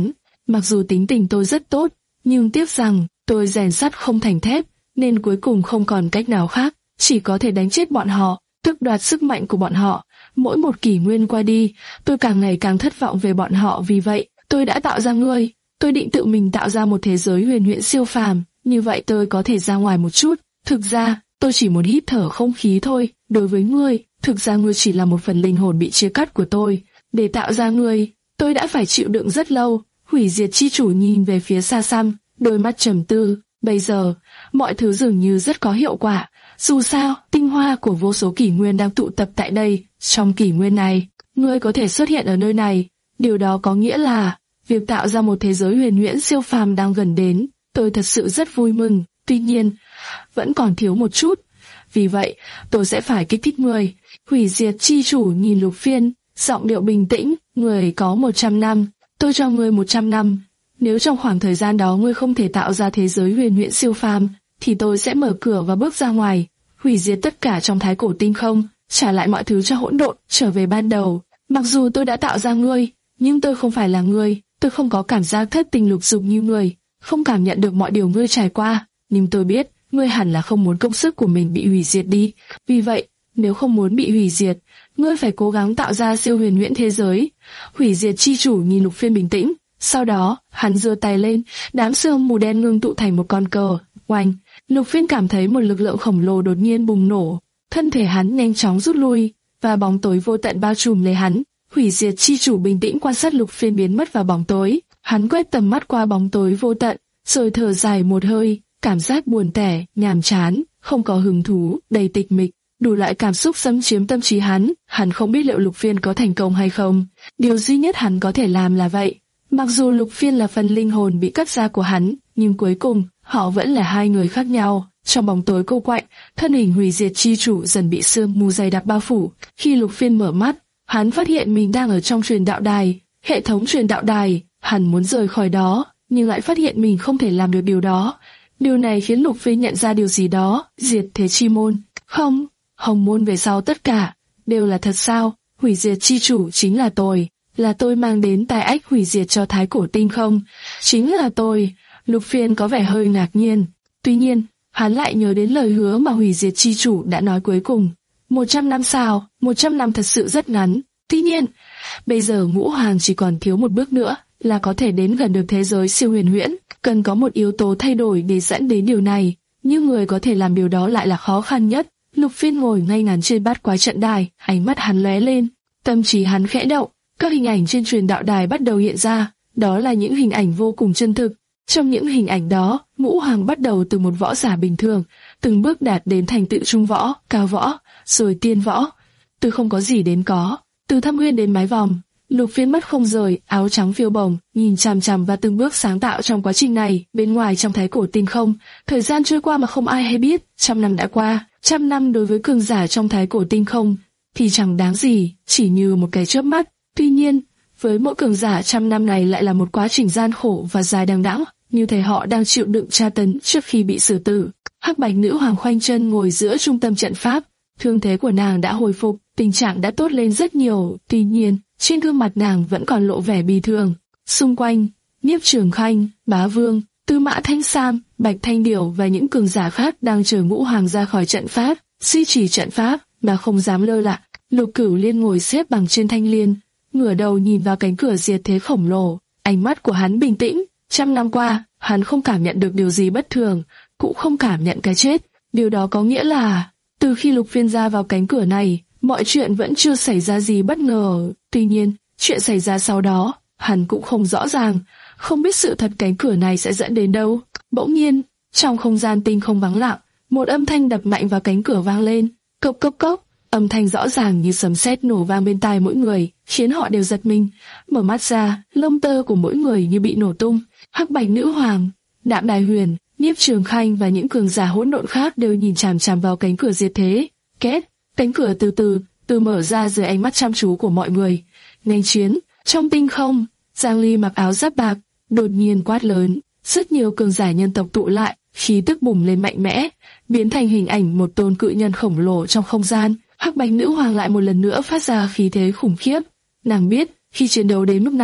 Mặc dù tính tình tôi rất tốt, nhưng tiếc rằng tôi rèn sắt không thành thép, nên cuối cùng không còn cách nào khác, chỉ có thể đánh chết bọn họ, tước đoạt sức mạnh của bọn họ. Mỗi một kỷ nguyên qua đi, tôi càng ngày càng thất vọng về bọn họ. Vì vậy, tôi đã tạo ra ngươi. Tôi định tự mình tạo ra một thế giới huyền huyễn siêu phàm, như vậy tôi có thể ra ngoài một chút. Thực ra, tôi chỉ muốn hít thở không khí thôi. Đối với ngươi, thực ra ngươi chỉ là một phần linh hồn bị chia cắt của tôi. Để tạo ra ngươi, tôi đã phải chịu đựng rất lâu. Hủy diệt chi chủ nhìn về phía xa xăm, đôi mắt trầm tư. Bây giờ, mọi thứ dường như rất có hiệu quả. Dù sao, tinh hoa của vô số kỷ nguyên đang tụ tập tại đây. Trong kỷ nguyên này, ngươi có thể xuất hiện ở nơi này. Điều đó có nghĩa là việc tạo ra một thế giới huyền huyễn siêu phàm đang gần đến. Tôi thật sự rất vui mừng. Tuy nhiên, vẫn còn thiếu một chút. Vì vậy, tôi sẽ phải kích thích ngươi. Hủy diệt chi chủ nhìn Lục Phiên, giọng điệu bình tĩnh. Ngươi có một trăm năm. Tôi cho ngươi một trăm năm. Nếu trong khoảng thời gian đó ngươi không thể tạo ra thế giới huyền huyễn siêu phàm, thì tôi sẽ mở cửa và bước ra ngoài, hủy diệt tất cả trong thái cổ tinh không, trả lại mọi thứ cho hỗn độn, trở về ban đầu. Mặc dù tôi đã tạo ra ngươi, nhưng tôi không phải là ngươi. Tôi không có cảm giác thất tình lục dục như ngươi, không cảm nhận được mọi điều ngươi trải qua. Nhưng tôi biết, ngươi hẳn là không muốn công sức của mình bị hủy diệt đi. Vì vậy, nếu không muốn bị hủy diệt, ngươi phải cố gắng tạo ra siêu huyền huyễn thế giới. Hủy diệt chi chủ nhìn Lục Phiên bình tĩnh. Sau đó, hắn giơ tay lên, đám sương mù đen ngưng tụ thành một con cờ. Oanh! Lục Phiên cảm thấy một lực lượng khổng lồ đột nhiên bùng nổ. Thân thể hắn nhanh chóng rút lui, và bóng tối vô tận bao trùm lấy hắn. Hủy diệt chi chủ bình tĩnh quan sát Lục Phiên biến mất vào bóng tối. Hắn quét tầm mắt qua bóng tối vô tận, rồi thở dài một hơi, cảm giác buồn tẻ, nhàm chán, không có hứng thú, đầy tịch mịch. Đủ loại cảm xúc xâm chiếm tâm trí hắn. Hắn không biết liệu Lục Phiên có thành công hay không. Điều duy nhất hắn có thể làm là vậy. Mặc dù Lục Phiên là phần linh hồn bị cắt ra của hắn, nhưng cuối cùng, họ vẫn là hai người khác nhau. Trong bóng tối cô quạnh, thân hình hủy diệt chi chủ dần bị sương mù dày đặc bao phủ. Khi Lục Phiên mở mắt, hắn phát hiện mình đang ở trong truyền đạo đài, hệ thống truyền đạo đài. Hắn muốn rời khỏi đó, nhưng lại phát hiện mình không thể làm được điều đó. Điều này khiến Lục Phiên nhận ra điều gì đó. Diệt thế chi môn. Không, hồng môn về sau tất cả đều là thật sao? Hủy diệt chi chủ chính là tôi. Là tôi mang đến tai ách hủy diệt cho thái cổ tinh không. Chính là tôi. Lục Phiên có vẻ hơi ngạc nhiên. Tuy nhiên, hắn lại nhớ đến lời hứa mà hủy diệt chi chủ đã nói cuối cùng. Một trăm năm sao? Một trăm năm thật sự rất ngắn. Tuy nhiên, bây giờ Ngũ Hoàng chỉ còn thiếu một bước nữa là có thể đến gần được thế giới siêu huyền huyễn. Cần có một yếu tố thay đổi để dẫn đến điều này. Nhưng người có thể làm điều đó lại là khó khăn nhất. Lục Phiên ngồi ngay ngắn trên bát quái trận đài, ánh mắt hắn lóe lên, tâm trí hắn khẽ động. Các hình ảnh trên truyền đạo đài bắt đầu hiện ra, đó là những hình ảnh vô cùng chân thực. Trong những hình ảnh đó, Ngũ Hoàng bắt đầu từ một võ giả bình thường, từng bước đạt đến thành tựu trung võ, cao võ, rồi tiên võ. Từ không có gì đến có, từ thâm nguyên đến mái vòm. Lục Phiên mắt không rời, áo trắng phiêu bồng, nhìn chằm chằm và từng bước sáng tạo trong quá trình này. Bên ngoài trong thái cổ tinh không, thời gian trôi qua mà không ai hay biết. Trăm năm đã qua, trăm năm đối với cường giả trong thái cổ tinh không thì chẳng đáng gì, chỉ như một cái chớp mắt. Tuy nhiên, với mỗi cường giả trăm năm này lại là một quá trình gian khổ và dài đằng đẵng, như thể họ đang chịu đựng tra tấn trước khi bị xử tử. Hắc Bạch Nữ Hoàng khoanh chân ngồi giữa trung tâm trận pháp, thương thế của nàng đã hồi phục, tình trạng đã tốt lên rất nhiều. Tuy nhiên, trên gương mặt nàng vẫn còn lộ vẻ bi thương. Xung quanh, Nhiếp Trường Khanh, Bá Vương, Tư Mã Thanh Sam, Bạch Thanh Điểu và những cường giả khác đang chờ Ngũ Hoàng ra khỏi trận pháp, duy trì trận pháp mà không dám lơ là. Lục Cửu Liên ngồi xếp bằng trên thanh liên, ngửa đầu nhìn vào cánh cửa diệt thế khổng lồ, ánh mắt của hắn bình tĩnh. Trăm năm qua, hắn không cảm nhận được điều gì bất thường, cũng không cảm nhận cái chết. Điều đó có nghĩa là, từ khi Lục Phiên ra vào cánh cửa này, mọi chuyện vẫn chưa xảy ra gì bất ngờ. Tuy nhiên, chuyện xảy ra sau đó, hắn cũng không rõ ràng, không biết sự thật cánh cửa này sẽ dẫn đến đâu. Bỗng nhiên, trong không gian tinh không vắng lặng, một âm thanh đập mạnh vào cánh cửa vang lên, cốc cốc cốc. Âm thanh rõ ràng như sấm sét nổ vang bên tai mỗi người, khiến họ đều giật mình. Mở mắt ra, lông tơ của mỗi người như bị nổ tung. Hắc Bạch Nữ Hoàng, Đạm Đài Huyền, Nhiếp Trường Khanh và những cường giả hỗn độn khác đều nhìn chằm chằm vào cánh cửa diệt thế. Két, cánh cửa từ từ từ mở ra dưới ánh mắt chăm chú của mọi người. Nghênh chiến, trong tinh không, Giang Ly mặc áo giáp bạc, đột nhiên quát lớn, rất nhiều cường giả nhân tộc tụ lại, khí tức bùng lên mạnh mẽ, biến thành hình ảnh một tôn cự nhân khổng lồ trong không gian. Hắc Bạch Nữ Hoàng lại một lần nữa phát ra khí thế khủng khiếp. Nàng biết, khi chiến đấu đến mức này,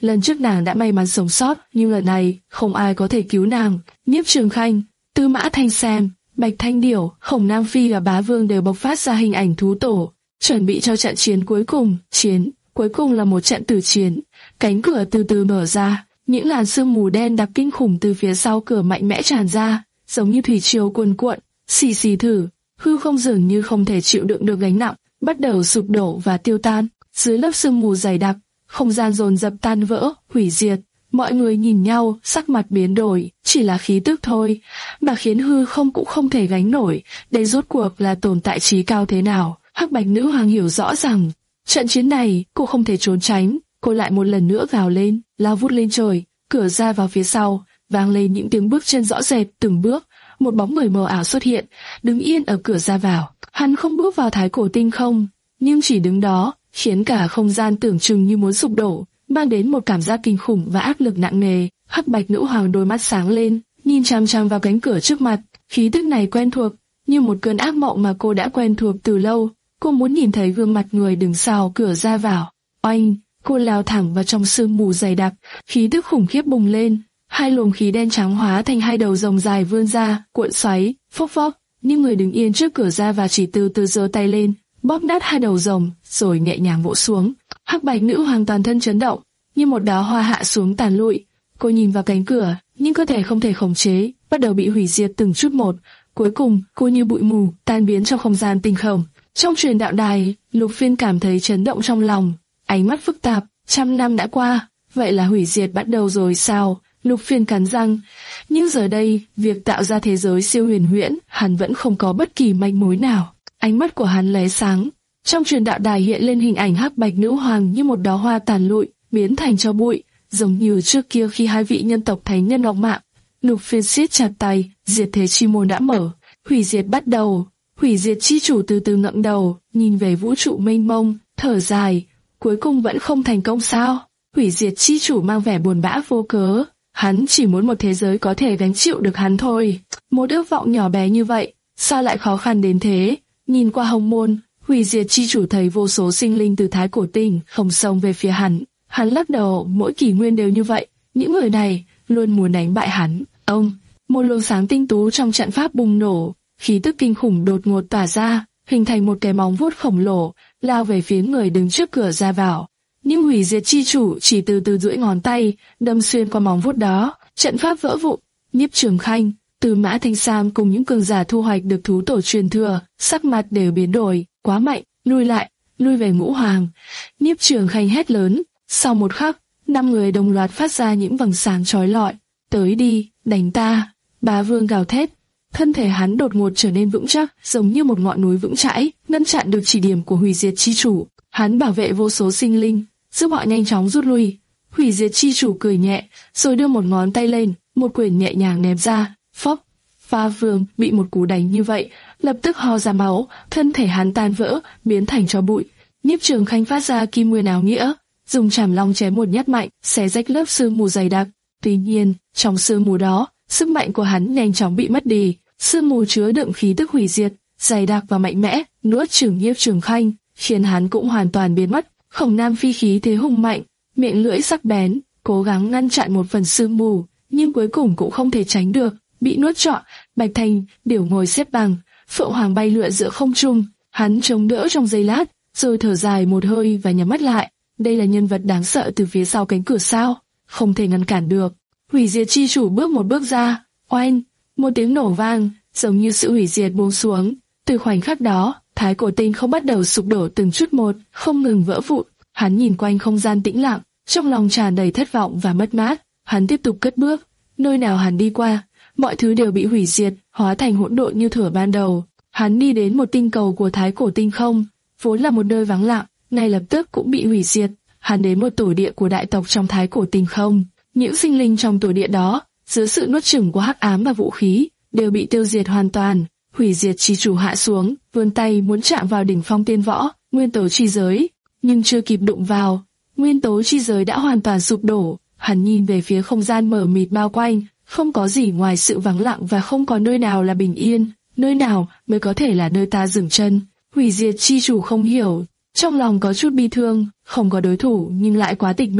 Lần trước nàng đã may mắn sống sót, nhưng lần này không ai có thể cứu nàng. Nhiếp Trường Khanh, Tư Mã Thanh Sam, Bạch Thanh Điểu, Khổng Nam Phi và Bá Vương đều bộc phát ra hình ảnh thú tổ, chuẩn bị cho trận chiến cuối cùng. Chiến cuối cùng là một trận tử chiến. Cánh cửa từ từ mở ra, những làn sương mù đen đặc kinh khủng từ phía sau cửa mạnh mẽ tràn ra, giống như thủy triều cuồn cuộn. Xì xì thử, hư không dường như không thể chịu đựng được gánh nặng, bắt đầu sụp đổ và tiêu tan. Dưới lớp sương mù dày đặc, không gian dồn dập tan vỡ, hủy diệt. Mọi người nhìn nhau, sắc mặt biến đổi, chỉ là khí tức thôi, mà khiến hư không cũng không thể gánh nổi. Đây rốt cuộc là tồn tại trí cao thế nào? Hắc Bạch Nữ Hoàng hiểu rõ rằng, trận chiến này cô không thể trốn tránh. Cô lại một lần nữa gào lên, lao vút lên trời. Cửa ra vào phía sau, vang lên những tiếng bước chân rõ rệt. Từng bước, một bóng người mờ ảo xuất hiện, đứng yên ở cửa ra vào. Hắn không bước vào Thái Cổ Tinh không, nhưng chỉ đứng đó, khiến cả không gian tưởng chừng như muốn sụp đổ, mang đến một cảm giác kinh khủng và áp lực nặng nề. Hắc Bạch Nữ Hoàng đôi mắt sáng lên, nhìn chằm chằm vào cánh cửa trước mặt. Khí tức này quen thuộc, như một cơn ác mộng mà cô đã quen thuộc từ lâu. Cô muốn nhìn thấy gương mặt người đứng sau cửa ra vào. Oanh! Cô lao thẳng vào trong sương mù dày đặc, khí tức khủng khiếp bùng lên. Hai luồng khí đen trắng hóa thành hai đầu rồng dài vươn ra, cuộn xoáy, phốc phốc. Nhưng người đứng yên trước cửa ra và chỉ từ từ giơ tay lên, bóp nát hai đầu rồng, rồi nhẹ nhàng vỗ xuống. Hắc Bạch Nữ Hoàng toàn thân chấn động, như một đóa hoa hạ xuống tàn lụi. Cô nhìn vào cánh cửa, nhưng cơ thể không thể khống chế, bắt đầu bị hủy diệt từng chút một. Cuối cùng, cô như bụi mù, tan biến trong không gian tinh không. Trong truyền đạo đài, Lục Phiên cảm thấy chấn động trong lòng, ánh mắt phức tạp. Trăm năm đã qua, vậy là hủy diệt bắt đầu rồi sao? Lục Phiên cắn răng. Nhưng giờ đây, việc tạo ra thế giới siêu huyền huyễn, hắn vẫn không có bất kỳ manh mối nào. Ánh mắt của hắn lóe sáng. Trong truyền đạo đài hiện lên hình ảnh Hắc Bạch Nữ Hoàng như một đóa hoa tàn lụi, biến thành tro bụi, giống như trước kia khi hai vị nhân tộc thánh nhân lọc mạng. Lục Phiên siết chặt tay, diệt thế chi môn đã mở, hủy diệt bắt đầu. Hủy diệt chi chủ từ từ ngẩng đầu, nhìn về vũ trụ mênh mông, thở dài. Cuối cùng vẫn không thành công sao? Hủy diệt chi chủ mang vẻ buồn bã vô cớ. Hắn chỉ muốn một thế giới có thể gánh chịu được hắn thôi. Một ước vọng nhỏ bé như vậy, sao lại khó khăn đến thế? Nhìn qua hồng môn, hủy diệt chi chủ thấy vô số sinh linh từ Thái Cổ Tinh không xông về phía hắn. Hắn lắc đầu, mỗi kỷ nguyên đều như vậy. Những người này luôn muốn đánh bại hắn. Ông, một luồng sáng tinh tú trong trận pháp bùng nổ, khí tức kinh khủng đột ngột tỏa ra, hình thành một cái móng vuốt khổng lồ, lao về phía người đứng trước cửa ra vào. Nhưng hủy diệt chi chủ chỉ từ từ duỗi ngón tay, đâm xuyên qua móng vuốt đó, trận pháp vỡ vụn. Nhiếp Trường Khanh, Tư Mã Thanh Sam cùng những cường giả thu hoạch được thú tổ truyền thừa, sắc mặt đều biến đổi, quá mạnh, lui lại, lui về Ngũ Hoàng. Nhiếp Trường Khanh hét lớn. Sau một khắc, năm người đồng loạt phát ra những vầng sáng chói lọi. Tới đi, đánh ta! Bá Vương gào thét. Thân thể hắn đột ngột trở nên vững chắc, giống như một ngọn núi vững chãi, ngăn chặn được chỉ điểm của hủy diệt chi chủ. Hắn bảo vệ vô số sinh linh, giúp họ nhanh chóng rút lui. Hủy diệt chi chủ cười nhẹ, rồi đưa một ngón tay lên, một quyền nhẹ nhàng ném ra. Phốc! Bá Vương bị một cú đánh như vậy, lập tức ho ra máu, thân thể hắn tan vỡ, biến thành tro bụi. Nhiếp Trường Khanh phát ra kim nguyên áo nghĩa, dùng chảm long chém một nhát mạnh, xé rách lớp sương mù dày đặc. Tuy nhiên, trong sương mù đó, sức mạnh của hắn nhanh chóng bị mất đi. Sương mù chứa đựng khí tức hủy diệt, dày đặc và mạnh mẽ, nuốt chửng Nhiếp Trường Khanh, khiến hắn cũng hoàn toàn biến mất. Khổng Nam Phi khí thế hùng mạnh, miệng lưỡi sắc bén, cố gắng ngăn chặn một phần sương mù, nhưng cuối cùng cũng không thể tránh được, bị nuốt trọn. Bạch Thanh Điểu ngồi xếp bằng, Phượng Hoàng bay lượn giữa không trung, hắn chống đỡ trong giây lát, rồi thở dài một hơi và nhắm mắt lại. Đây là nhân vật đáng sợ từ phía sau cánh cửa sao? Không thể ngăn cản được. Hủy diệt chi chủ bước một bước ra, oanh! Một tiếng nổ vang, giống như sự hủy diệt buông xuống. Từ khoảnh khắc đó, Thái Cổ Tinh không bắt đầu sụp đổ từng chút một, không ngừng vỡ vụn. Hắn nhìn quanh không gian tĩnh lặng, trong lòng tràn đầy thất vọng và mất mát. Hắn tiếp tục cất bước, nơi nào hắn đi qua, mọi thứ đều bị hủy diệt, hóa thành hỗn độn như thuở ban đầu. Hắn đi đến một tinh cầu của Thái Cổ Tinh không, vốn là một nơi vắng lặng, ngay lập tức cũng bị hủy diệt. Hắn đến một tổ địa của đại tộc trong Thái Cổ Tinh không, những sinh linh trong tổ địa đó, dưới sự nuốt chửng của hắc ám và vũ khí, đều bị tiêu diệt hoàn toàn. Hủy diệt chi chủ hạ xuống, vươn tay muốn chạm vào đỉnh phong tiên võ, nguyên tố chi giới, nhưng chưa kịp đụng vào, nguyên tố chi giới đã hoàn toàn sụp đổ. Hắn nhìn về phía không gian mờ mịt bao quanh, không có gì ngoài sự vắng lặng và không có nơi nào là bình yên, nơi nào mới có thể là nơi ta dừng chân. Hủy diệt chi chủ không hiểu, trong lòng có chút bi thương, không có đối thủ nhưng lại quá tịch mịch.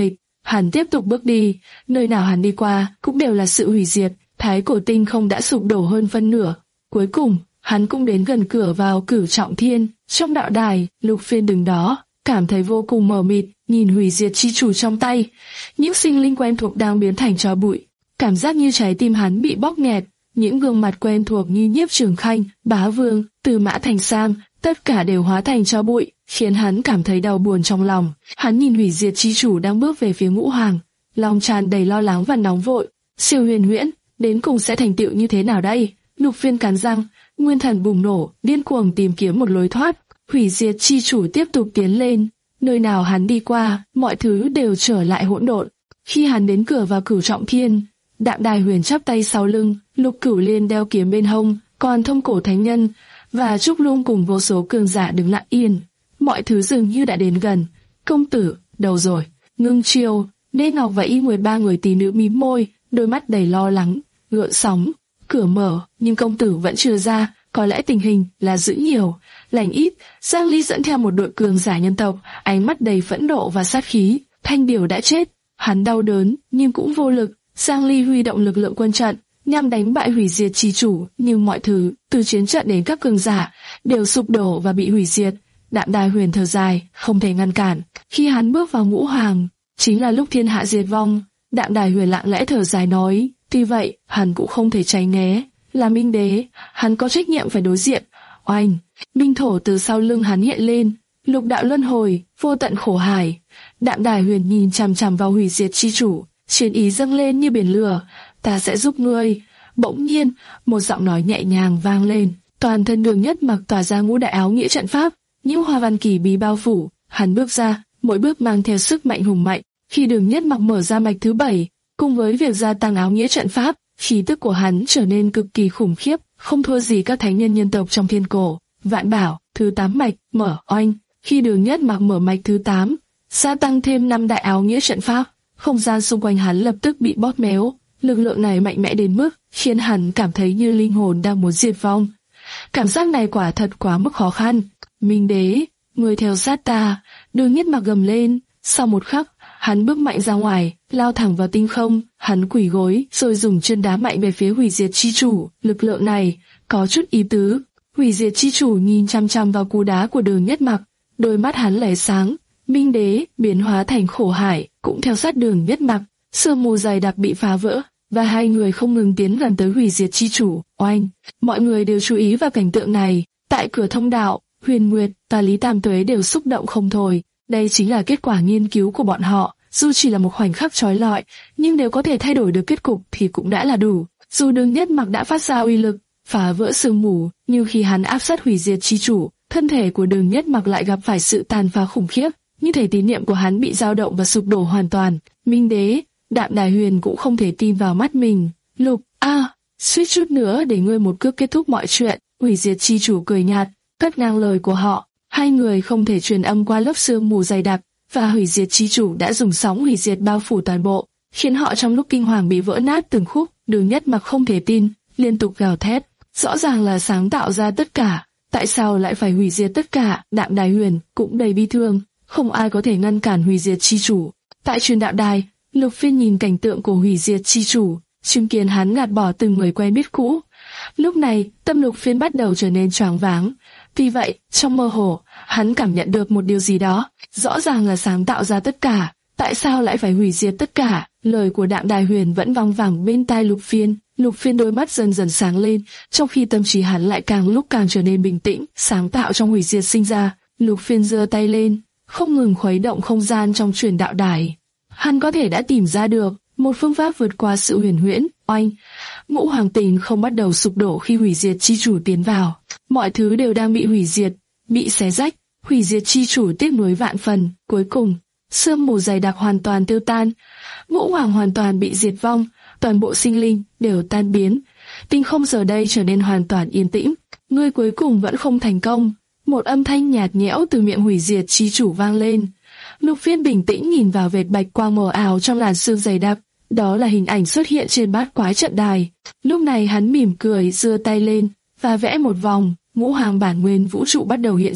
Hắn tiếp tục bước đi, nơi nào hắn đi qua cũng đều là sự hủy diệt. Thái cổ tinh không đã sụp đổ hơn phân nửa. Cuối cùng, hắn cũng đến gần cửa vào Cửu Trọng Thiên. Trong đạo đài, Lục Phiên đứng đó, cảm thấy vô cùng mờ mịt, nhìn hủy diệt chi chủ trong tay. Những sinh linh quen thuộc đang biến thành tro bụi. Cảm giác như trái tim hắn bị bóp nghẹt. Những gương mặt quen thuộc như Nhiếp Trường Khanh, Bá Vương, Từ Mã Thành Sam, tất cả đều hóa thành tro bụi, khiến hắn cảm thấy đau buồn trong lòng. Hắn nhìn hủy diệt chi chủ đang bước về phía Ngũ Hoàng, lòng tràn đầy lo lắng và nóng vội. Siêu huyền huyễn, đến cùng sẽ thành tựu như thế nào đây? Lục Phiên cắn răng, nguyên thần bùng nổ, điên cuồng tìm kiếm một lối thoát. Hủy diệt chi chủ tiếp tục tiến lên, nơi nào hắn đi qua, mọi thứ đều trở lại hỗn độn. Khi hắn đến cửa vào Cửu Trọng Thiên, Đạm Đài Huyền chắp tay sau lưng, Lục Cửu Liên đeo kiếm bên hông, còn Thông Cổ Thánh Nhân và Trúc Lung cùng vô số cường giả đứng lặng yên. Mọi thứ dường như đã đến gần. Công tử, đâu rồi? Ngưng Chiêu, Nê Ngọc và Y mười ba người tỷ nữ mím môi, đôi mắt đầy lo lắng, gợn sóng. Cửa mở, nhưng công tử vẫn chưa ra, có lẽ tình hình là giữ nhiều, lành ít. Giang Ly dẫn theo một đội cường giả nhân tộc, ánh mắt đầy phẫn nộ và sát khí. Thanh Điều đã chết, hắn đau đớn nhưng cũng vô lực. Giang Ly huy động lực lượng quân trận, nhằm đánh bại hủy diệt chi chủ, nhưng mọi thứ, từ chiến trận đến các cường giả, đều sụp đổ và bị hủy diệt. Đạm Đài Huyền thở dài, không thể ngăn cản. Khi hắn bước vào Ngũ Hoàng, chính là lúc thiên hạ diệt vong. Đạm Đài Huyền lặng lẽ thở dài nói, tuy vậy, hắn cũng không thể tránh né. Là Minh Đế, hắn có trách nhiệm phải đối diện. Oanh, Minh Thổ từ sau lưng hắn hiện lên, lục đạo luân hồi, vô tận khổ hải. Đạm Đài Huyền nhìn chằm chằm vào hủy diệt chi chủ, chiến ý dâng lên như biển lửa. Ta sẽ giúp ngươi. Bỗng nhiên, một giọng nói nhẹ nhàng vang lên. Toàn thân Đường Nhất Mặc tỏa ra ngũ đại áo nghĩa trận pháp, những hoa văn kỳ bí bao phủ. Hắn bước ra, mỗi bước mang theo sức mạnh hùng mạnh. Khi Đường Nhất Mặc mở ra mạch thứ bảy, cùng với việc gia tăng áo nghĩa trận pháp, khí tức của hắn trở nên cực kỳ khủng khiếp, không thua gì các thánh nhân nhân tộc trong thiên cổ. Vạn Bảo, thứ tám mạch, mở oanh. Khi Đường Nhất Mặc mở mạch thứ tám, gia tăng thêm năm đại áo nghĩa trận pháp, không gian xung quanh hắn lập tức bị bóp méo. Lực lượng này mạnh mẽ đến mức khiến hắn cảm thấy như linh hồn đang muốn diệt vong. Cảm giác này quả thật quá mức khó khăn. Minh Đế, người theo sát ta. Đường Nhất Mặc gầm lên. Sau một khắc, hắn bước mạnh ra ngoài, lao thẳng vào tinh không. Hắn quỳ gối, rồi dùng chân đá mạnh về phía hủy diệt chi chủ. Lực lượng này có chút ý tứ. Hủy diệt chi chủ nhìn chăm chăm vào cú đá của Đường Nhất Mặc, đôi mắt hắn lóe sáng. Minh Đế biến hóa thành khổ hải, cũng theo sát Đường Nhất Mặc. Sương mù dày đặc bị phá vỡ, và hai người không ngừng tiến gần tới hủy diệt chi chủ. Oanh! Mọi người đều chú ý vào cảnh tượng này. Tại cửa thông đạo, Huyền Nguyệt và Lý Tam Tuế đều xúc động không thôi. Đây chính là kết quả nghiên cứu của bọn họ. Dù chỉ là một khoảnh khắc chói lọi, nhưng nếu có thể thay đổi được kết cục thì cũng đã là đủ. Dù Đường Nhất Mặc đã phát ra uy lực, phá vỡ sương mù, nhưng khi hắn áp sát hủy diệt chi chủ, thân thể của Đường Nhất Mặc lại gặp phải sự tàn phá khủng khiếp. Như thể tín niệm của hắn bị dao động và sụp đổ hoàn toàn. Minh Đế, Đạm Đài Huyền cũng không thể tin vào mắt mình. Lục, a, à, suýt chút nữa để ngươi một cước kết thúc mọi chuyện. Hủy diệt chi chủ cười nhạt, cắt ngang lời của họ. Hai người không thể truyền âm qua lớp sương mù dày đặc, và hủy diệt chi chủ đã dùng sóng hủy diệt bao phủ toàn bộ, khiến họ trong lúc kinh hoàng bị vỡ nát từng khúc. Đường Nhất Mặc không thể tin, liên tục gào thét. Rõ ràng là sáng tạo ra tất cả, tại sao lại phải hủy diệt tất cả? Đạm Đài Huyền cũng đầy bi thương, không ai có thể ngăn cản hủy diệt chi chủ. Tại truyền đạo đài, Lục Phiên nhìn cảnh tượng của hủy diệt chi chủ, chứng kiến hắn gạt bỏ từng người quen biết cũ. Lúc này, tâm Lục Phiên bắt đầu trở nên choáng váng. Vì vậy, trong mơ hồ, hắn cảm nhận được một điều gì đó. Rõ ràng là sáng tạo ra tất cả, tại sao lại phải hủy diệt tất cả? Lời của Đạm Đài Huyền vẫn vang vẳng bên tai Lục Phiên. Lục Phiên đôi mắt dần dần sáng lên, trong khi tâm trí hắn lại càng lúc càng trở nên bình tĩnh. Sáng tạo trong hủy diệt sinh ra. Lục Phiên giơ tay lên, không ngừng khuấy động không gian trong truyền đạo đài. Hắn có thể đã tìm ra được một phương pháp vượt qua sự huyền huyễn. Oanh! Ngũ Hoàng Tình không bắt đầu sụp đổ khi hủy diệt chi chủ tiến vào. Mọi thứ đều đang bị hủy diệt, bị xé rách. Hủy diệt chi chủ tiếc nuối vạn phần. Cuối cùng, sương mù dày đặc hoàn toàn tiêu tan. Ngũ Hoàng hoàn toàn bị diệt vong. Toàn bộ sinh linh đều tan biến. Tinh không giờ đây trở nên hoàn toàn yên tĩnh. Ngươi cuối cùng vẫn không thành công. Một âm thanh nhạt nhẽo từ miệng hủy diệt chi chủ vang lên. Lục Phiên bình tĩnh nhìn vào vệt bạch quang mờ ảo trong làn sương dày đặc. Đó là hình ảnh xuất hiện trên bát quái trận đài. Lúc này hắn mỉm cười, giơ tay lên và vẽ một vòng. Ngũ Hoàng bản nguyên vũ trụ bắt đầu hiện ra.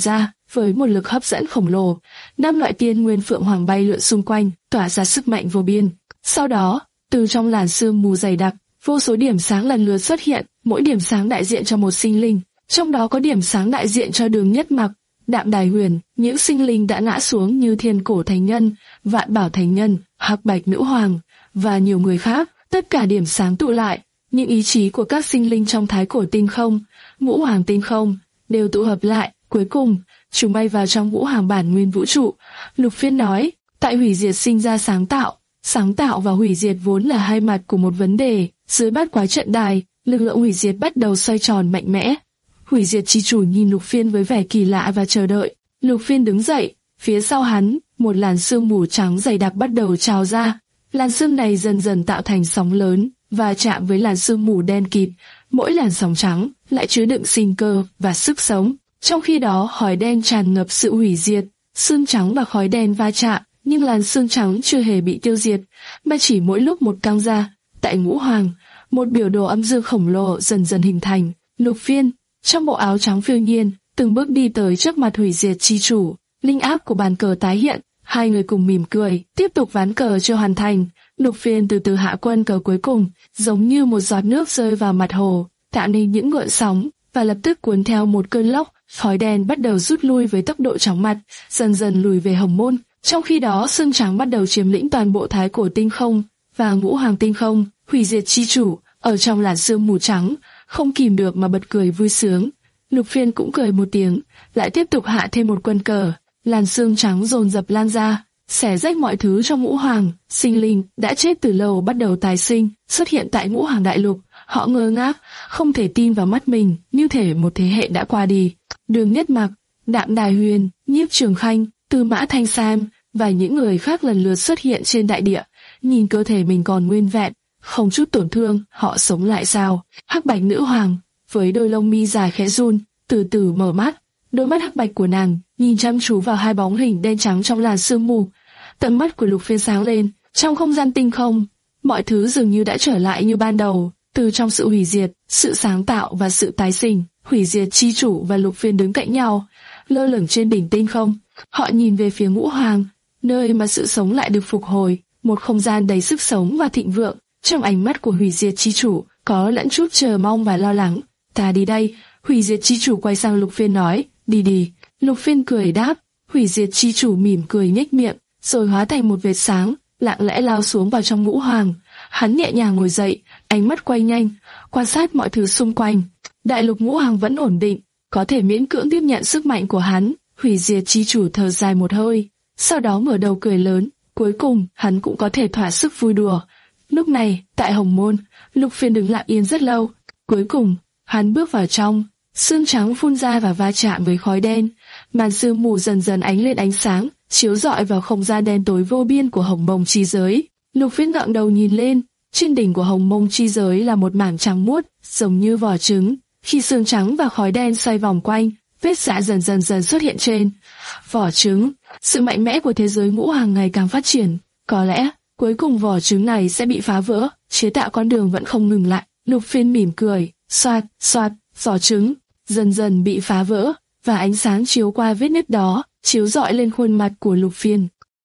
với một lực hấp dẫn khổng lồ. Năm loại tiên nguyên phượng hoàng bay lượn xung quanh, tỏa ra sức mạnh vô biên. Sau đó, từ trong làn sương mù dày đặc, vô số điểm sáng lần lượt xuất hiện, mỗi điểm sáng đại diện cho một sinh linh. Trong đó có điểm sáng đại diện cho Đường Nhất Mặc, Đạm Đài Huyền, những sinh linh đã ngã xuống như Thiên Cổ Thánh Nhân, Vạn Bảo Thánh Nhân, Hắc Bạch Nữ Hoàng và nhiều người khác. Tất cả điểm sáng tụ lại, những ý chí của các sinh linh trong Thái Cổ Tinh Không, Ngũ Hoàng Tinh Không đều tụ hợp lại. Cuối cùng, chúng bay vào trong Ngũ Hoàng bản nguyên vũ trụ. Lục Phiên nói, tại hủy diệt sinh ra sáng tạo, sáng tạo và hủy diệt vốn là hai mặt của một vấn đề. Dưới bát quái trận đài, lực lượng hủy diệt bắt đầu xoay tròn mạnh mẽ. Hủy diệt chi chủ nhìn Lục Phiên với vẻ kỳ lạ và chờ đợi. Lục Phiên đứng dậy, phía sau hắn, một làn sương mù trắng dày đặc bắt đầu trào ra. Làn sương này dần dần tạo thành sóng lớn và chạm với làn sương mù đen kịt. Mỗi làn sóng trắng lại chứa đựng sinh cơ và sức sống. Trong khi đó, khói đen tràn ngập sự hủy diệt. Sương trắng và khói đen va chạm, nhưng làn sương trắng chưa hề bị tiêu diệt, mà chỉ mỗi lúc một căng ra. Tại Ngũ Hoàng, một biểu đồ âm dương khổng lồ dần dần hình thành. Lục Phiên, trong bộ áo trắng phiêu nhiên, từng bước đi tới trước mặt hủy diệt chi chủ. Linh áp của bàn cờ tái hiện, hai người cùng mỉm cười, tiếp tục ván cờ chưa hoàn thành. Lục Phiên từ từ hạ quân cờ cuối cùng, giống như một giọt nước rơi vào mặt hồ, tạo nên những gợn sóng, và lập tức cuốn theo một cơn lốc. Khói đen bắt đầu rút lui với tốc độ chóng mặt, dần dần lùi về Hồng Môn. Trong khi đó, sương trắng bắt đầu chiếm lĩnh toàn bộ Thái Cổ Tinh Không và Ngũ Hoàng Tinh Không. Hủy diệt chi chủ ở trong làn sương mù trắng, không kìm được mà bật cười vui sướng. Lục Phiên cũng cười một tiếng, lại tiếp tục hạ thêm một quân cờ. Làn sương trắng dồn dập lan ra, xẻ rách mọi thứ trong Ngũ Hoàng. Sinh linh đã chết từ lâu bắt đầu tái sinh, xuất hiện tại Ngũ Hoàng Đại Lục. Họ ngơ ngác, không thể tin vào mắt mình, như thể một thế hệ đã qua đi. Đường Nhất Mặc, Đạm Đài Huyền, Nhiếp Trường Khanh, Tư Mã Thanh Sam và những người khác lần lượt xuất hiện trên đại địa. Nhìn cơ thể mình còn nguyên vẹn, không chút tổn thương, họ sống lại sao? Hắc Bạch Nữ Hoàng, với đôi lông mi dài khẽ run, từ từ mở mắt. Đôi mắt hắc bạch của nàng nhìn chăm chú vào hai bóng hình đen trắng trong làn sương mù. Tầm mắt của Lục Phiên sáng lên, trong không gian tinh không, mọi thứ dường như đã trở lại như ban đầu. Từ trong sự hủy diệt, sự sáng tạo và sự tái sinh, hủy diệt chi chủ và Lục Phiên đứng cạnh nhau, lơ lửng trên đỉnh tinh không. Họ nhìn về phía Ngũ Hoàng, nơi mà sự sống lại được phục hồi, một không gian đầy sức sống và thịnh vượng. Trong ánh mắt của hủy diệt chi chủ có lẫn chút chờ mong và lo lắng. Ta đi đây. Hủy diệt chi chủ quay sang Lục Phiên nói, đi đi. Lục Phiên cười đáp. Hủy diệt chi chủ mỉm cười nhếch miệng, rồi hóa thành một vệt sáng, lặng lẽ lao xuống vào trong Ngũ Hoàng. Hắn nhẹ nhàng ngồi dậy, ánh mắt quay nhanh, quan sát mọi thứ xung quanh. Đại lục Ngũ Hoàng vẫn ổn định, có thể miễn cưỡng tiếp nhận sức mạnh của hắn. Hủy diệt chi chủ thở dài một hơi, sau đó mở đầu cười lớn. Cuối cùng, hắn cũng có thể thỏa sức vui đùa. Lúc này, tại Hồng Môn, Lục Phiên đứng lặng yên rất lâu. Cuối cùng, hắn bước vào trong, sương trắng phun ra và va chạm với khói đen. Màn sương mù dần dần ánh lên ánh sáng, chiếu rọi vào không gian đen tối vô biên của Hồng Mông chi giới. Lục Phiên ngẩng đầu nhìn lên, trên đỉnh của Hồng Mông chi giới là một mảng trắng muốt, giống như vỏ trứng. Khi sương trắng và khói đen xoay vòng quanh, vết rã dần dần dần xuất hiện trên vỏ trứng. Sự mạnh mẽ của thế giới Ngũ Hoàng ngày càng phát triển. Có lẽ cuối cùng vỏ trứng này sẽ bị phá vỡ, chế tạo con đường vẫn không ngừng lại. Lục Phiên mỉm cười, xoạt, xoạt, vỏ trứng dần dần bị phá vỡ, và ánh sáng chiếu qua vết nứt đó, chiếu rọi lên khuôn mặt của Lục Phiên.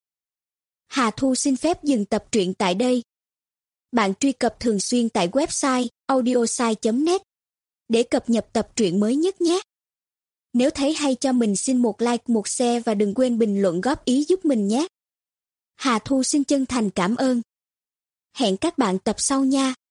Hà Thu xin phép dừng tập truyện tại đây. Bạn truy cập thường xuyên tại website audiosai chấm net để cập nhật tập truyện mới nhất nhé. Nếu thấy hay cho mình xin một like, một share và đừng quên bình luận góp ý giúp mình nhé. Hà Thu xin chân thành cảm ơn. Hẹn các bạn tập sau nha.